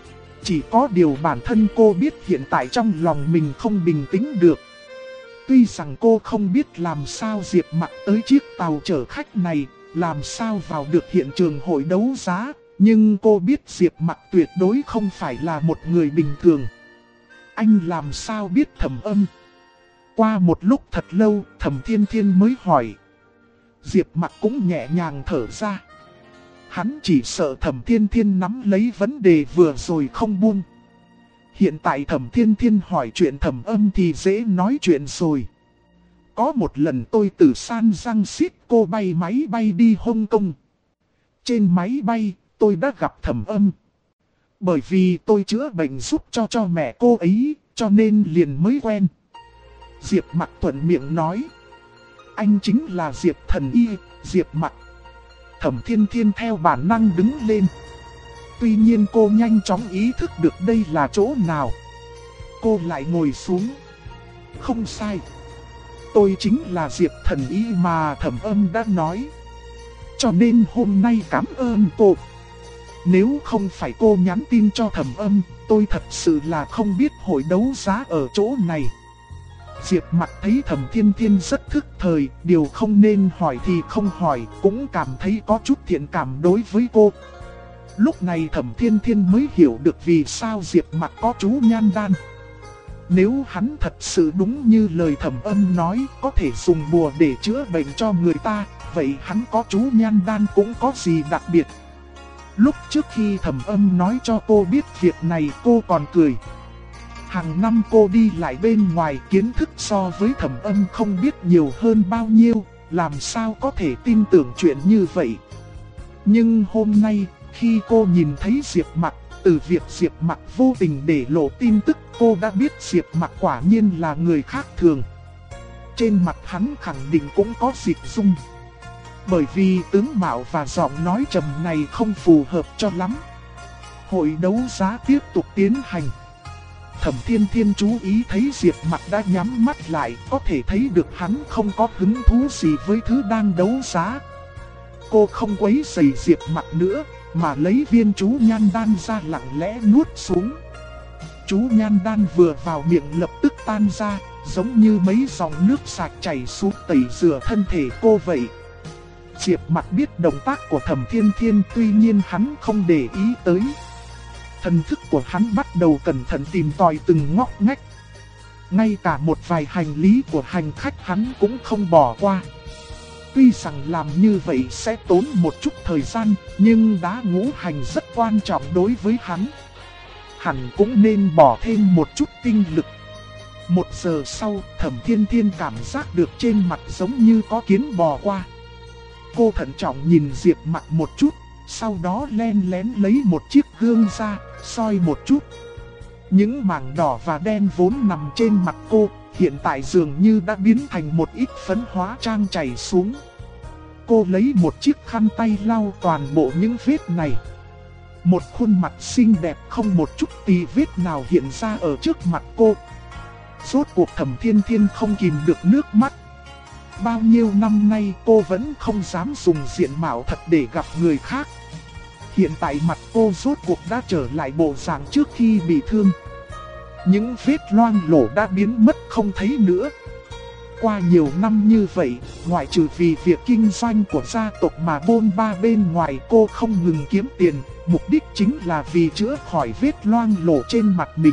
Speaker 1: Chỉ có điều bản thân cô biết hiện tại trong lòng mình không bình tĩnh được. Tuy rằng cô không biết làm sao Diệp Mặc tới chiếc tàu chở khách này, làm sao vào được hiện trường hội đấu giá, nhưng cô biết Diệp Mặc tuyệt đối không phải là một người bình thường. Anh làm sao biết Thẩm Âm? Qua một lúc thật lâu, Thẩm Thiên Thiên mới hỏi. Diệp Mặc cũng nhẹ nhàng thở ra. Hắn chỉ sợ Thẩm Thiên Thiên nắm lấy vấn đề vừa rồi không buông. Hiện tại Thẩm Thiên Thiên hỏi chuyện Thẩm Âm thì dễ nói chuyện rồi. Có một lần tôi từ San Francisco bay máy bay đi Hong Kong. Trên máy bay, tôi đã gặp Thẩm Âm. Bởi vì tôi chữa bệnh giúp cho mẹ cô ấy, cho nên liền mới quen. Diệp Mặc thuận miệng nói. Anh chính là Diệp Thần Y, Diệp Mặc. Thẩm Thiên Thiên theo bản năng đứng lên. Tuy nhiên cô nhanh chóng ý thức được đây là chỗ nào. Cô lại ngồi xuống. Không sai. Tôi chính là Diệp Thần Y mà Thẩm Âm đã nói. Cho nên hôm nay cảm ơn cô. Nếu không phải cô nhắn tin cho Thẩm Âm, tôi thật sự là không biết hội đấu giá ở chỗ này. Diệp Mặc thấy Thẩm Thiên Thiên rất thức thời, điều không nên hỏi thì không hỏi, cũng cảm thấy có chút thiện cảm đối với cô. Lúc này Thẩm Thiên Thiên mới hiểu được vì sao Diệp Mặc có chú nhan đan. Nếu hắn thật sự đúng như lời Thẩm Âm nói, có thể dùng bùa để chữa bệnh cho người ta, vậy hắn có chú nhan đan cũng có gì đặc biệt. Lúc trước khi Thẩm Âm nói cho cô biết việc này cô còn cười. Hàng năm cô đi lại bên ngoài, kiến thức so với Thẩm Âm không biết nhiều hơn bao nhiêu, làm sao có thể tin tưởng chuyện như vậy. Nhưng hôm nay, khi cô nhìn thấy Diệp Mặc, từ việc Diệp Mặc vô tình để lộ tin tức, cô đã biết Diệp Mặc quả nhiên là người khác thường. Trên mặt hắn khẳng định cũng có dịch dung. Bởi vì tướng mạo và giọng nói trầm này không phù hợp cho lắm. Hội đấu giá tiếp tục tiến hành. Thẩm Thiên Thiên chú ý thấy Diệp Mặc đã nhắm mắt lại, có thể thấy được hắn không có hứng thú gì với thứ đang đấu giá. Cô không quấy rầy Diệp Mặc nữa, mà lấy viên chú nhan đan ra lặng lẽ nuốt xuống. Chú nhan đan vừa vào miệng lập tức tan ra, giống như mấy dòng nước sạch chảy xuống tẩy rửa thân thể cô vậy. Diệp Mặc biết động tác của Thẩm Thiên Thiên, tuy nhiên hắn không để ý tới. Thần thức của hắn bắt đầu cẩn thận tìm tòi từng ngóc ngách. Ngay cả một vài hành lý của hành khách hắn cũng không bỏ qua. Tuy rằng làm như vậy sẽ tốn một chút thời gian, nhưng đá ngũ hành rất quan trọng đối với hắn. Hẳn cũng nên bỏ thêm một chút tinh lực. 1 giờ sau, Thẩm Thiên Thiên cảm giác được trên mặt giống như có kiến bò qua. Cô thận trọng nhìn Diệp Mặc một chút, sau đó len lén lấy một chiếc gương ra, soi một chút. Những mảng đỏ và đen vốn nằm trên mặt cô, hiện tại dường như đã biến thành một ít phấn hóa trang chảy xuống. Cô lấy một chiếc khăn tay lau toàn bộ những vết này. Một khuôn mặt xinh đẹp không một chút tì vết nào hiện ra ở trước mặt cô. Rốt cuộc Thẩm Thiên Thiên không kìm được nước mắt. Bao nhiêu năm nay cô vẫn không dám dùng diện mạo thật để gặp người khác. Hiện tại mặt cô rốt cuộc đã trở lại bộ dạng trước khi bị thương. Những vết loang lổ đã biến mất không thấy nữa. Qua nhiều năm như vậy, ngoại trừ vì việc kinh doanh của gia tộc mà bôn ba bên ngoài, cô không ngừng kiếm tiền, mục đích chính là vì chữa khỏi vết loang lổ trên mặt mình.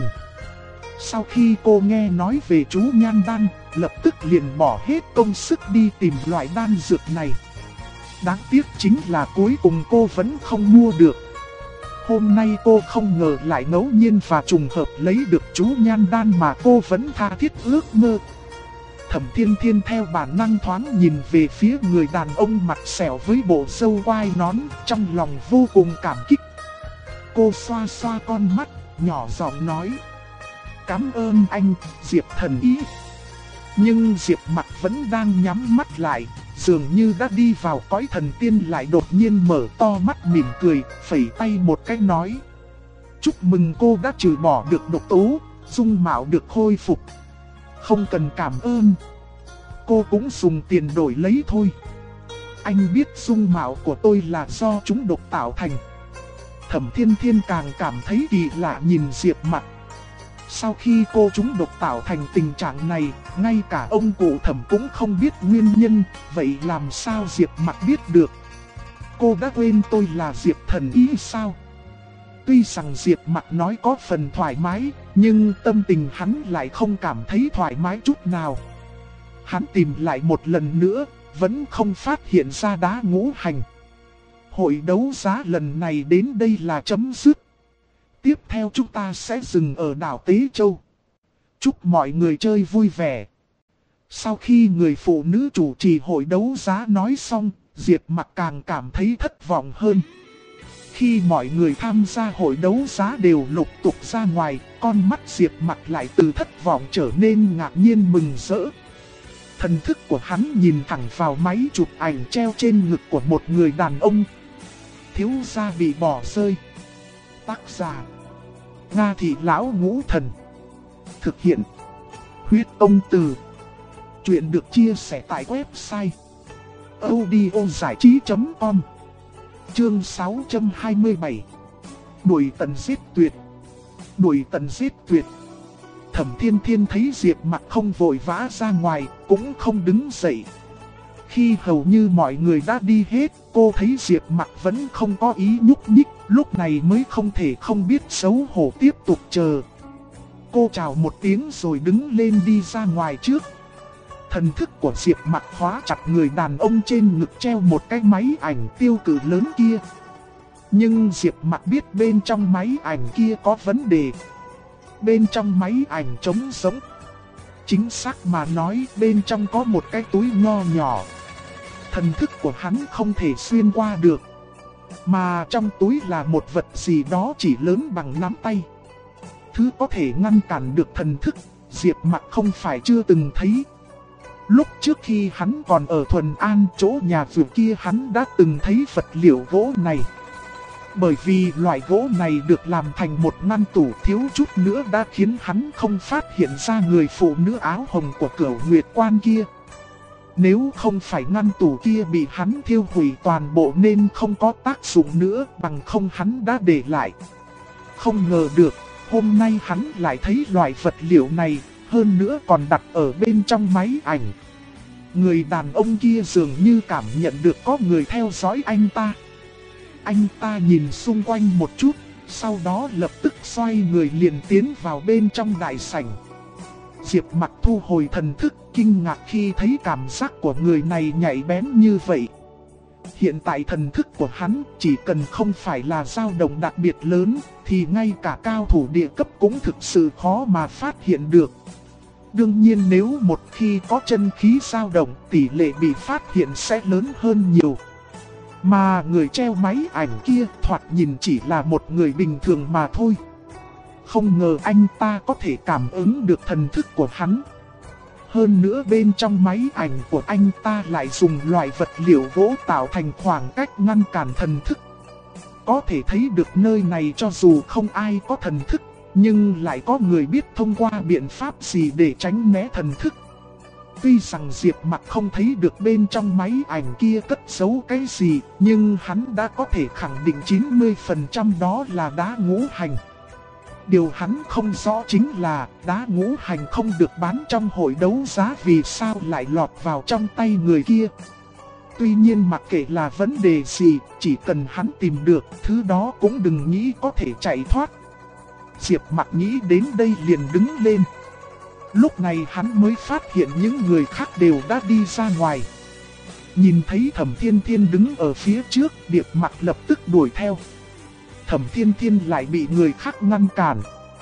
Speaker 1: Sau khi cô nghe nói về chú nhan đan, lập tức liền bỏ hết công sức đi tìm loại đan dược này. Đáng tiếc chính là cuối cùng cô vẫn không mua được. Hôm nay cô không ngờ lại ngẫu nhiên và trùng hợp lấy được chú nhan đan mà cô vẫn tha thiết ước mơ. Thẩm Thiên Thiên theo bản năng thoáng nhìn về phía người đàn ông mặt sẹo với bộ râu quai nón, trong lòng vô cùng cảm kích. Cô xoa xoa con mắt, nhỏ giọng nói: "Cảm ơn anh, Diệp thần ý." Nhưng Diệp Mặc vẫn đang nhắm mắt lại, dường như đã đi vào cõi thần tiên, lại đột nhiên mở to mắt mỉm cười, phẩy tay một cái nói: "Chúc mừng cô đã trừ bỏ được độc tố, dung mạo được khôi phục. Không cần cảm ơn, cô cũng dùng tiền đổi lấy thôi. Anh biết dung mạo của tôi là do chúng độc tạo thành." Thẩm Thiên Thiên càng cảm thấy kỳ lạ nhìn Diệp Mặc. Sau khi cô chúng độc tạo thành tình trạng này, ngay cả ông cụ Thẩm cũng không biết nguyên nhân, vậy làm sao Diệp Mặc biết được? Cô đã quên tôi là Diệp thần ý sao? Tuy rằng Diệp Mặc nói có phần thoải mái, nhưng tâm tình hắn lại không cảm thấy thoải mái chút nào. Hắn tìm lại một lần nữa, vẫn không phát hiện ra đá ngũ hành. Hội đấu giá lần này đến đây là chấm dứt. Tiếp theo chúng ta sẽ dừng ở đảo Tế Châu. Chúc mọi người chơi vui vẻ. Sau khi người phụ nữ chủ trì hội đấu giá nói xong, Diệp Mặc càng cảm thấy thất vọng hơn. Khi mọi người tham gia hội đấu giá đều lục tục ra ngoài, con mắt Diệp Mặc lại từ thất vọng trở nên ngạc nhiên mừng rỡ. Thần thức của hắn nhìn thẳng vào máy chụp ảnh treo trên ngực của một người đàn ông. Thiếu gia bị bỏ rơi. Tác giả: Nga Thị Lão Ngũ Thần. Thực hiện: Huyết Ông Từ. Chuyện được chia sẻ tại website audiozảichí.com. Chương 627. Đuổi tận giết tuyệt. Đuổi tận giết tuyệt. Thẩm Thiên Thiên thấy Diệp Mặc không vội vã ra ngoài, cũng không đứng dậy. Khi hầu như mọi người đã đi hết, cô thấy Diệp Mặc vẫn không có ý nhúc nhích, lúc này mới không thể không biết xấu hổ tiếp tục chờ. Cô chào một tiếng rồi đứng lên đi ra ngoài trước. Thần thức của Diệp Mặc khóa chặt người đàn ông trên ngực treo một cái máy ảnh tiêu cự lớn kia. Nhưng Diệp Mặc biết bên trong máy ảnh kia có vấn đề. Bên trong máy ảnh trống rỗng. Chính xác mà nói, bên trong có một cái túi nho nhỏ. Thần thức của hắn không thể xuyên qua được. Mà trong túi là một vật gì đó chỉ lớn bằng nắm tay. Thứ có thể ngăn cản được thần thức, Diệp Mặc không phải chưa từng thấy. Lúc trước khi hắn còn ở Thuần An, chỗ nhà vườn kia, hắn đã từng thấy vật liệu gỗ này. Bởi vì loại gỗ này được làm thành một ngăn tủ, thiếu chút nữa đã khiến hắn không phát hiện ra người phụ nữ áo hồng của Cửu Nguyệt Quan kia. Nếu không phải ngăn tủ kia bị hắn thiêu hủy toàn bộ nên không có tác dụng nữa, bằng không hắn đã để lại. Không ngờ được, hôm nay hắn lại thấy loại vật liệu này, hơn nữa còn đặt ở bên trong máy ảnh. Người đàn ông kia dường như cảm nhận được có người theo dõi anh ta. Anh ta nhìn xung quanh một chút, sau đó lập tức xoay người liền tiến vào bên trong đại sảnh. Diệp Mặc thu hồi thần thức, kinh ngạc khi thấy cảm giác của người này nhạy bén như vậy. Hiện tại thần thức của hắn chỉ cần không phải là dao động đặc biệt lớn, thì ngay cả cao thủ địa cấp cũng thực sự khó mà phát hiện được. Đương nhiên nếu một khi có chân khí dao động, tỷ lệ bị phát hiện sẽ lớn hơn nhiều. Mà người treo máy ảnh kia thoạt nhìn chỉ là một người bình thường mà thôi. Không ngờ anh ta có thể cảm ứng được thần thức của hắn. Hơn nữa bên trong máy ảnh của anh ta lại dùng loại vật liệu gỗ tạo thành khoảng cách ngăn cản thần thức. có thể thấy được nơi này cho dù không ai có thần thức, nhưng lại có người biết thông qua biện pháp gì để tránh né thần thức. Tuy rằng Diệp Mặc không thấy được bên trong máy ảnh kia cất giấu cái gì, nhưng hắn đã có thể khẳng định 90% đó là đá ngũ hành. Điều hắn không rõ chính là đá ngũ hành không được bán trong hội đấu giá, vì sao lại lọt vào trong tay người kia. Tuy nhiên mặc kệ là vấn đề gì, chỉ cần hắn tìm được, thứ đó cũng đừng nghĩ có thể chạy thoát. Diệp Mặc nghĩ đến đây liền đứng lên. Lúc này hắn mới phát hiện những người khác đều đã đi ra ngoài. Nhìn thấy Thẩm Thiên Thiên đứng ở phía trước, Diệp Mặc lập tức đuổi theo. Thẩm Thiên Thiên lại bị người khác ngăn cản.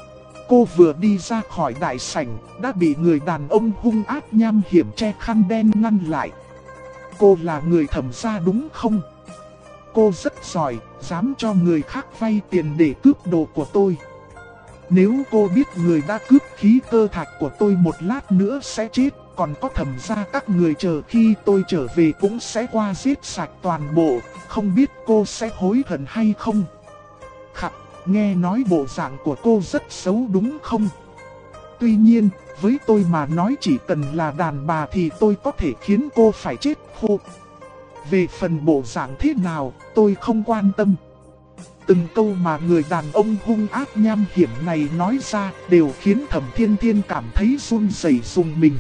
Speaker 1: Cô vừa đi ra khỏi đại sảnh, đã bị người đàn ông hung ác nham hiểm che khăn đen ngăn lại. Cô là người Thẩm gia đúng không? Cô rất giỏi, dám cho người khác vay tiền để cướp đồ của tôi. Nếu cô biết người đã cướp khí cơ thạch của tôi một lát nữa sẽ chết, còn có Thẩm gia các người chờ khi tôi trở về cũng sẽ qua giết sạch toàn bộ, không biết cô sẽ hối hận hay không? Khắc, nghe nói bộ dạng của cô rất xấu đúng không? Tuy nhiên, với tôi mà nói chỉ cần là đàn bà thì tôi có thể khiến cô phải chết khô. Về phần bộ dạng thế nào, tôi không quan tâm. Từng câu mà người đàn ông hung ác nham hiểm này nói ra đều khiến Thẩm Thiên Thiên cảm thấy run rẩy rùng mình.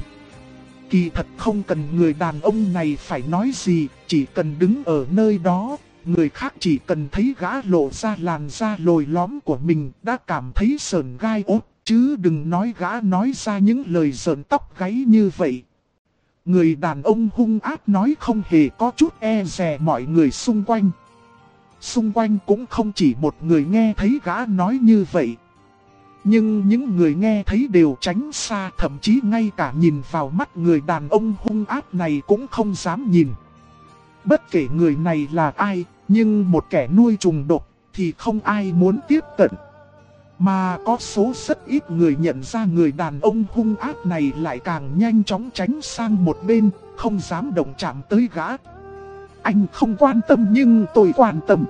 Speaker 1: Kỳ thật không cần người đàn ông này phải nói gì, chỉ cần đứng ở nơi đó, người khác chỉ cần thấy gã lộ ra làn da lồi lõm của mình đã cảm thấy sởn gai ốt, chứ đừng nói gã nói ra những lời rợn tóc gáy như vậy. Người đàn ông hung ác nói không hề có chút e dè mọi người xung quanh. Xung quanh cũng không chỉ một người nghe thấy gã nói như vậy. Nhưng những người nghe thấy đều tránh xa, thậm chí ngay cả nhìn vào mắt người đàn ông hung ác này cũng không dám nhìn. Bất kể người này là ai, nhưng một kẻ nuôi trùng độc thì không ai muốn tiếp cận. Mà có số rất ít người nhận ra người đàn ông hung ác này lại càng nhanh chóng tránh sang một bên, không dám động chạm tới gã. Anh không quan tâm nhưng tôi quan tâm.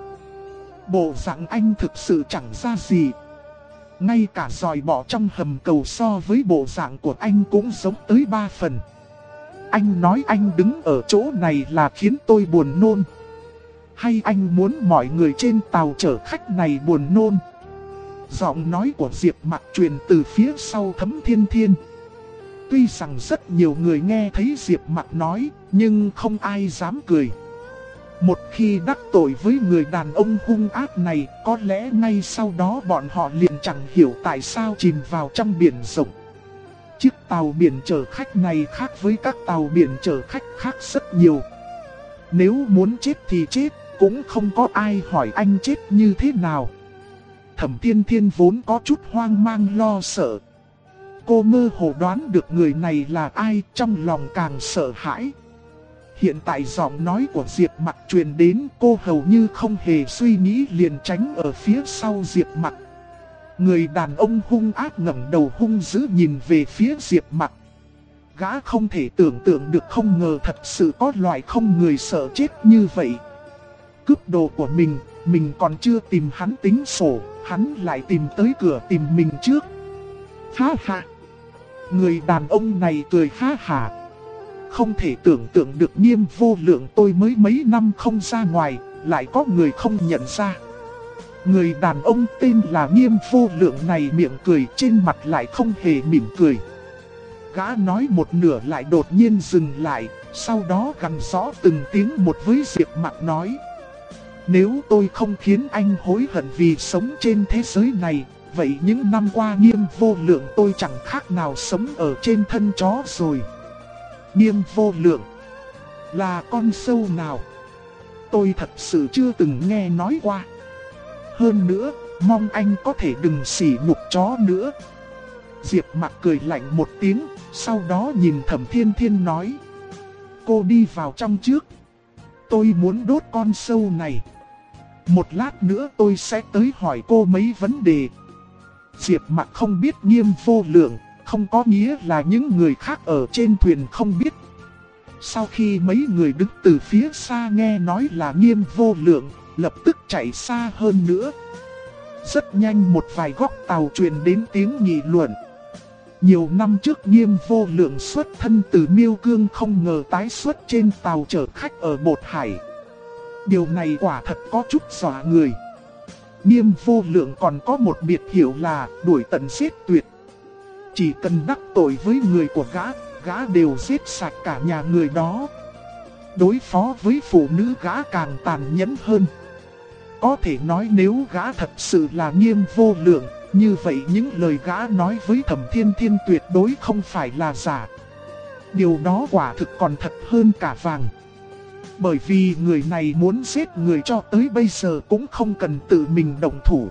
Speaker 1: Bộ dạng anh thực sự chẳng ra gì. Ngay cả giòi bọ trong hầm cầu so với bộ dạng của anh cũng giống tới 3 phần. Anh nói anh đứng ở chỗ này là khiến tôi buồn nôn. Hay anh muốn mọi người trên tàu chở khách này buồn nôn? Giọng nói của Diệp Mặc truyền từ phía sau Thẩm Thiên Thiên. Tuy rằng rất nhiều người nghe thấy Diệp Mặc nói, nhưng không ai dám cười. Một khi đắc tội với người đàn ông hung ác này, có lẽ ngay sau đó bọn họ liền chẳng hiểu tại sao chìm vào trong biển rộng. Chiếc tàu biển chở khách này khác với các tàu biển chở khách khác rất nhiều. Nếu muốn chết thì chết, cũng không có ai hỏi anh chết như thế nào. Thẩm Thiên Thiên vốn có chút hoang mang lo sợ. Cô mơ hồ đoán được người này là ai, trong lòng càng sợ hãi. Hiện tại giọng nói của Diệp Mặc truyền đến, cô hầu như không hề suy nghĩ liền tránh ở phía sau Diệp Mặc. Người đàn ông hung ác ngẩng đầu hung dữ nhìn về phía Diệp Mặc. Gã không thể tưởng tượng được, không ngờ thật sự có loại không người sợ chết như vậy. Cướp đồ của mình còn chưa tìm hắn tính sổ, hắn lại tìm tới cửa tìm mình trước. Ha ha! Người đàn ông này cười ha hả. Không thể tưởng tượng được Nghiêm Vô Lượng tôi mới mấy năm không ra ngoài, lại có người không nhận ra. Người đàn ông tên là Nghiêm Vô Lượng này miệng cười, trên mặt lại không hề mỉm cười. Gã nói một nửa lại đột nhiên dừng lại, sau đó gằn rõ từng tiếng một với Diệp Mặc nói. Nếu tôi không khiến anh hối hận vì sống trên thế giới này, vậy những năm qua Nghiêm Vô Lượng tôi chẳng khác nào sống ở trên thân chó rồi. Nghiêm Vô Lượng là con sâu nào? Tôi thật sự chưa từng nghe nói qua. Hơn nữa, mong anh có thể đừng sỉ nhục chó nữa. Diệp Mặc cười lạnh một tiếng, sau đó nhìn Thẩm Thiên Thiên nói. Cô đi vào trong trước. Tôi muốn đốt con sâu này. Một lát nữa tôi sẽ tới hỏi cô mấy vấn đề. Diệp Mặc không biết Nghiêm Vô Lượng, không có nghĩa là những người khác ở trên thuyền không biết. Sau khi mấy người đứng từ phía xa nghe nói là Nghiêm Vô Lượng, lập tức chạy xa hơn nữa. Rất nhanh một vài góc tàu truyền đến tiếng nghị luận. Nhiều năm trước Nghiêm Vô Lượng xuất thân từ Miêu Cương không ngờ tái xuất trên tàu chở khách ở Bột Hải. Điều này quả thật có chút dọa người. Nghiêm Vô Lượng còn có một biệt hiệu là đuổi tận giết tuyệt. Chỉ cần đắc tội với người của gã đều giết sạch cả nhà người đó. Đối phó với phụ nữ gã càng tàn nhẫn hơn. Có thể nói nếu gã thật sự là Nghiêm Vô Lượng, như vậy những lời gã nói với Thẩm Thiên Thiên tuyệt đối không phải là giả. Điều đó quả thực còn thật hơn cả vàng. Bởi vì người này muốn giết người cho tới bây giờ cũng không cần tự mình động thủ.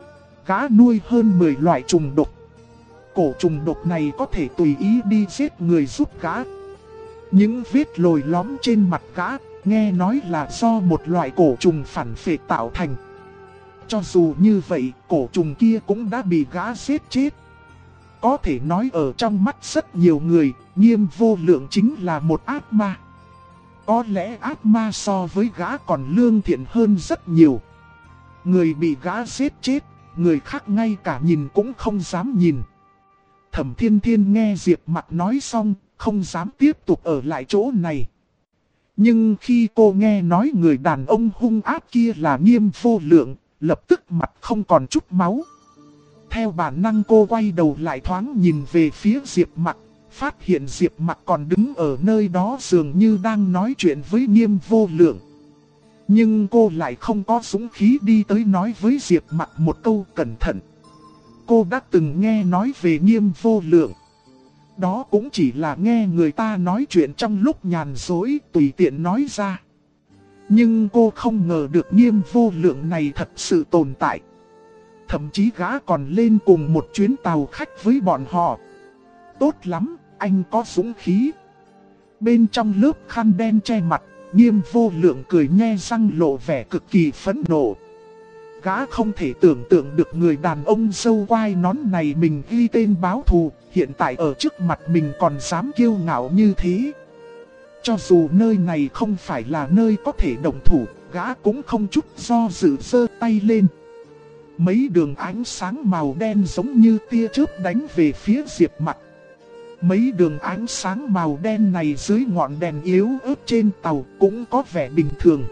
Speaker 1: Gã nuôi hơn 10 loại trùng độc. Cổ trùng độc này có thể tùy ý đi giết người giúp gã. Những vết lồi lõm trên mặt gã, nghe nói là do một loại cổ trùng phản phệ tạo thành. Cho dù như vậy, cổ trùng kia cũng đã bị gã giết chết. Có thể nói ở trong mắt rất nhiều người, Nghiêm Vô Lượng chính là một ác ma. Có lẽ ác ma so với gã còn lương thiện hơn rất nhiều. Người bị gã giết chết, người khác ngay cả nhìn cũng không dám nhìn. Thẩm Thiên Thiên nghe Diệp Mặc nói xong, không dám tiếp tục ở lại chỗ này. Nhưng khi cô nghe nói người đàn ông hung ác kia là Nghiêm Vô Lượng, lập tức mặt không còn chút máu. Theo bản năng cô quay đầu lại thoáng nhìn về phía Diệp Mặc, phát hiện Diệp Mặc còn đứng ở nơi đó dường như đang nói chuyện với Nghiêm Vô Lượng. Nhưng cô lại không có dũng khí đi tới nói với Diệp Mặc một câu cẩn thận. Cô đã từng nghe nói về Nghiêm Vô Lượng. Đó cũng chỉ là nghe người ta nói chuyện trong lúc nhàn rỗi tùy tiện nói ra. Nhưng cô không ngờ được Nghiêm Vô Lượng này thật sự tồn tại. Thậm chí gã còn lên cùng một chuyến tàu khách với bọn họ. Tốt lắm, anh có dũng khí. Bên trong lớp khăn đen che mặt, Nghiêm Vô Lượng cười nhe răng lộ vẻ cực kỳ phẫn nộ. Gã không thể tưởng tượng được người đàn ông râu quai nón này mình ghi tên báo thù, hiện tại ở trước mặt mình còn dám kiêu ngạo như thế. Cho dù nơi này không phải là nơi có thể động thủ, gã cũng không chút do dự giơ tay lên. Mấy đường ánh sáng màu đen giống như tia chớp đánh về phía Diệp Mặc. Mấy đường ánh sáng màu đen này dưới ngọn đèn yếu ớt trên tàu cũng có vẻ bình thường.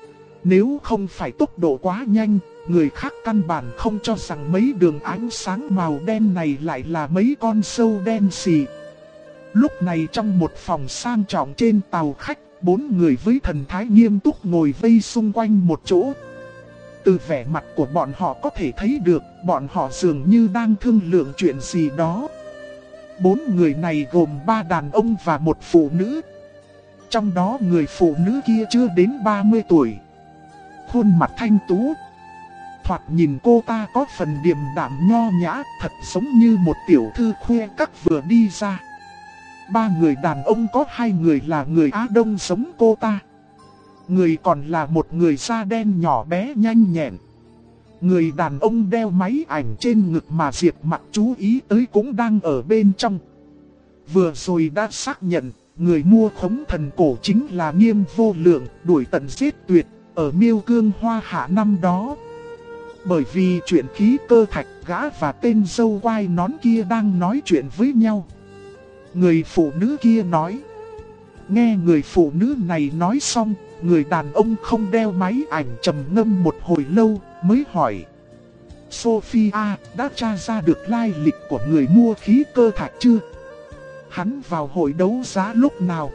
Speaker 1: Nếu không phải tốc độ quá nhanh, người khác căn bản không cho rằng mấy đường ánh sáng màu đen này lại là mấy con sâu đen xì. Lúc này trong một phòng sang trọng trên tàu khách, 4 người với thần thái nghiêm túc ngồi vây xung quanh một chỗ. Từ vẻ mặt của bọn họ có thể thấy được, bọn họ dường như đang thương lượng chuyện gì đó. 4 người này gồm 3 đàn ông và 1 phụ nữ. Trong đó người phụ nữ kia chưa đến 30 tuổi. Khuôn mặt thanh tú. Thoạt nhìn cô ta có phần điềm đạm nho nhã, thật giống như một tiểu thư khuê các vừa đi ra. 3 người đàn ông có 2 người là người Á Đông giống cô ta. Người còn là một người da đen nhỏ bé nhanh nhẹn. Người đàn ông đeo máy ảnh trên ngực mà Diệp Mặc chú ý tới cũng đang ở bên trong. Vừa rồi đã xác nhận, người mua khống thần cổ chính là Nghiêm Vô Lượng, đuổi tận giết tuyệt, ở Miêu Cương Hoa Hạ năm đó. Bởi vì chuyện khí cơ thạch, gã và tên dâu quai nón kia đang nói chuyện với nhau. Người phụ nữ kia nói. Nghe người phụ nữ này nói xong, người đàn ông không đeo máy ảnh trầm ngâm một hồi lâu, mới hỏi. Sophia, đã tra ra được lai lịch của người mua khí cơ thạch chưa? Hắn vào hội đấu giá lúc nào?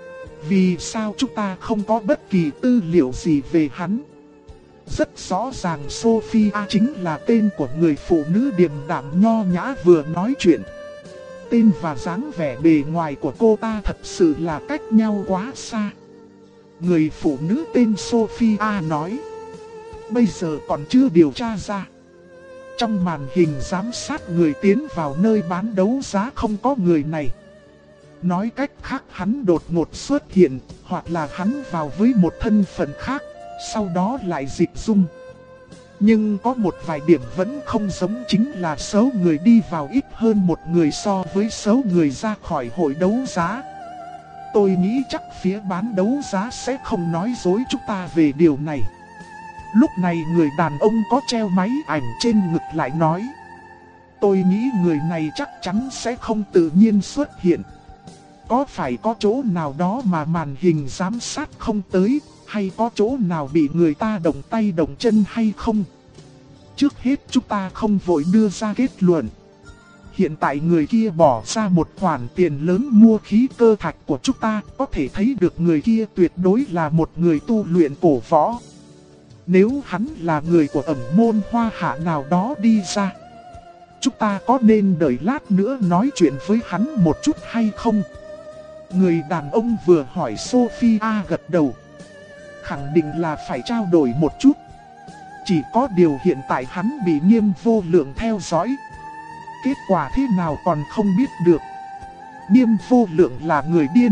Speaker 1: Vì sao chúng ta không có bất kỳ tư liệu gì về hắn? Rất rõ ràng Sophia chính là tên của người phụ nữ điềm đạm nho nhã vừa nói chuyện. Tên và dáng vẻ bề ngoài của cô ta thật sự là cách nhau quá xa. Người phụ nữ tên Sophia nói. Bây giờ còn chưa điều tra ra. Trong màn hình giám sát người tiến vào nơi bán đấu giá không có người này. Nói cách khác hắn đột ngột xuất hiện, hoặc là hắn vào với một thân phận khác, sau đó lại dịch dung. Nhưng có một vài điểm vẫn không giống, chính là số người đi vào ít hơn một người so với số người ra khỏi hội đấu giá. Tôi nghĩ chắc phía bán đấu giá sẽ không nói dối chúng ta về điều này. Lúc này người đàn ông có treo máy ảnh trên ngực lại nói: tôi nghĩ người này chắc chắn sẽ không tự nhiên xuất hiện. Có phải có chỗ nào đó mà màn hình giám sát không tới, hay có chỗ nào bị người ta động tay động chân hay không? Trước hết chúng ta không vội đưa ra kết luận. Hiện tại người kia bỏ ra một khoản tiền lớn mua khí cơ thạch của chúng ta, có thể thấy được người kia tuyệt đối là một người tu luyện cổ võ. Nếu hắn là người của ẩn môn hoa hạ nào đó đi ra, chúng ta có nên đợi lát nữa nói chuyện với hắn một chút hay không? Người đàn ông vừa hỏi Sophia gật đầu. Khẳng định là phải trao đổi một chút. Chỉ có điều hiện tại hắn bị Nghiêm Vô Lượng theo dõi. Kết quả thế nào còn không biết được. Nghiêm Vô Lượng là người điên.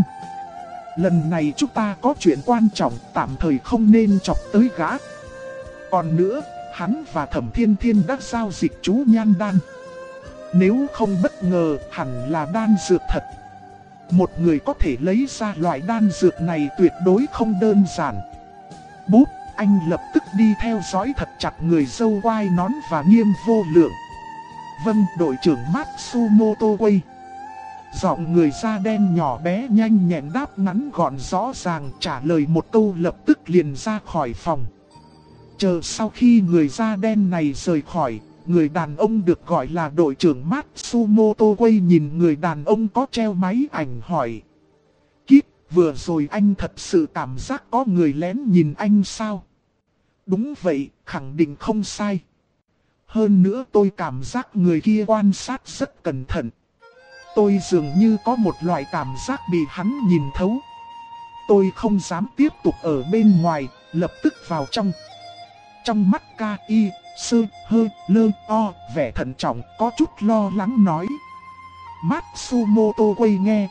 Speaker 1: Lần này chúng ta có chuyện quan trọng, tạm thời không nên chọc tới gã. Còn nữa, hắn và Thẩm Thiên Thiên đã giao dịch chú nhan đan. Nếu không bất ngờ, hẳn là đan dược thật. Một người có thể lấy ra loại đan dược này tuyệt đối không đơn giản. Bút, anh lập tức đi theo dõi thật chặt người dâu quai nón và Nghiêm Vô Lượng. Vâng, đội trưởng Matsumoto Wei. Giọng người da đen nhỏ bé nhanh nhẹn đáp ngắn gọn rõ ràng, trả lời một câu lập tức liền ra khỏi phòng. Chờ sau khi người da đen này rời khỏi, người đàn ông được gọi là đội trưởng Matsumoto Wei nhìn người đàn ông có treo máy ảnh hỏi: Kíp, vừa rồi anh thật sự cảm giác có người lén nhìn anh sao? Đúng vậy, khẳng định không sai. Hơn nữa tôi cảm giác người kia quan sát rất cẩn thận. Tôi dường như có một loại cảm giác bị hắn nhìn thấu. Tôi không dám tiếp tục ở bên ngoài, lập tức vào trong. Trong mắt K.I.S.H.L.O. vẻ thận trọng có chút lo lắng nói. Matsumoto Wei nghe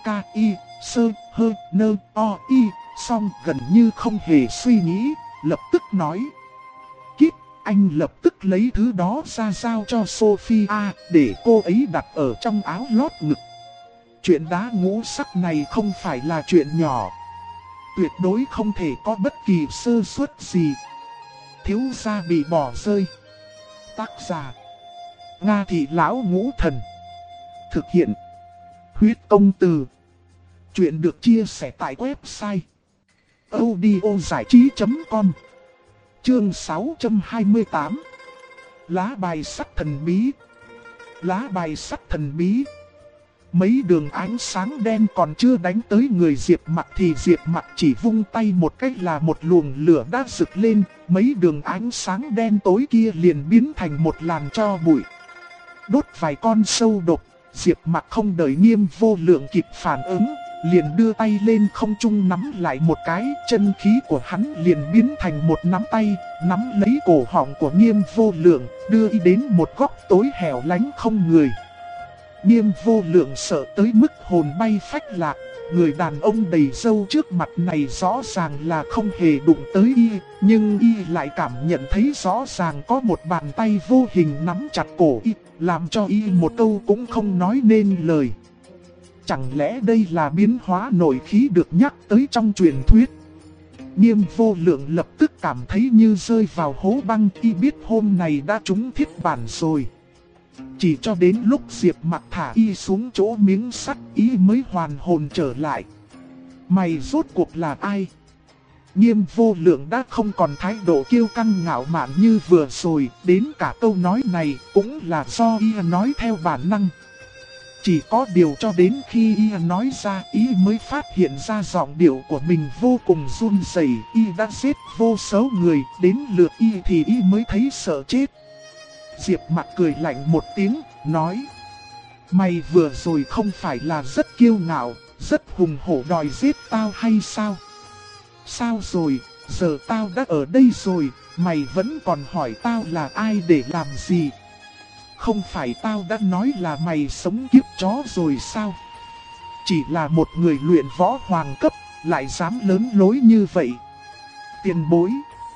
Speaker 1: K.I.S.H.L.O. xong gần như không hề suy nghĩ, lập tức nói. Kíp, anh lập tức lấy thứ đó ra giao cho Sophia để cô ấy đặt ở trong áo lót ngực. Chuyện đá ngũ sắc này không phải là chuyện nhỏ. Tuyệt đối không thể có bất kỳ sơ suất gì. Thiếu gia bị bỏ rơi. Tác giả: Nga Thị Lão Ngũ Thần. Thực hiện: Huyết Công Từ. Chuyện được chia sẻ tại website audiozảichí.com. Chương 628. Lá bài sắt thần bí. Lá bài sắt thần bí. Mấy đường ánh sáng đen còn chưa đánh tới người Diệp Mặc thì Diệp Mặc chỉ vung tay một cách là một luồng lửa đã rực lên, mấy đường ánh sáng đen tối kia liền biến thành một làn tro bụi. Đốt vài con sâu độc, Diệp Mặc không đợi Nghiêm Vô Lượng kịp phản ứng, liền đưa tay lên không trung nắm lại một cái, chân khí của hắn liền biến thành một nắm tay, nắm lấy cổ họng của Nghiêm Vô Lượng, đưa y đến một góc tối hẻo lánh không người. Nghiêm Vô Lượng sợ tới mức hồn bay phách lạc, người đàn ông đầy râu trước mặt này rõ ràng là không hề đụng tới y, nhưng y lại cảm nhận thấy rõ ràng có một bàn tay vô hình nắm chặt cổ y, làm cho y một câu cũng không nói nên lời. Chẳng lẽ đây là biến hóa nội khí được nhắc tới trong truyền thuyết? Nghiêm Vô Lượng lập tức cảm thấy như rơi vào hố băng, y biết hôm này đã trúng thiết bản rồi. Chỉ cho đến lúc Diệp Mặc thả y xuống chỗ miếng sắt, y mới hoàn hồn trở lại. Mày rốt cuộc là ai? Nghiêm Vô Lượng đã không còn thái độ kiêu căng ngạo mạn như vừa rồi, đến cả câu nói này cũng là do y nói theo bản năng. Chỉ có điều cho đến khi y nói ra, y mới phát hiện ra giọng điệu của mình vô cùng run rẩy. Y đã giết vô số người, đến lượt y thì y mới thấy sợ chết. Diệp Mặc cười lạnh một tiếng, nói: Mày vừa rồi không phải là rất kiêu ngạo, rất hùng hổ đòi giết tao hay sao? Sao rồi, giờ tao đã ở đây rồi, mày vẫn còn hỏi tao là ai để làm gì? Không phải tao đã nói là mày sống kiếp chó rồi sao? Chỉ là một người luyện võ hoàng cấp, lại dám lớn lối như vậy. Tiền bối,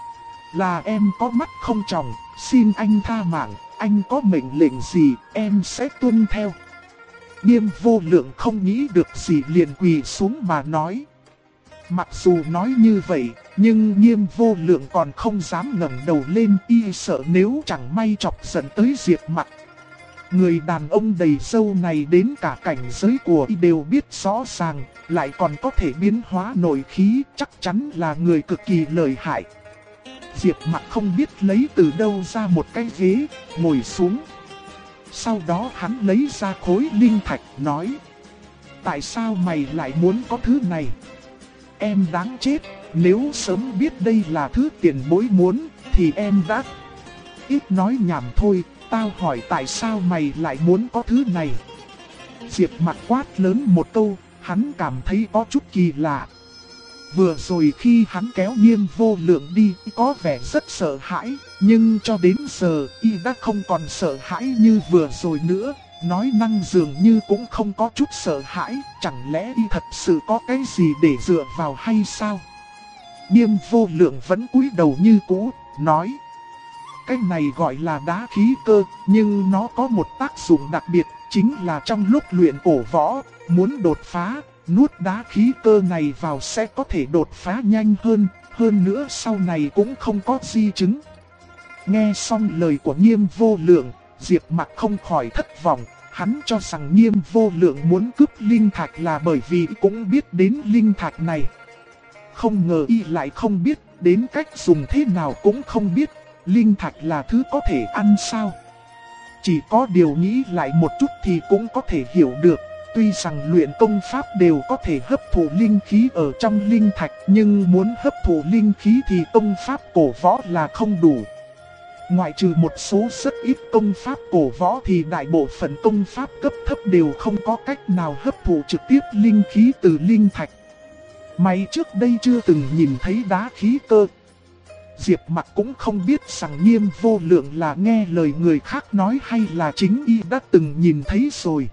Speaker 1: là em có mắt không tròng, xin anh tha mạng, anh có mệnh lệnh gì, em sẽ tuân theo. Nghiêm Vô Lượng không nghĩ được gì liền quỳ xuống mà nói: Mặc dù nói như vậy, nhưng Nghiêm Vô Lượng còn không dám ngẩng đầu lên, y sợ nếu chẳng may chọc giận tới Diệp Mặc. Người đàn ông đầy sâu này đến cả cảnh giới của y đều biết rõ ràng, lại còn có thể biến hóa nội khí, chắc chắn là người cực kỳ lợi hại. Diệp Mặc không biết lấy từ đâu ra một cái ghế, ngồi xuống. Sau đó hắn lấy ra khối linh thạch, nói: tại sao mày lại muốn có thứ này? Em đáng chết, nếu sớm biết đây là thứ tiền bối muốn, thì em đã... Ít nói nhảm thôi, tao hỏi tại sao mày lại muốn có thứ này? Diệp Mặc quát lớn một câu, hắn cảm thấy có chút kỳ lạ. Vừa rồi khi hắn kéo Nghiêm Vô Lượng đi, có vẻ rất sợ hãi, nhưng cho đến giờ, y đã không còn sợ hãi như vừa rồi nữa. Nói năng dường như cũng không có chút sợ hãi, chẳng lẽ y thật sự có cái gì để dựa vào hay sao? Nghiêm Vô Lượng vẫn cúi đầu như cũ, nói: cái này gọi là đá khí cơ, nhưng nó có một tác dụng đặc biệt, chính là trong lúc luyện cổ võ, muốn đột phá, nuốt đá khí cơ này vào sẽ có thể đột phá nhanh hơn nữa sau này cũng không có di chứng. Nghe xong lời của Nghiêm Vô Lượng, Diệp Mặc không khỏi thất vọng, hắn cho rằng Nghiêm Vô Lượng muốn cướp linh thạch là bởi vì cũng biết đến linh thạch này. Không ngờ y lại không biết, đến cách dùng thế nào cũng không biết, linh thạch là thứ có thể ăn sao? Chỉ có điều nghĩ lại một chút thì cũng có thể hiểu được, tuy rằng luyện công pháp đều có thể hấp thụ linh khí ở trong linh thạch, nhưng muốn hấp thụ linh khí thì công pháp cổ võ là không đủ. Ngoại trừ một số rất ít công pháp cổ võ thì đại bộ phận công pháp cấp thấp đều không có cách nào hấp thụ trực tiếp linh khí từ linh thạch. Mày trước đây chưa từng nhìn thấy đá khí cơ. Diệp Mặc cũng không biết rằng Nghiêm Vô Lượng là nghe lời người khác nói hay là chính y đã từng nhìn thấy rồi.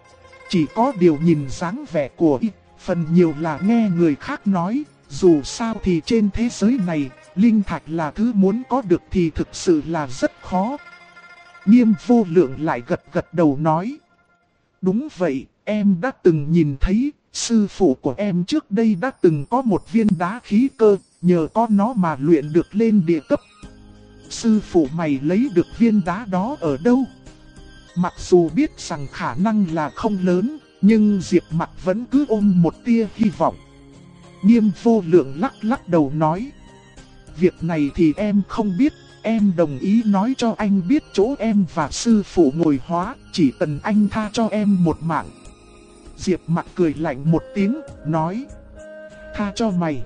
Speaker 1: Chỉ có điều nhìn dáng vẻ của y, phần nhiều là nghe người khác nói, dù sao thì trên thế giới này, linh thạch là thứ muốn có được thì thực sự là rất khó. Nghiêm Vô Lượng lại gật đầu nói: đúng vậy, em đã từng nhìn thấy, sư phụ của em trước đây đã từng có một viên đá khí cơ, nhờ có nó mà luyện được lên địa cấp. Sư phụ mày lấy được viên đá đó ở đâu? Mặc dù biết rằng khả năng là không lớn, nhưng Diệp Mặc vẫn cứ ôm một tia hy vọng. Nghiêm Vô Lượng lắc đầu nói: việc này thì em không biết, em đồng ý nói cho anh biết chỗ em và sư phụ ngồi hóa, chỉ cần anh tha cho em một mạng. Diệp Mặc cười lạnh một tiếng, nói: tha cho mày?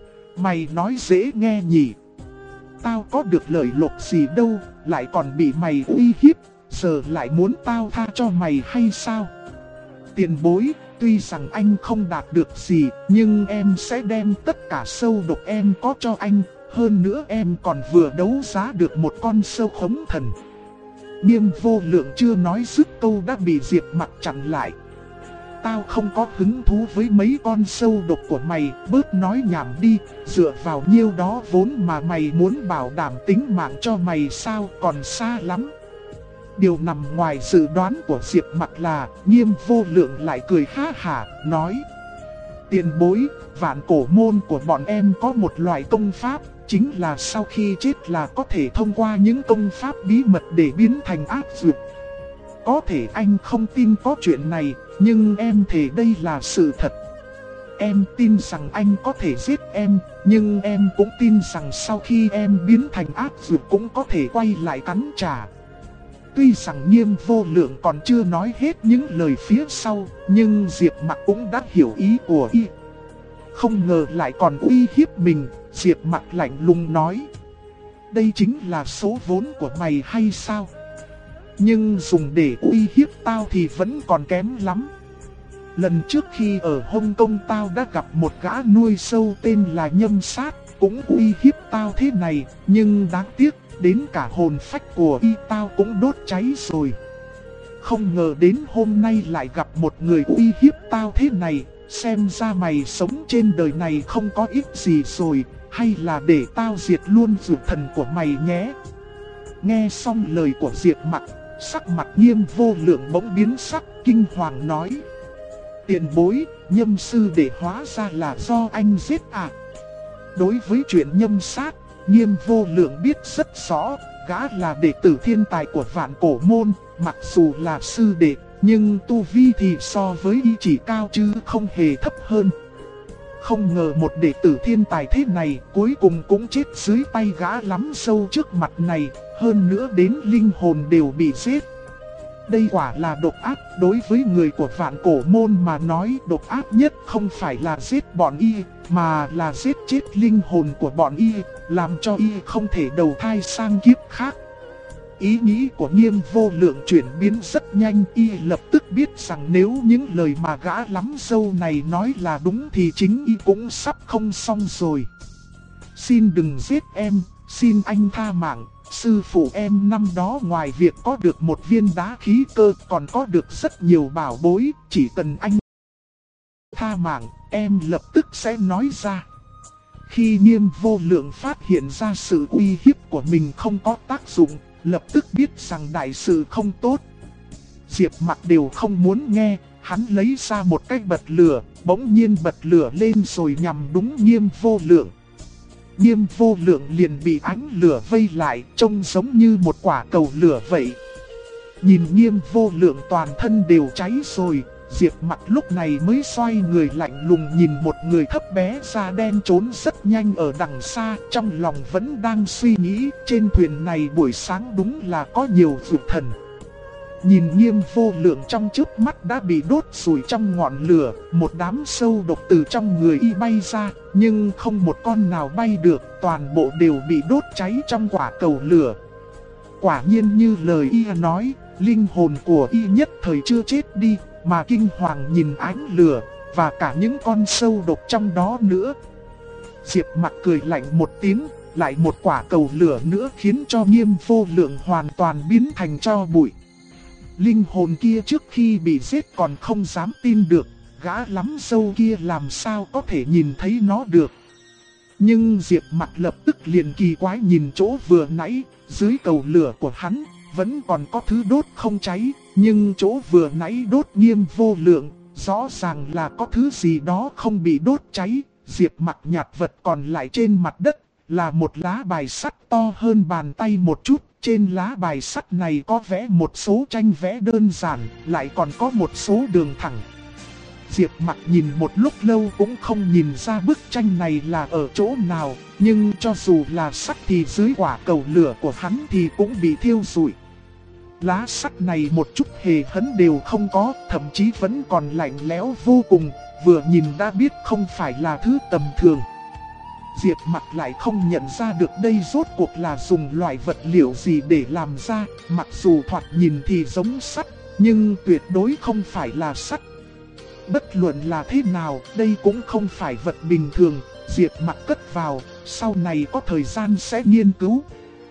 Speaker 1: Mày nói dễ nghe nhỉ? Tao có được lợi lộc gì đâu, lại còn bị mày uy hiếp, giờ lại muốn tao tha cho mày hay sao? Tiền bối, tuy rằng anh không đạt được gì, nhưng em sẽ đem tất cả sâu độc em có cho anh. Hơn nữa em còn vừa đấu giá được một con sâu khống thần. Nghiêm Vô Lượng chưa nói dứt câu đã bị Diệp Mặc chặn lại. Tao không có hứng thú với mấy con sâu độc của mày, bớt nói nhảm đi, dựa vào nhiêu đó vốn mà mày muốn bảo đảm tính mạng cho mày sao, còn xa lắm. Điều nằm ngoài dự đoán của Diệp Mặc là Nghiêm Vô Lượng lại cười ha hả, nói: tiền bối, vạn cổ môn của bọn em có một loại công pháp, chính là sau khi chết là có thể thông qua những công pháp bí mật để biến thành ác dược. Có thể anh không tin có chuyện này, nhưng em thề đây là sự thật. Em tin rằng anh có thể giết em, nhưng em cũng tin rằng sau khi em biến thành ác dược cũng có thể quay lại cắn trả. Tuy rằng Nghiêm Vô Lượng còn chưa nói hết những lời phía sau, nhưng Diệp Mặc cũng đã hiểu ý của y. Không ngờ lại còn uy hiếp mình, Diệp Mặc lạnh lùng nói: đây chính là số vốn của mày hay sao? Nhưng dùng để uy hiếp tao thì vẫn còn kém lắm. Lần trước khi ở Hồng Kông tao đã gặp một gã nuôi sâu tên là Nhâm Sát, cũng uy hiếp tao thế này, nhưng đáng tiếc, đến cả hồn phách của y tao cũng đốt cháy rồi. Không ngờ đến hôm nay lại gặp một người uy hiếp tao thế này, xem ra mày sống trên đời này không có ích gì rồi, hay là để tao diệt luôn dược thần của mày nhé. Nghe xong lời của Diệp Mặc, sắc mặt Nghiêm Vô Lượng bỗng biến sắc, kinh hoàng nói: Tiền bối, Nhâm sư đệ hóa ra là do anh giết à? Đối với chuyện nhâm sát, Nghiêm Vô Lượng biết rất rõ, gã là đệ tử thiên tài của Vạn Cổ môn, mặc dù là sư đệ, nhưng tu vi thì so với y chỉ cao chứ không hề thấp hơn. Không ngờ một đệ tử thiên tài thế này cuối cùng cũng chết dưới tay gã lắm sâu trước mặt này, hơn nữa đến linh hồn đều bị giết. Đây quả là độc ác, đối với người của Vạn Cổ môn mà nói độc ác nhất không phải là giết bọn y, mà là giết chết linh hồn của bọn y, làm cho y không thể đầu thai sang kiếp khác. Ý nghĩ của Nghiêm Vô Lượng chuyển biến rất nhanh, y lập tức biết rằng nếu những lời mà gã lắm sâu này nói là đúng thì chính y cũng sắp không xong rồi. Xin đừng giết em, xin anh tha mạng. Sư phụ em năm đó ngoài việc có được một viên đá khí cơ còn có được rất nhiều bảo bối, chỉ cần anh tha mạng, em lập tức sẽ nói ra. Khi Nghiêm Vô Lượng phát hiện ra sự uy hiếp của mình không có tác dụng, lập tức biết rằng đại sự không tốt. Diệp Mặc đều không muốn nghe, hắn lấy ra một cái bật lửa, bỗng nhiên bật lửa lên rồi nhằm đúng Nghiêm Vô Lượng. Nghiêm Vô Lượng liền bị ánh lửa vây lại, trông giống như một quả cầu lửa vậy. Nhìn Nghiêm Vô Lượng toàn thân đều cháy rồi, Diệp Mặc lúc này mới xoay người lạnh lùng nhìn một người thấp bé da đen trốn rất nhanh ở đằng xa, trong lòng vẫn đang suy nghĩ, trên thuyền này buổi sáng đúng là có nhiều dược thần. Nhìn Nghiêm Vô Lượng trong chớp mắt đã bị đốt sủi trong ngọn lửa, một đám sâu độc từ trong người y bay ra, nhưng không một con nào bay được, toàn bộ đều bị đốt cháy trong quả cầu lửa. Quả nhiên như lời y nói, linh hồn của y nhất thời chưa chết đi, mà kinh hoàng nhìn ánh lửa, và cả những con sâu độc trong đó nữa. Diệp Mặc cười lạnh một tiếng, lại một quả cầu lửa nữa khiến cho Nghiêm Vô Lượng hoàn toàn biến thành tro bụi. Linh hồn kia trước khi bị giết còn không dám tin được, gã lắm sâu kia làm sao có thể nhìn thấy nó được. Nhưng Diệp Mặc lập tức liền kỳ quái nhìn chỗ vừa nãy, dưới cầu lửa của hắn vẫn còn có thứ đốt không cháy, nhưng chỗ vừa nãy đốt Nghiêm Vô Lượng, rõ ràng là có thứ gì đó không bị đốt cháy. Diệp Mặc nhặt vật còn lại trên mặt đất, là một lá bài sắt to hơn bàn tay một chút. Trên lá bài sắt này có vẽ một số tranh vẽ đơn giản, lại còn có một số đường thẳng. Diệp Mặc nhìn một lúc lâu cũng không nhìn ra bức tranh này là ở chỗ nào, nhưng cho dù là sắt thì dưới quả cầu lửa của hắn thì cũng bị thiêu rụi. Lá sắt này một chút hề hấn đều không có, thậm chí vẫn còn lạnh lẽo vô cùng, vừa nhìn đã biết không phải là thứ tầm thường. Diệp Mặc lại không nhận ra được đây rốt cuộc là dùng loại vật liệu gì để làm ra, mặc dù thoạt nhìn thì giống sắt, nhưng tuyệt đối không phải là sắt. Bất luận là thế nào, đây cũng không phải vật bình thường, Diệp Mặc cất vào, sau này có thời gian sẽ nghiên cứu.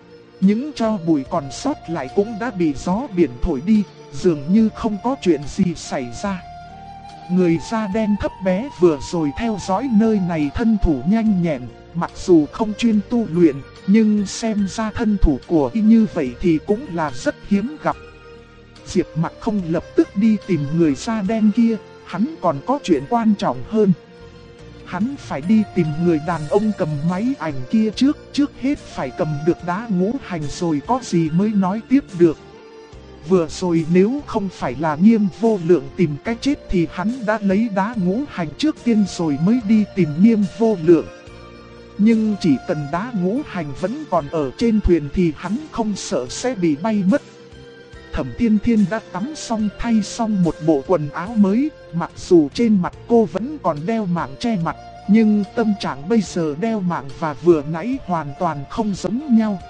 Speaker 1: Những tro bụi còn sót lại cũng đã bị gió biển thổi đi, dường như không có chuyện gì xảy ra. Người da đen thấp bé vừa rồi theo dõi nơi này thân thủ nhanh nhẹn, mặc dù không chuyên tu luyện, nhưng xem ra thân thủ của y như vậy thì cũng là rất hiếm gặp. Diệp Mặc không lập tức đi tìm người da đen kia, hắn còn có chuyện quan trọng hơn. Hắn phải đi tìm người đàn ông cầm máy ảnh kia trước hết phải cầm được đá ngũ hành rồi có gì mới nói tiếp được. Vừa rồi nếu không phải là Nghiêm Vô Lượng tìm cái chết thì hắn đã lấy đá ngũ hành trước tiên rồi mới đi tìm Nghiêm Vô Lượng. Nhưng chỉ cần đá ngũ hành vẫn còn ở trên thuyền thì hắn không sợ sẽ bị bay mất. Thẩm Tiên Thiên đã tắm xong thay xong một bộ quần áo mới, mặc dù trên mặt cô vẫn còn đeo mạng che mặt, nhưng tâm trạng bây giờ đeo mạng và vừa nãy hoàn toàn không giống nhau.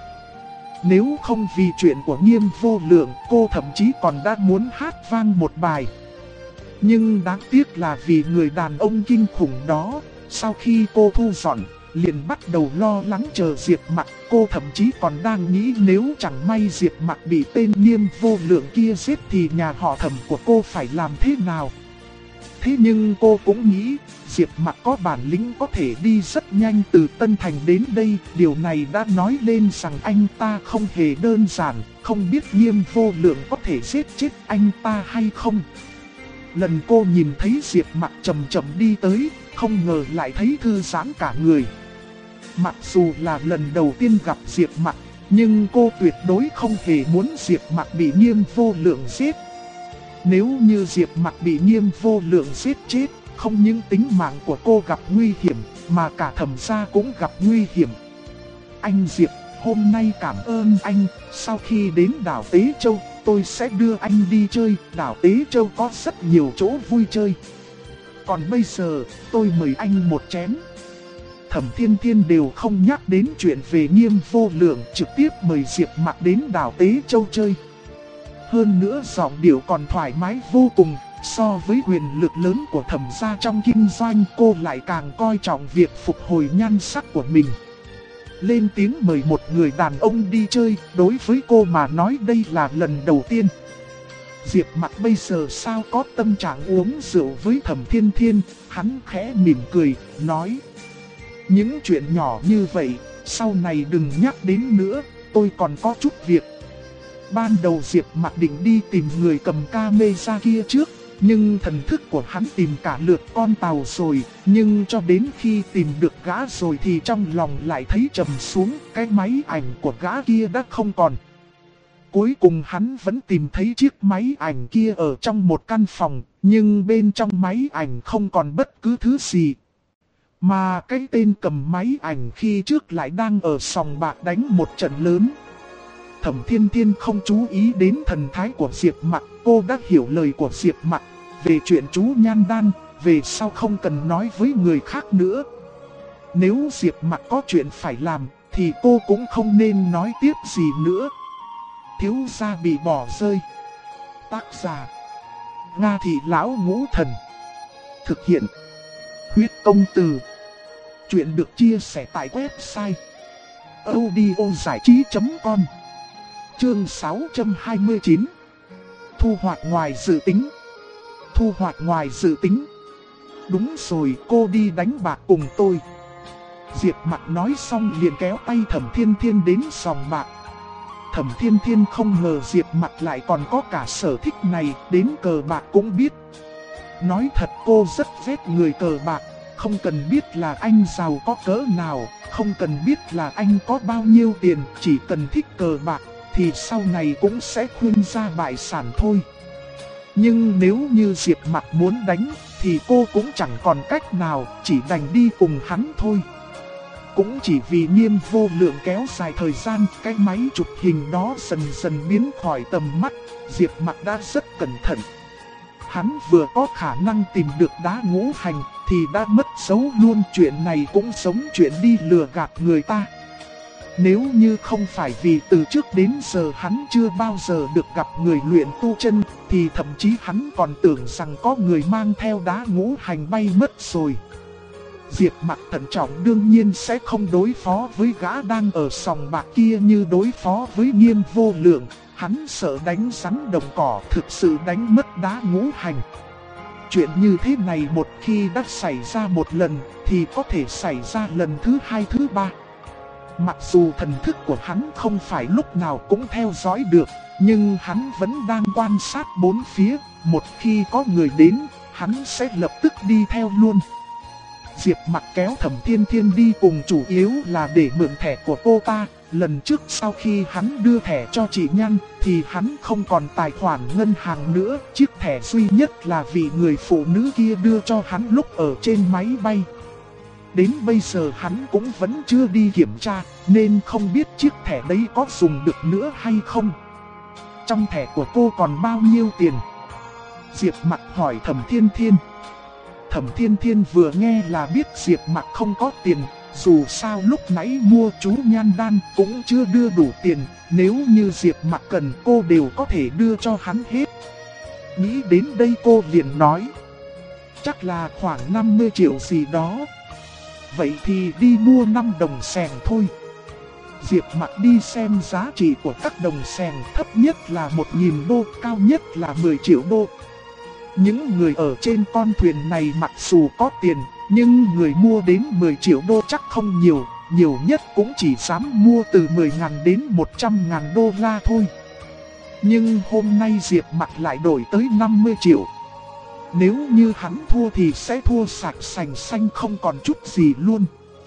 Speaker 1: Nếu không vì chuyện của Nghiêm Vô Lượng, cô thậm chí còn đã muốn hát vang một bài. Nhưng đáng tiếc là vì người đàn ông kinh khủng đó, sau khi cô thu dọn, liền bắt đầu lo lắng chờ Diệp Mặc. Cô thậm chí còn đang nghĩ nếu chẳng may Diệp Mặc bị tên Nghiêm Vô Lượng kia giết thì nhà họ Thẩm của cô phải làm thế nào. Thế nhưng cô cũng nghĩ, Diệp Mặc có bản lĩnh có thể đi rất nhanh từ Tân Thành đến đây, điều này đã nói lên rằng anh ta không hề đơn giản, không biết Nghiêm Vô Lượng có thể giết chết anh ta hay không. Lần cô nhìn thấy Diệp Mặc chậm chậm đi tới, không ngờ lại thấy thư giãn cả người. Mặc dù là lần đầu tiên gặp Diệp Mặc, nhưng cô tuyệt đối không hề muốn Diệp Mặc bị Nghiêm Vô Lượng giết. Nếu như Diệp Mặc bị Nghiêm Vô Lượng giết chết, không những tính mạng của cô gặp nguy hiểm, mà cả Thẩm gia cũng gặp nguy hiểm. Anh Diệp, hôm nay cảm ơn anh, sau khi đến đảo Tế Châu, tôi sẽ đưa anh đi chơi, đảo Tế Châu có rất nhiều chỗ vui chơi. Còn bây giờ, tôi mời anh một chén. Thẩm Thiên Thiên đều không nhắc đến chuyện về Nghiêm Vô Lượng, trực tiếp mời Diệp Mặc đến đảo Tế Châu chơi. Hơn nữa giọng điệu còn thoải mái vô cùng, so với quyền lực lớn của Thẩm gia trong kinh doanh, cô lại càng coi trọng việc phục hồi nhan sắc của mình. Lên tiếng mời một người đàn ông đi chơi, đối với cô mà nói đây là lần đầu tiên. Diệp Mặc bây giờ sao có tâm trạng uống rượu với Thẩm Thiên Thiên, hắn khẽ mỉm cười, nói: những chuyện nhỏ như vậy, sau này đừng nhắc đến nữa, tôi còn có chút việc. Ban đầu Diệp Mặc định đi tìm người cầm camera kia trước, nhưng thần thức của hắn tìm cả lượt con tàu rồi, nhưng cho đến khi tìm được gã rồi thì trong lòng lại thấy trầm xuống, cái máy ảnh của gã kia đã không còn. Cuối cùng hắn vẫn tìm thấy chiếc máy ảnh kia ở trong một căn phòng, nhưng bên trong máy ảnh không còn bất cứ thứ gì. Mà cái tên cầm máy ảnh khi trước lại đang ở sòng bạc đánh một trận lớn. Thẩm Thiên Thiên không chú ý đến thần thái của Diệp Mặc, cô đã hiểu lời của Diệp Mặc về chuyện chú Nhan Đan, về sau không cần nói với người khác nữa. Nếu Diệp Mặc có chuyện phải làm, thì cô cũng không nên nói tiếp gì nữa. Thiếu gia bị bỏ rơi. Tác giả: Nga Thị Lão Ngũ Thần. Thực hiện: Huyết Công Từ. Chuyện được chia sẻ tại website audiozảichí.com. Chương 629. Thu hoạch ngoài dự tính. Thu hoạch ngoài dự tính. Đúng rồi, cô đi đánh bạc cùng tôi. Diệp Mặc nói xong liền kéo tay Thẩm Thiên Thiên đến sòng bạc. Thẩm Thiên Thiên không ngờ Diệp Mặc lại còn có cả sở thích này, đến cờ bạc cũng biết. Nói thật cô rất ghét người cờ bạc, không cần biết là anh giàu có cỡ nào, không cần biết là anh có bao nhiêu tiền, chỉ cần thích cờ bạc thì sau này cũng sẽ khuyên ra bại sản thôi. Nhưng nếu như Diệp Mặc muốn đánh thì cô cũng chẳng còn cách nào, chỉ đành đi cùng hắn thôi. Cũng chỉ vì Nghiêm Vô Lượng kéo dài thời gian, cái máy chụp hình đó dần dần biến khỏi tầm mắt, Diệp Mặc đã rất cẩn thận. Hắn vừa có khả năng tìm được đá ngũ hành thì đã mất dấu luôn, chuyện này cũng giống chuyện đi lừa gạt người ta. Nếu như không phải vì từ trước đến giờ hắn chưa bao giờ được gặp người luyện tu chân, thì thậm chí hắn còn tưởng rằng có người mang theo đá ngũ hành bay mất rồi. Diệp Mặc thận trọng đương nhiên sẽ không đối phó với gã đang ở sòng bạc kia như đối phó với Nghiêm Vô Lượng. Hắn sợ đánh rắn đồng cỏ, thực sự đánh mất đá ngũ hành. Chuyện như thế này một khi đã xảy ra một lần thì có thể xảy ra lần thứ hai thứ ba. Mặc dù thần thức của hắn không phải lúc nào cũng theo dõi được, nhưng hắn vẫn đang quan sát bốn phía. Một khi có người đến, hắn sẽ lập tức đi theo luôn. Diệp Mặc kéo Thẩm Thiên Thiên đi cùng chủ yếu là để mượn thẻ của cô ta. Lần trước sau khi hắn đưa thẻ cho chị Nhan thì hắn không còn tài khoản ngân hàng nữa. Chiếc thẻ duy nhất là vì người phụ nữ kia đưa cho hắn lúc ở trên máy bay. Đến bây giờ hắn cũng vẫn chưa đi kiểm tra, nên không biết chiếc thẻ đấy có dùng được nữa hay không. Trong thẻ của cô còn bao nhiêu tiền? Diệp Mặc hỏi Thẩm Thiên Thiên. Thẩm Thiên Thiên vừa nghe là biết Diệp Mặc không có tiền, dù sao lúc nãy mua chú Nhan Đan cũng chưa đưa đủ tiền, nếu như Diệp Mặc cần cô đều có thể đưa cho hắn hết. Nghĩ đến đây cô liền nói, chắc là khoảng 50 triệu gì đó. Vậy thì đi mua 5 đồng xèng thôi. Diệp Mặc đi xem giá trị của các đồng xèng, thấp nhất là 1.000 đô, cao nhất là 10 triệu đô. Những người ở trên con thuyền này mặc dù có tiền, nhưng người mua đến 10 triệu đô chắc không nhiều, nhiều nhất cũng chỉ dám mua từ 10.000 đến 100.000 đô la thôi. Nhưng hôm nay Diệp Mặc lại đổi tới 50 triệu. Nếu như hắn thua thì sẽ thua sạch sành xanh không còn chút gì luôn.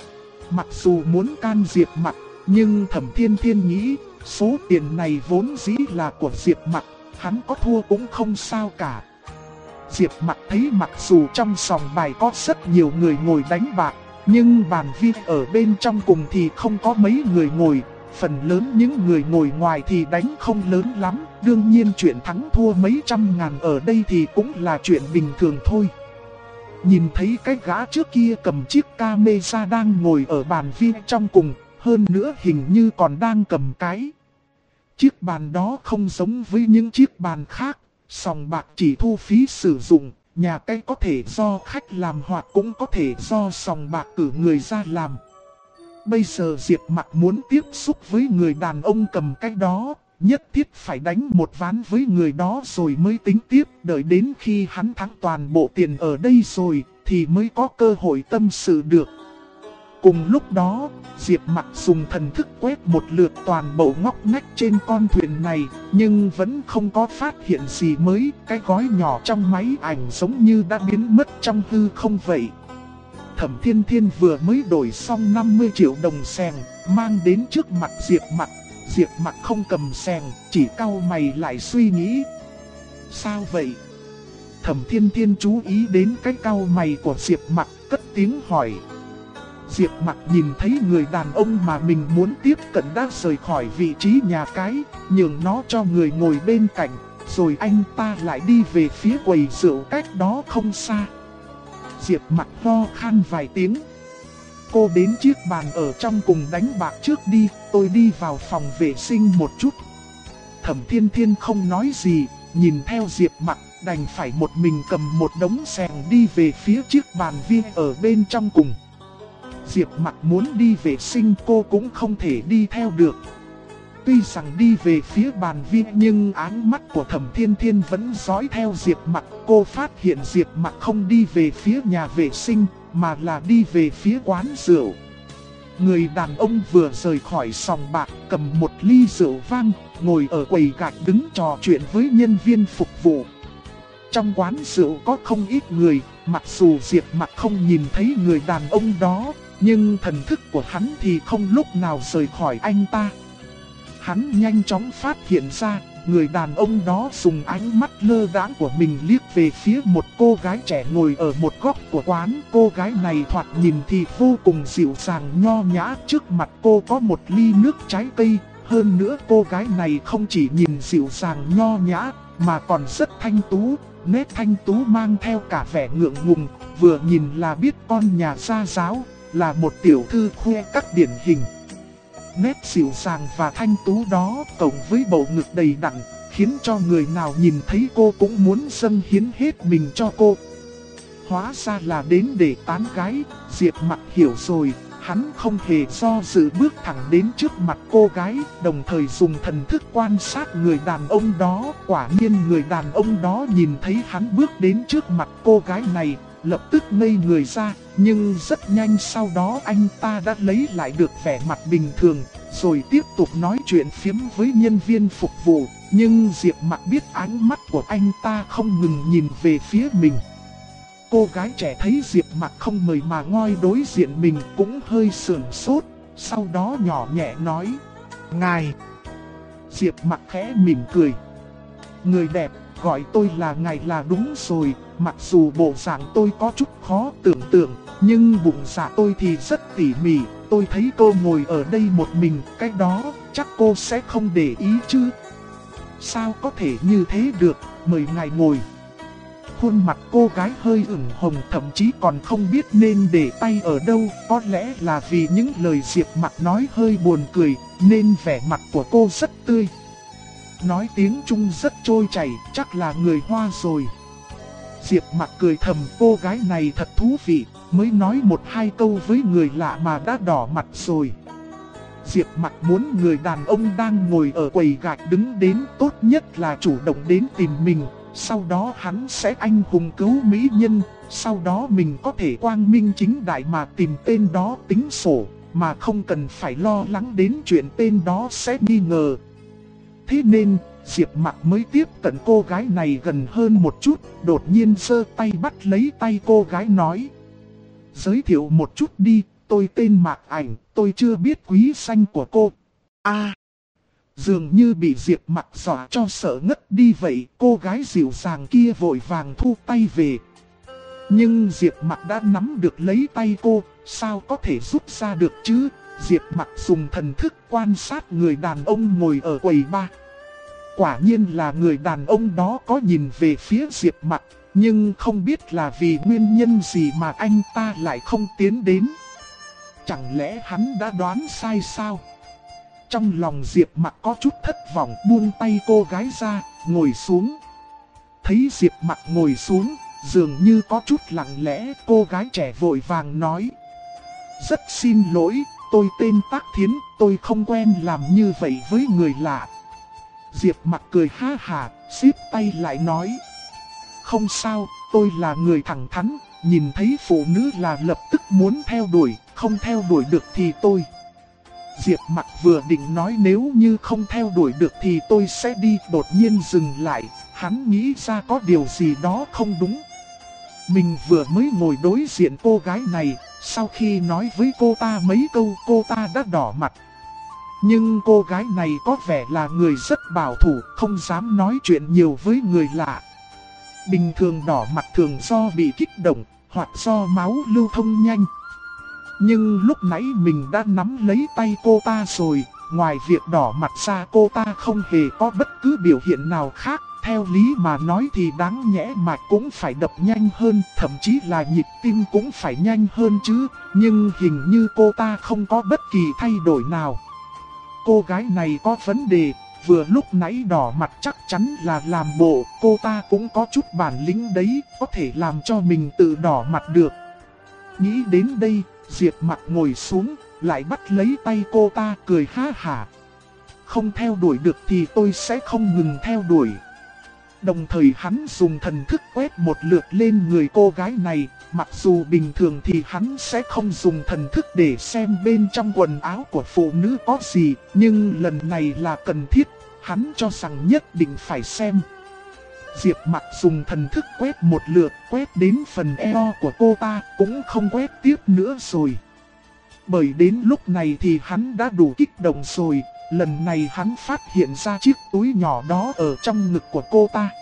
Speaker 1: Mặc dù muốn can Diệp Mặc, nhưng Thẩm Thiên Thiên nghĩ số tiền này vốn dĩ là của Diệp Mặc, hắn có thua cũng không sao cả. Diệp Mặc thấy mặc dù trong sòng bài có rất nhiều người ngồi đánh bạc, nhưng bàn vi ở bên trong cùng thì không có mấy người ngồi. Phần lớn những người ngồi ngoài thì đánh không lớn lắm, đương nhiên chuyện thắng thua mấy trăm ngàn ở đây thì cũng là chuyện bình thường thôi. Nhìn thấy cái gã trước kia cầm chiếc camera đang ngồi ở bàn vi trong cùng, hơn nữa hình như còn đang cầm cái. Chiếc bàn đó không giống với những chiếc bàn khác, sòng bạc chỉ thu phí sử dụng, nhà cái có thể do khách làm hoặc cũng có thể do sòng bạc cử người ra làm. Bây giờ Diệp Mặc muốn tiếp xúc với người đàn ông cầm cái đó, nhất thiết phải đánh một ván với người đó rồi mới tính tiếp, đợi đến khi hắn thắng toàn bộ tiền ở đây rồi thì mới có cơ hội tâm sự được. Cùng lúc đó, Diệp Mặc dùng thần thức quét một lượt toàn bộ ngóc ngách trên con thuyền này, nhưng vẫn không có phát hiện gì mới, cái gói nhỏ trong máy ảnh giống như đã biến mất trong hư không vậy. Thẩm Thiên Thiên vừa mới đổi xong 50 triệu đồng xèng, mang đến trước mặt Diệp Mặc. Diệp Mặc không cầm xèng, chỉ cau mày lại suy nghĩ. Sao vậy? Thẩm Thiên Thiên chú ý đến cái cau mày của Diệp Mặc, cất tiếng hỏi. Diệp Mặc nhìn thấy người đàn ông mà mình muốn tiếp cận đã rời khỏi vị trí nhà cái, nhường nó cho người ngồi bên cạnh, rồi anh ta lại đi về phía quầy rượu cách đó không xa. Diệp Mặc ho khan vài tiếng. Cô đến chiếc bàn ở trong cùng đánh bạc trước đi, tôi đi vào phòng vệ sinh một chút. Thẩm Thiên Thiên không nói gì, nhìn theo Diệp Mặc, đành phải một mình cầm một đống xèng đi về phía chiếc bàn vi ở bên trong cùng. Diệp Mặc muốn đi vệ sinh cô cũng không thể đi theo được. Tuy rằng đi về phía bàn vi nhưng ánh mắt của Thẩm Thiên Thiên vẫn dõi theo Diệp Mặc. Cô phát hiện Diệp Mặc không đi về phía nhà vệ sinh mà là đi về phía quán rượu. Người đàn ông vừa rời khỏi sòng bạc cầm một ly rượu vang, ngồi ở quầy gạch đứng trò chuyện với nhân viên phục vụ. Trong quán rượu có không ít người, mặc dù Diệp Mặc không nhìn thấy người đàn ông đó, nhưng thần thức của hắn thì không lúc nào rời khỏi anh ta. Hắn nhanh chóng phát hiện ra, người đàn ông đó dùng ánh mắt lơ đãng của mình liếc về phía một cô gái trẻ ngồi ở một góc của quán. Cô gái này thoạt nhìn thì vô cùng dịu dàng nho nhã, trước mặt cô có một ly nước trái cây. Hơn nữa cô gái này không chỉ nhìn dịu dàng nho nhã, mà còn rất thanh tú. Nét thanh tú mang theo cả vẻ ngượng ngùng, vừa nhìn là biết con nhà gia giáo, là một tiểu thư khoe các điển hình. Nét dịu dàng và thanh tú đó cộng với bầu ngực đầy đặn, khiến cho người nào nhìn thấy cô cũng muốn dâng hiến hết mình cho cô. Hóa ra là đến để tán gái, Diệp Mặc hiểu rồi, hắn không hề do dự bước thẳng đến trước mặt cô gái, đồng thời dùng thần thức quan sát người đàn ông đó. Quả nhiên người đàn ông đó nhìn thấy hắn bước đến trước mặt cô gái này, lập tức ngây người ra, nhưng rất nhanh sau đó anh ta đã lấy lại được vẻ mặt bình thường, rồi tiếp tục nói chuyện phiếm với nhân viên phục vụ. Nhưng Diệp Mặc biết ánh mắt của anh ta không ngừng nhìn về phía mình. Cô gái trẻ thấy Diệp Mặc không mời mà ngoi đối diện mình cũng hơi sườn sốt, sau đó nhỏ nhẹ nói: "Ngài." Diệp Mặc khẽ mỉm cười: "Người đẹp, gọi tôi là ngài là đúng rồi, mặc dù bộ dạng tôi có chút khó tưởng tượng, nhưng bụng dạ tôi thì rất tỉ mỉ, tôi thấy cô ngồi ở đây một mình, cái đó chắc cô sẽ không để ý chứ?" "Sao có thể như thế được, mời ngài ngồi." Khuôn mặt cô gái hơi ửng hồng, thậm chí còn không biết nên để tay ở đâu, có lẽ là vì những lời Diệp Mặc nói hơi buồn cười, nên vẻ mặt của cô rất tươi. Nói tiếng Trung rất trôi chảy, chắc là người Hoa rồi. Diệp Mặc cười thầm, cô gái này thật thú vị, mới nói một hai câu với người lạ mà đã đỏ mặt rồi. Diệp Mặc muốn người đàn ông đang ngồi ở quầy gạch đứng đến, tốt nhất là chủ động đến tìm mình. Sau đó hắn sẽ anh hùng cứu mỹ nhân, sau đó mình có thể quang minh chính đại mà tìm tên đó tính sổ, mà không cần phải lo lắng đến chuyện tên đó sẽ nghi ngờ. Thế nên, Diệp Mặc mới tiếp cận cô gái này gần hơn một chút, đột nhiên giơ tay bắt lấy tay cô gái nói. Giới thiệu một chút đi, tôi tên Mạc Ảnh, tôi chưa biết quý danh của cô. Dường như bị Diệp Mặc dọa cho sợ ngất đi vậy, cô gái dịu dàng kia vội vàng thu tay về. Nhưng Diệp Mặc đã nắm được lấy tay cô, sao có thể rút ra được chứ? Diệp Mặc dùng thần thức quan sát người đàn ông ngồi ở quầy bar. Quả nhiên là người đàn ông đó có nhìn về phía Diệp Mặc, nhưng không biết là vì nguyên nhân gì mà anh ta lại không tiến đến. Chẳng lẽ hắn đã đoán sai sao? Trong lòng Diệp Mặc có chút thất vọng, buông tay cô gái ra, ngồi xuống. Thấy Diệp Mặc ngồi xuống, dường như có chút lặng lẽ, cô gái trẻ vội vàng nói. Rất xin lỗi, tôi tên Tác Thiến, tôi không quen làm như vậy với người lạ. Diệp Mặc cười ha hả, siết tay lại nói. Không sao, tôi là người thẳng thắn, nhìn thấy phụ nữ là lập tức muốn theo đuổi, không theo đuổi được thì tôi. Diệp Mặc vừa định nói nếu như không theo đuổi được thì tôi sẽ đi, đột nhiên dừng lại, hắn nghĩ ra có điều gì đó không đúng. Mình vừa mới ngồi đối diện cô gái này, sau khi nói với cô ta mấy câu cô ta đã đỏ mặt. Nhưng cô gái này có vẻ là người rất bảo thủ, không dám nói chuyện nhiều với người lạ. Bình thường đỏ mặt thường do bị kích động, hoặc do máu lưu thông nhanh. Nhưng lúc nãy mình đã nắm lấy tay cô ta rồi, ngoài việc đỏ mặt ra cô ta không hề có bất cứ biểu hiện nào khác. Theo lý mà nói thì đáng nhẽ mạch cũng phải đập nhanh hơn, thậm chí là nhịp tim cũng phải nhanh hơn chứ. Nhưng hình như cô ta không có bất kỳ thay đổi nào. Cô gái này có vấn đề, vừa lúc nãy đỏ mặt chắc chắn là làm bộ, cô ta cũng có chút bản lĩnh đấy, có thể làm cho mình tự đỏ mặt được. Nghĩ đến đây, Diệp Mặc ngồi xuống, lại bắt lấy tay cô ta cười ha hả. Không theo đuổi được thì tôi sẽ không ngừng theo đuổi. Đồng thời hắn dùng thần thức quét một lượt lên người cô gái này, mặc dù bình thường thì hắn sẽ không dùng thần thức để xem bên trong quần áo của phụ nữ có gì, nhưng lần này là cần thiết, hắn cho rằng nhất định phải xem. Diệp Mặc dùng thần thức quét một lượt, quét đến phần eo của cô ta, cũng không quét tiếp nữa rồi. Bởi đến lúc này thì hắn đã đủ kích động rồi, lần này hắn phát hiện ra chiếc túi nhỏ đó ở trong ngực của cô ta.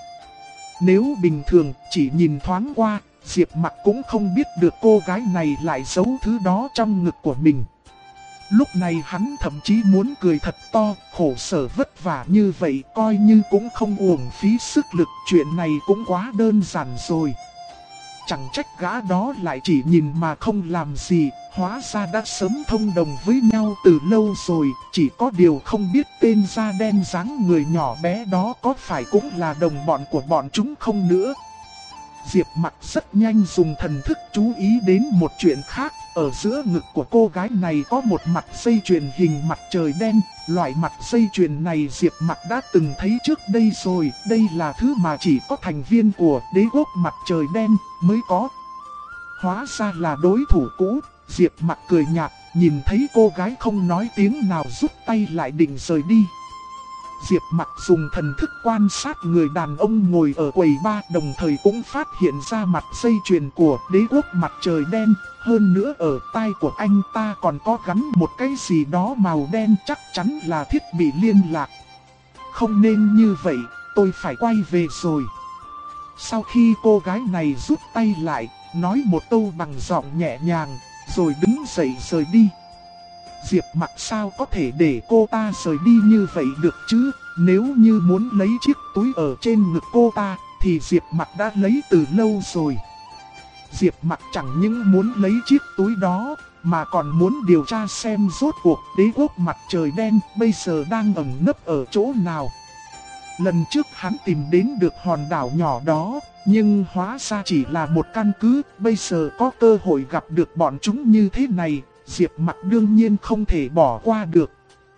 Speaker 1: Nếu bình thường chỉ nhìn thoáng qua, Diệp Mặc cũng không biết được cô gái này lại giấu thứ đó trong ngực của mình. Lúc này hắn thậm chí muốn cười thật to, khổ sở vất vả như vậy coi như cũng không uổng phí sức lực, chuyện này cũng quá đơn giản rồi. Chẳng trách gã đó lại chỉ nhìn mà không làm gì, hóa ra đã sớm thông đồng với nhau từ lâu rồi, chỉ có điều không biết tên da đen dáng người nhỏ bé đó có phải cũng là đồng bọn của bọn chúng không nữa. Diệp Mặc rất nhanh dùng thần thức chú ý đến một chuyện khác, ở giữa ngực của cô gái này có một mặt dây chuyền hình mặt trời đen, loại mặt dây chuyền này Diệp Mặc đã từng thấy trước đây rồi, đây là thứ mà chỉ có thành viên của đế quốc mặt trời đen mới có. Hóa ra là đối thủ cũ, Diệp Mặc cười nhạt, nhìn thấy cô gái không nói tiếng nào rút tay lại định rời đi. Diệp Mặc dùng thần thức quan sát người đàn ông ngồi ở quầy bar, đồng thời cũng phát hiện ra mặt dây chuyền của đế quốc mặt trời đen. Hơn nữa ở tai của anh ta còn có gắn một cái gì đó màu đen, chắc chắn là thiết bị liên lạc. Không nên như vậy, tôi phải quay về rồi. Sau khi cô gái này rút tay lại, nói một câu bằng giọng nhẹ nhàng, rồi đứng dậy rời đi. Diệp Mặc sao có thể để cô ta rời đi như vậy được chứ? Nếu như muốn lấy chiếc túi ở trên ngực cô ta, thì Diệp Mặc đã lấy từ lâu rồi. Diệp Mặc chẳng những muốn lấy chiếc túi đó, mà còn muốn điều tra xem rốt cuộc đế quốc mặt trời đen bây giờ đang ẩn nấp ở chỗ nào. Lần trước hắn tìm đến được hòn đảo nhỏ đó, nhưng hóa ra chỉ là một căn cứ, bây giờ có cơ hội gặp được bọn chúng như thế này, Diệp Mặc đương nhiên không thể bỏ qua được.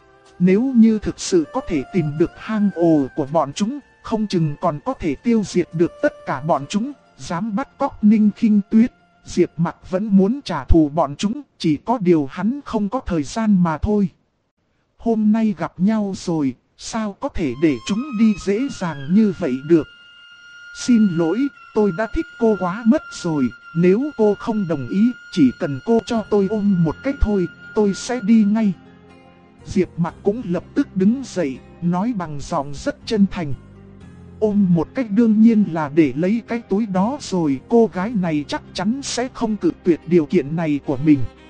Speaker 1: Nếu như thực sự có thể tìm được hang ổ của bọn chúng, không chừng còn có thể tiêu diệt được tất cả bọn chúng, dám bắt cóc Ninh Khinh Tuyết. Diệp Mặc vẫn muốn trả thù bọn chúng, chỉ có điều hắn không có thời gian mà thôi. Hôm nay gặp nhau rồi, sao có thể để chúng đi dễ dàng như vậy được. Xin lỗi, tôi đã thích cô quá mất rồi, nếu cô không đồng ý, chỉ cần cô cho tôi ôm một cách thôi, tôi sẽ đi ngay. Diệp Mặc cũng lập tức đứng dậy, nói bằng giọng rất chân thành. Ôm một cách đương nhiên là để lấy cái túi đó rồi, cô gái này chắc chắn sẽ không cự tuyệt điều kiện này của mình.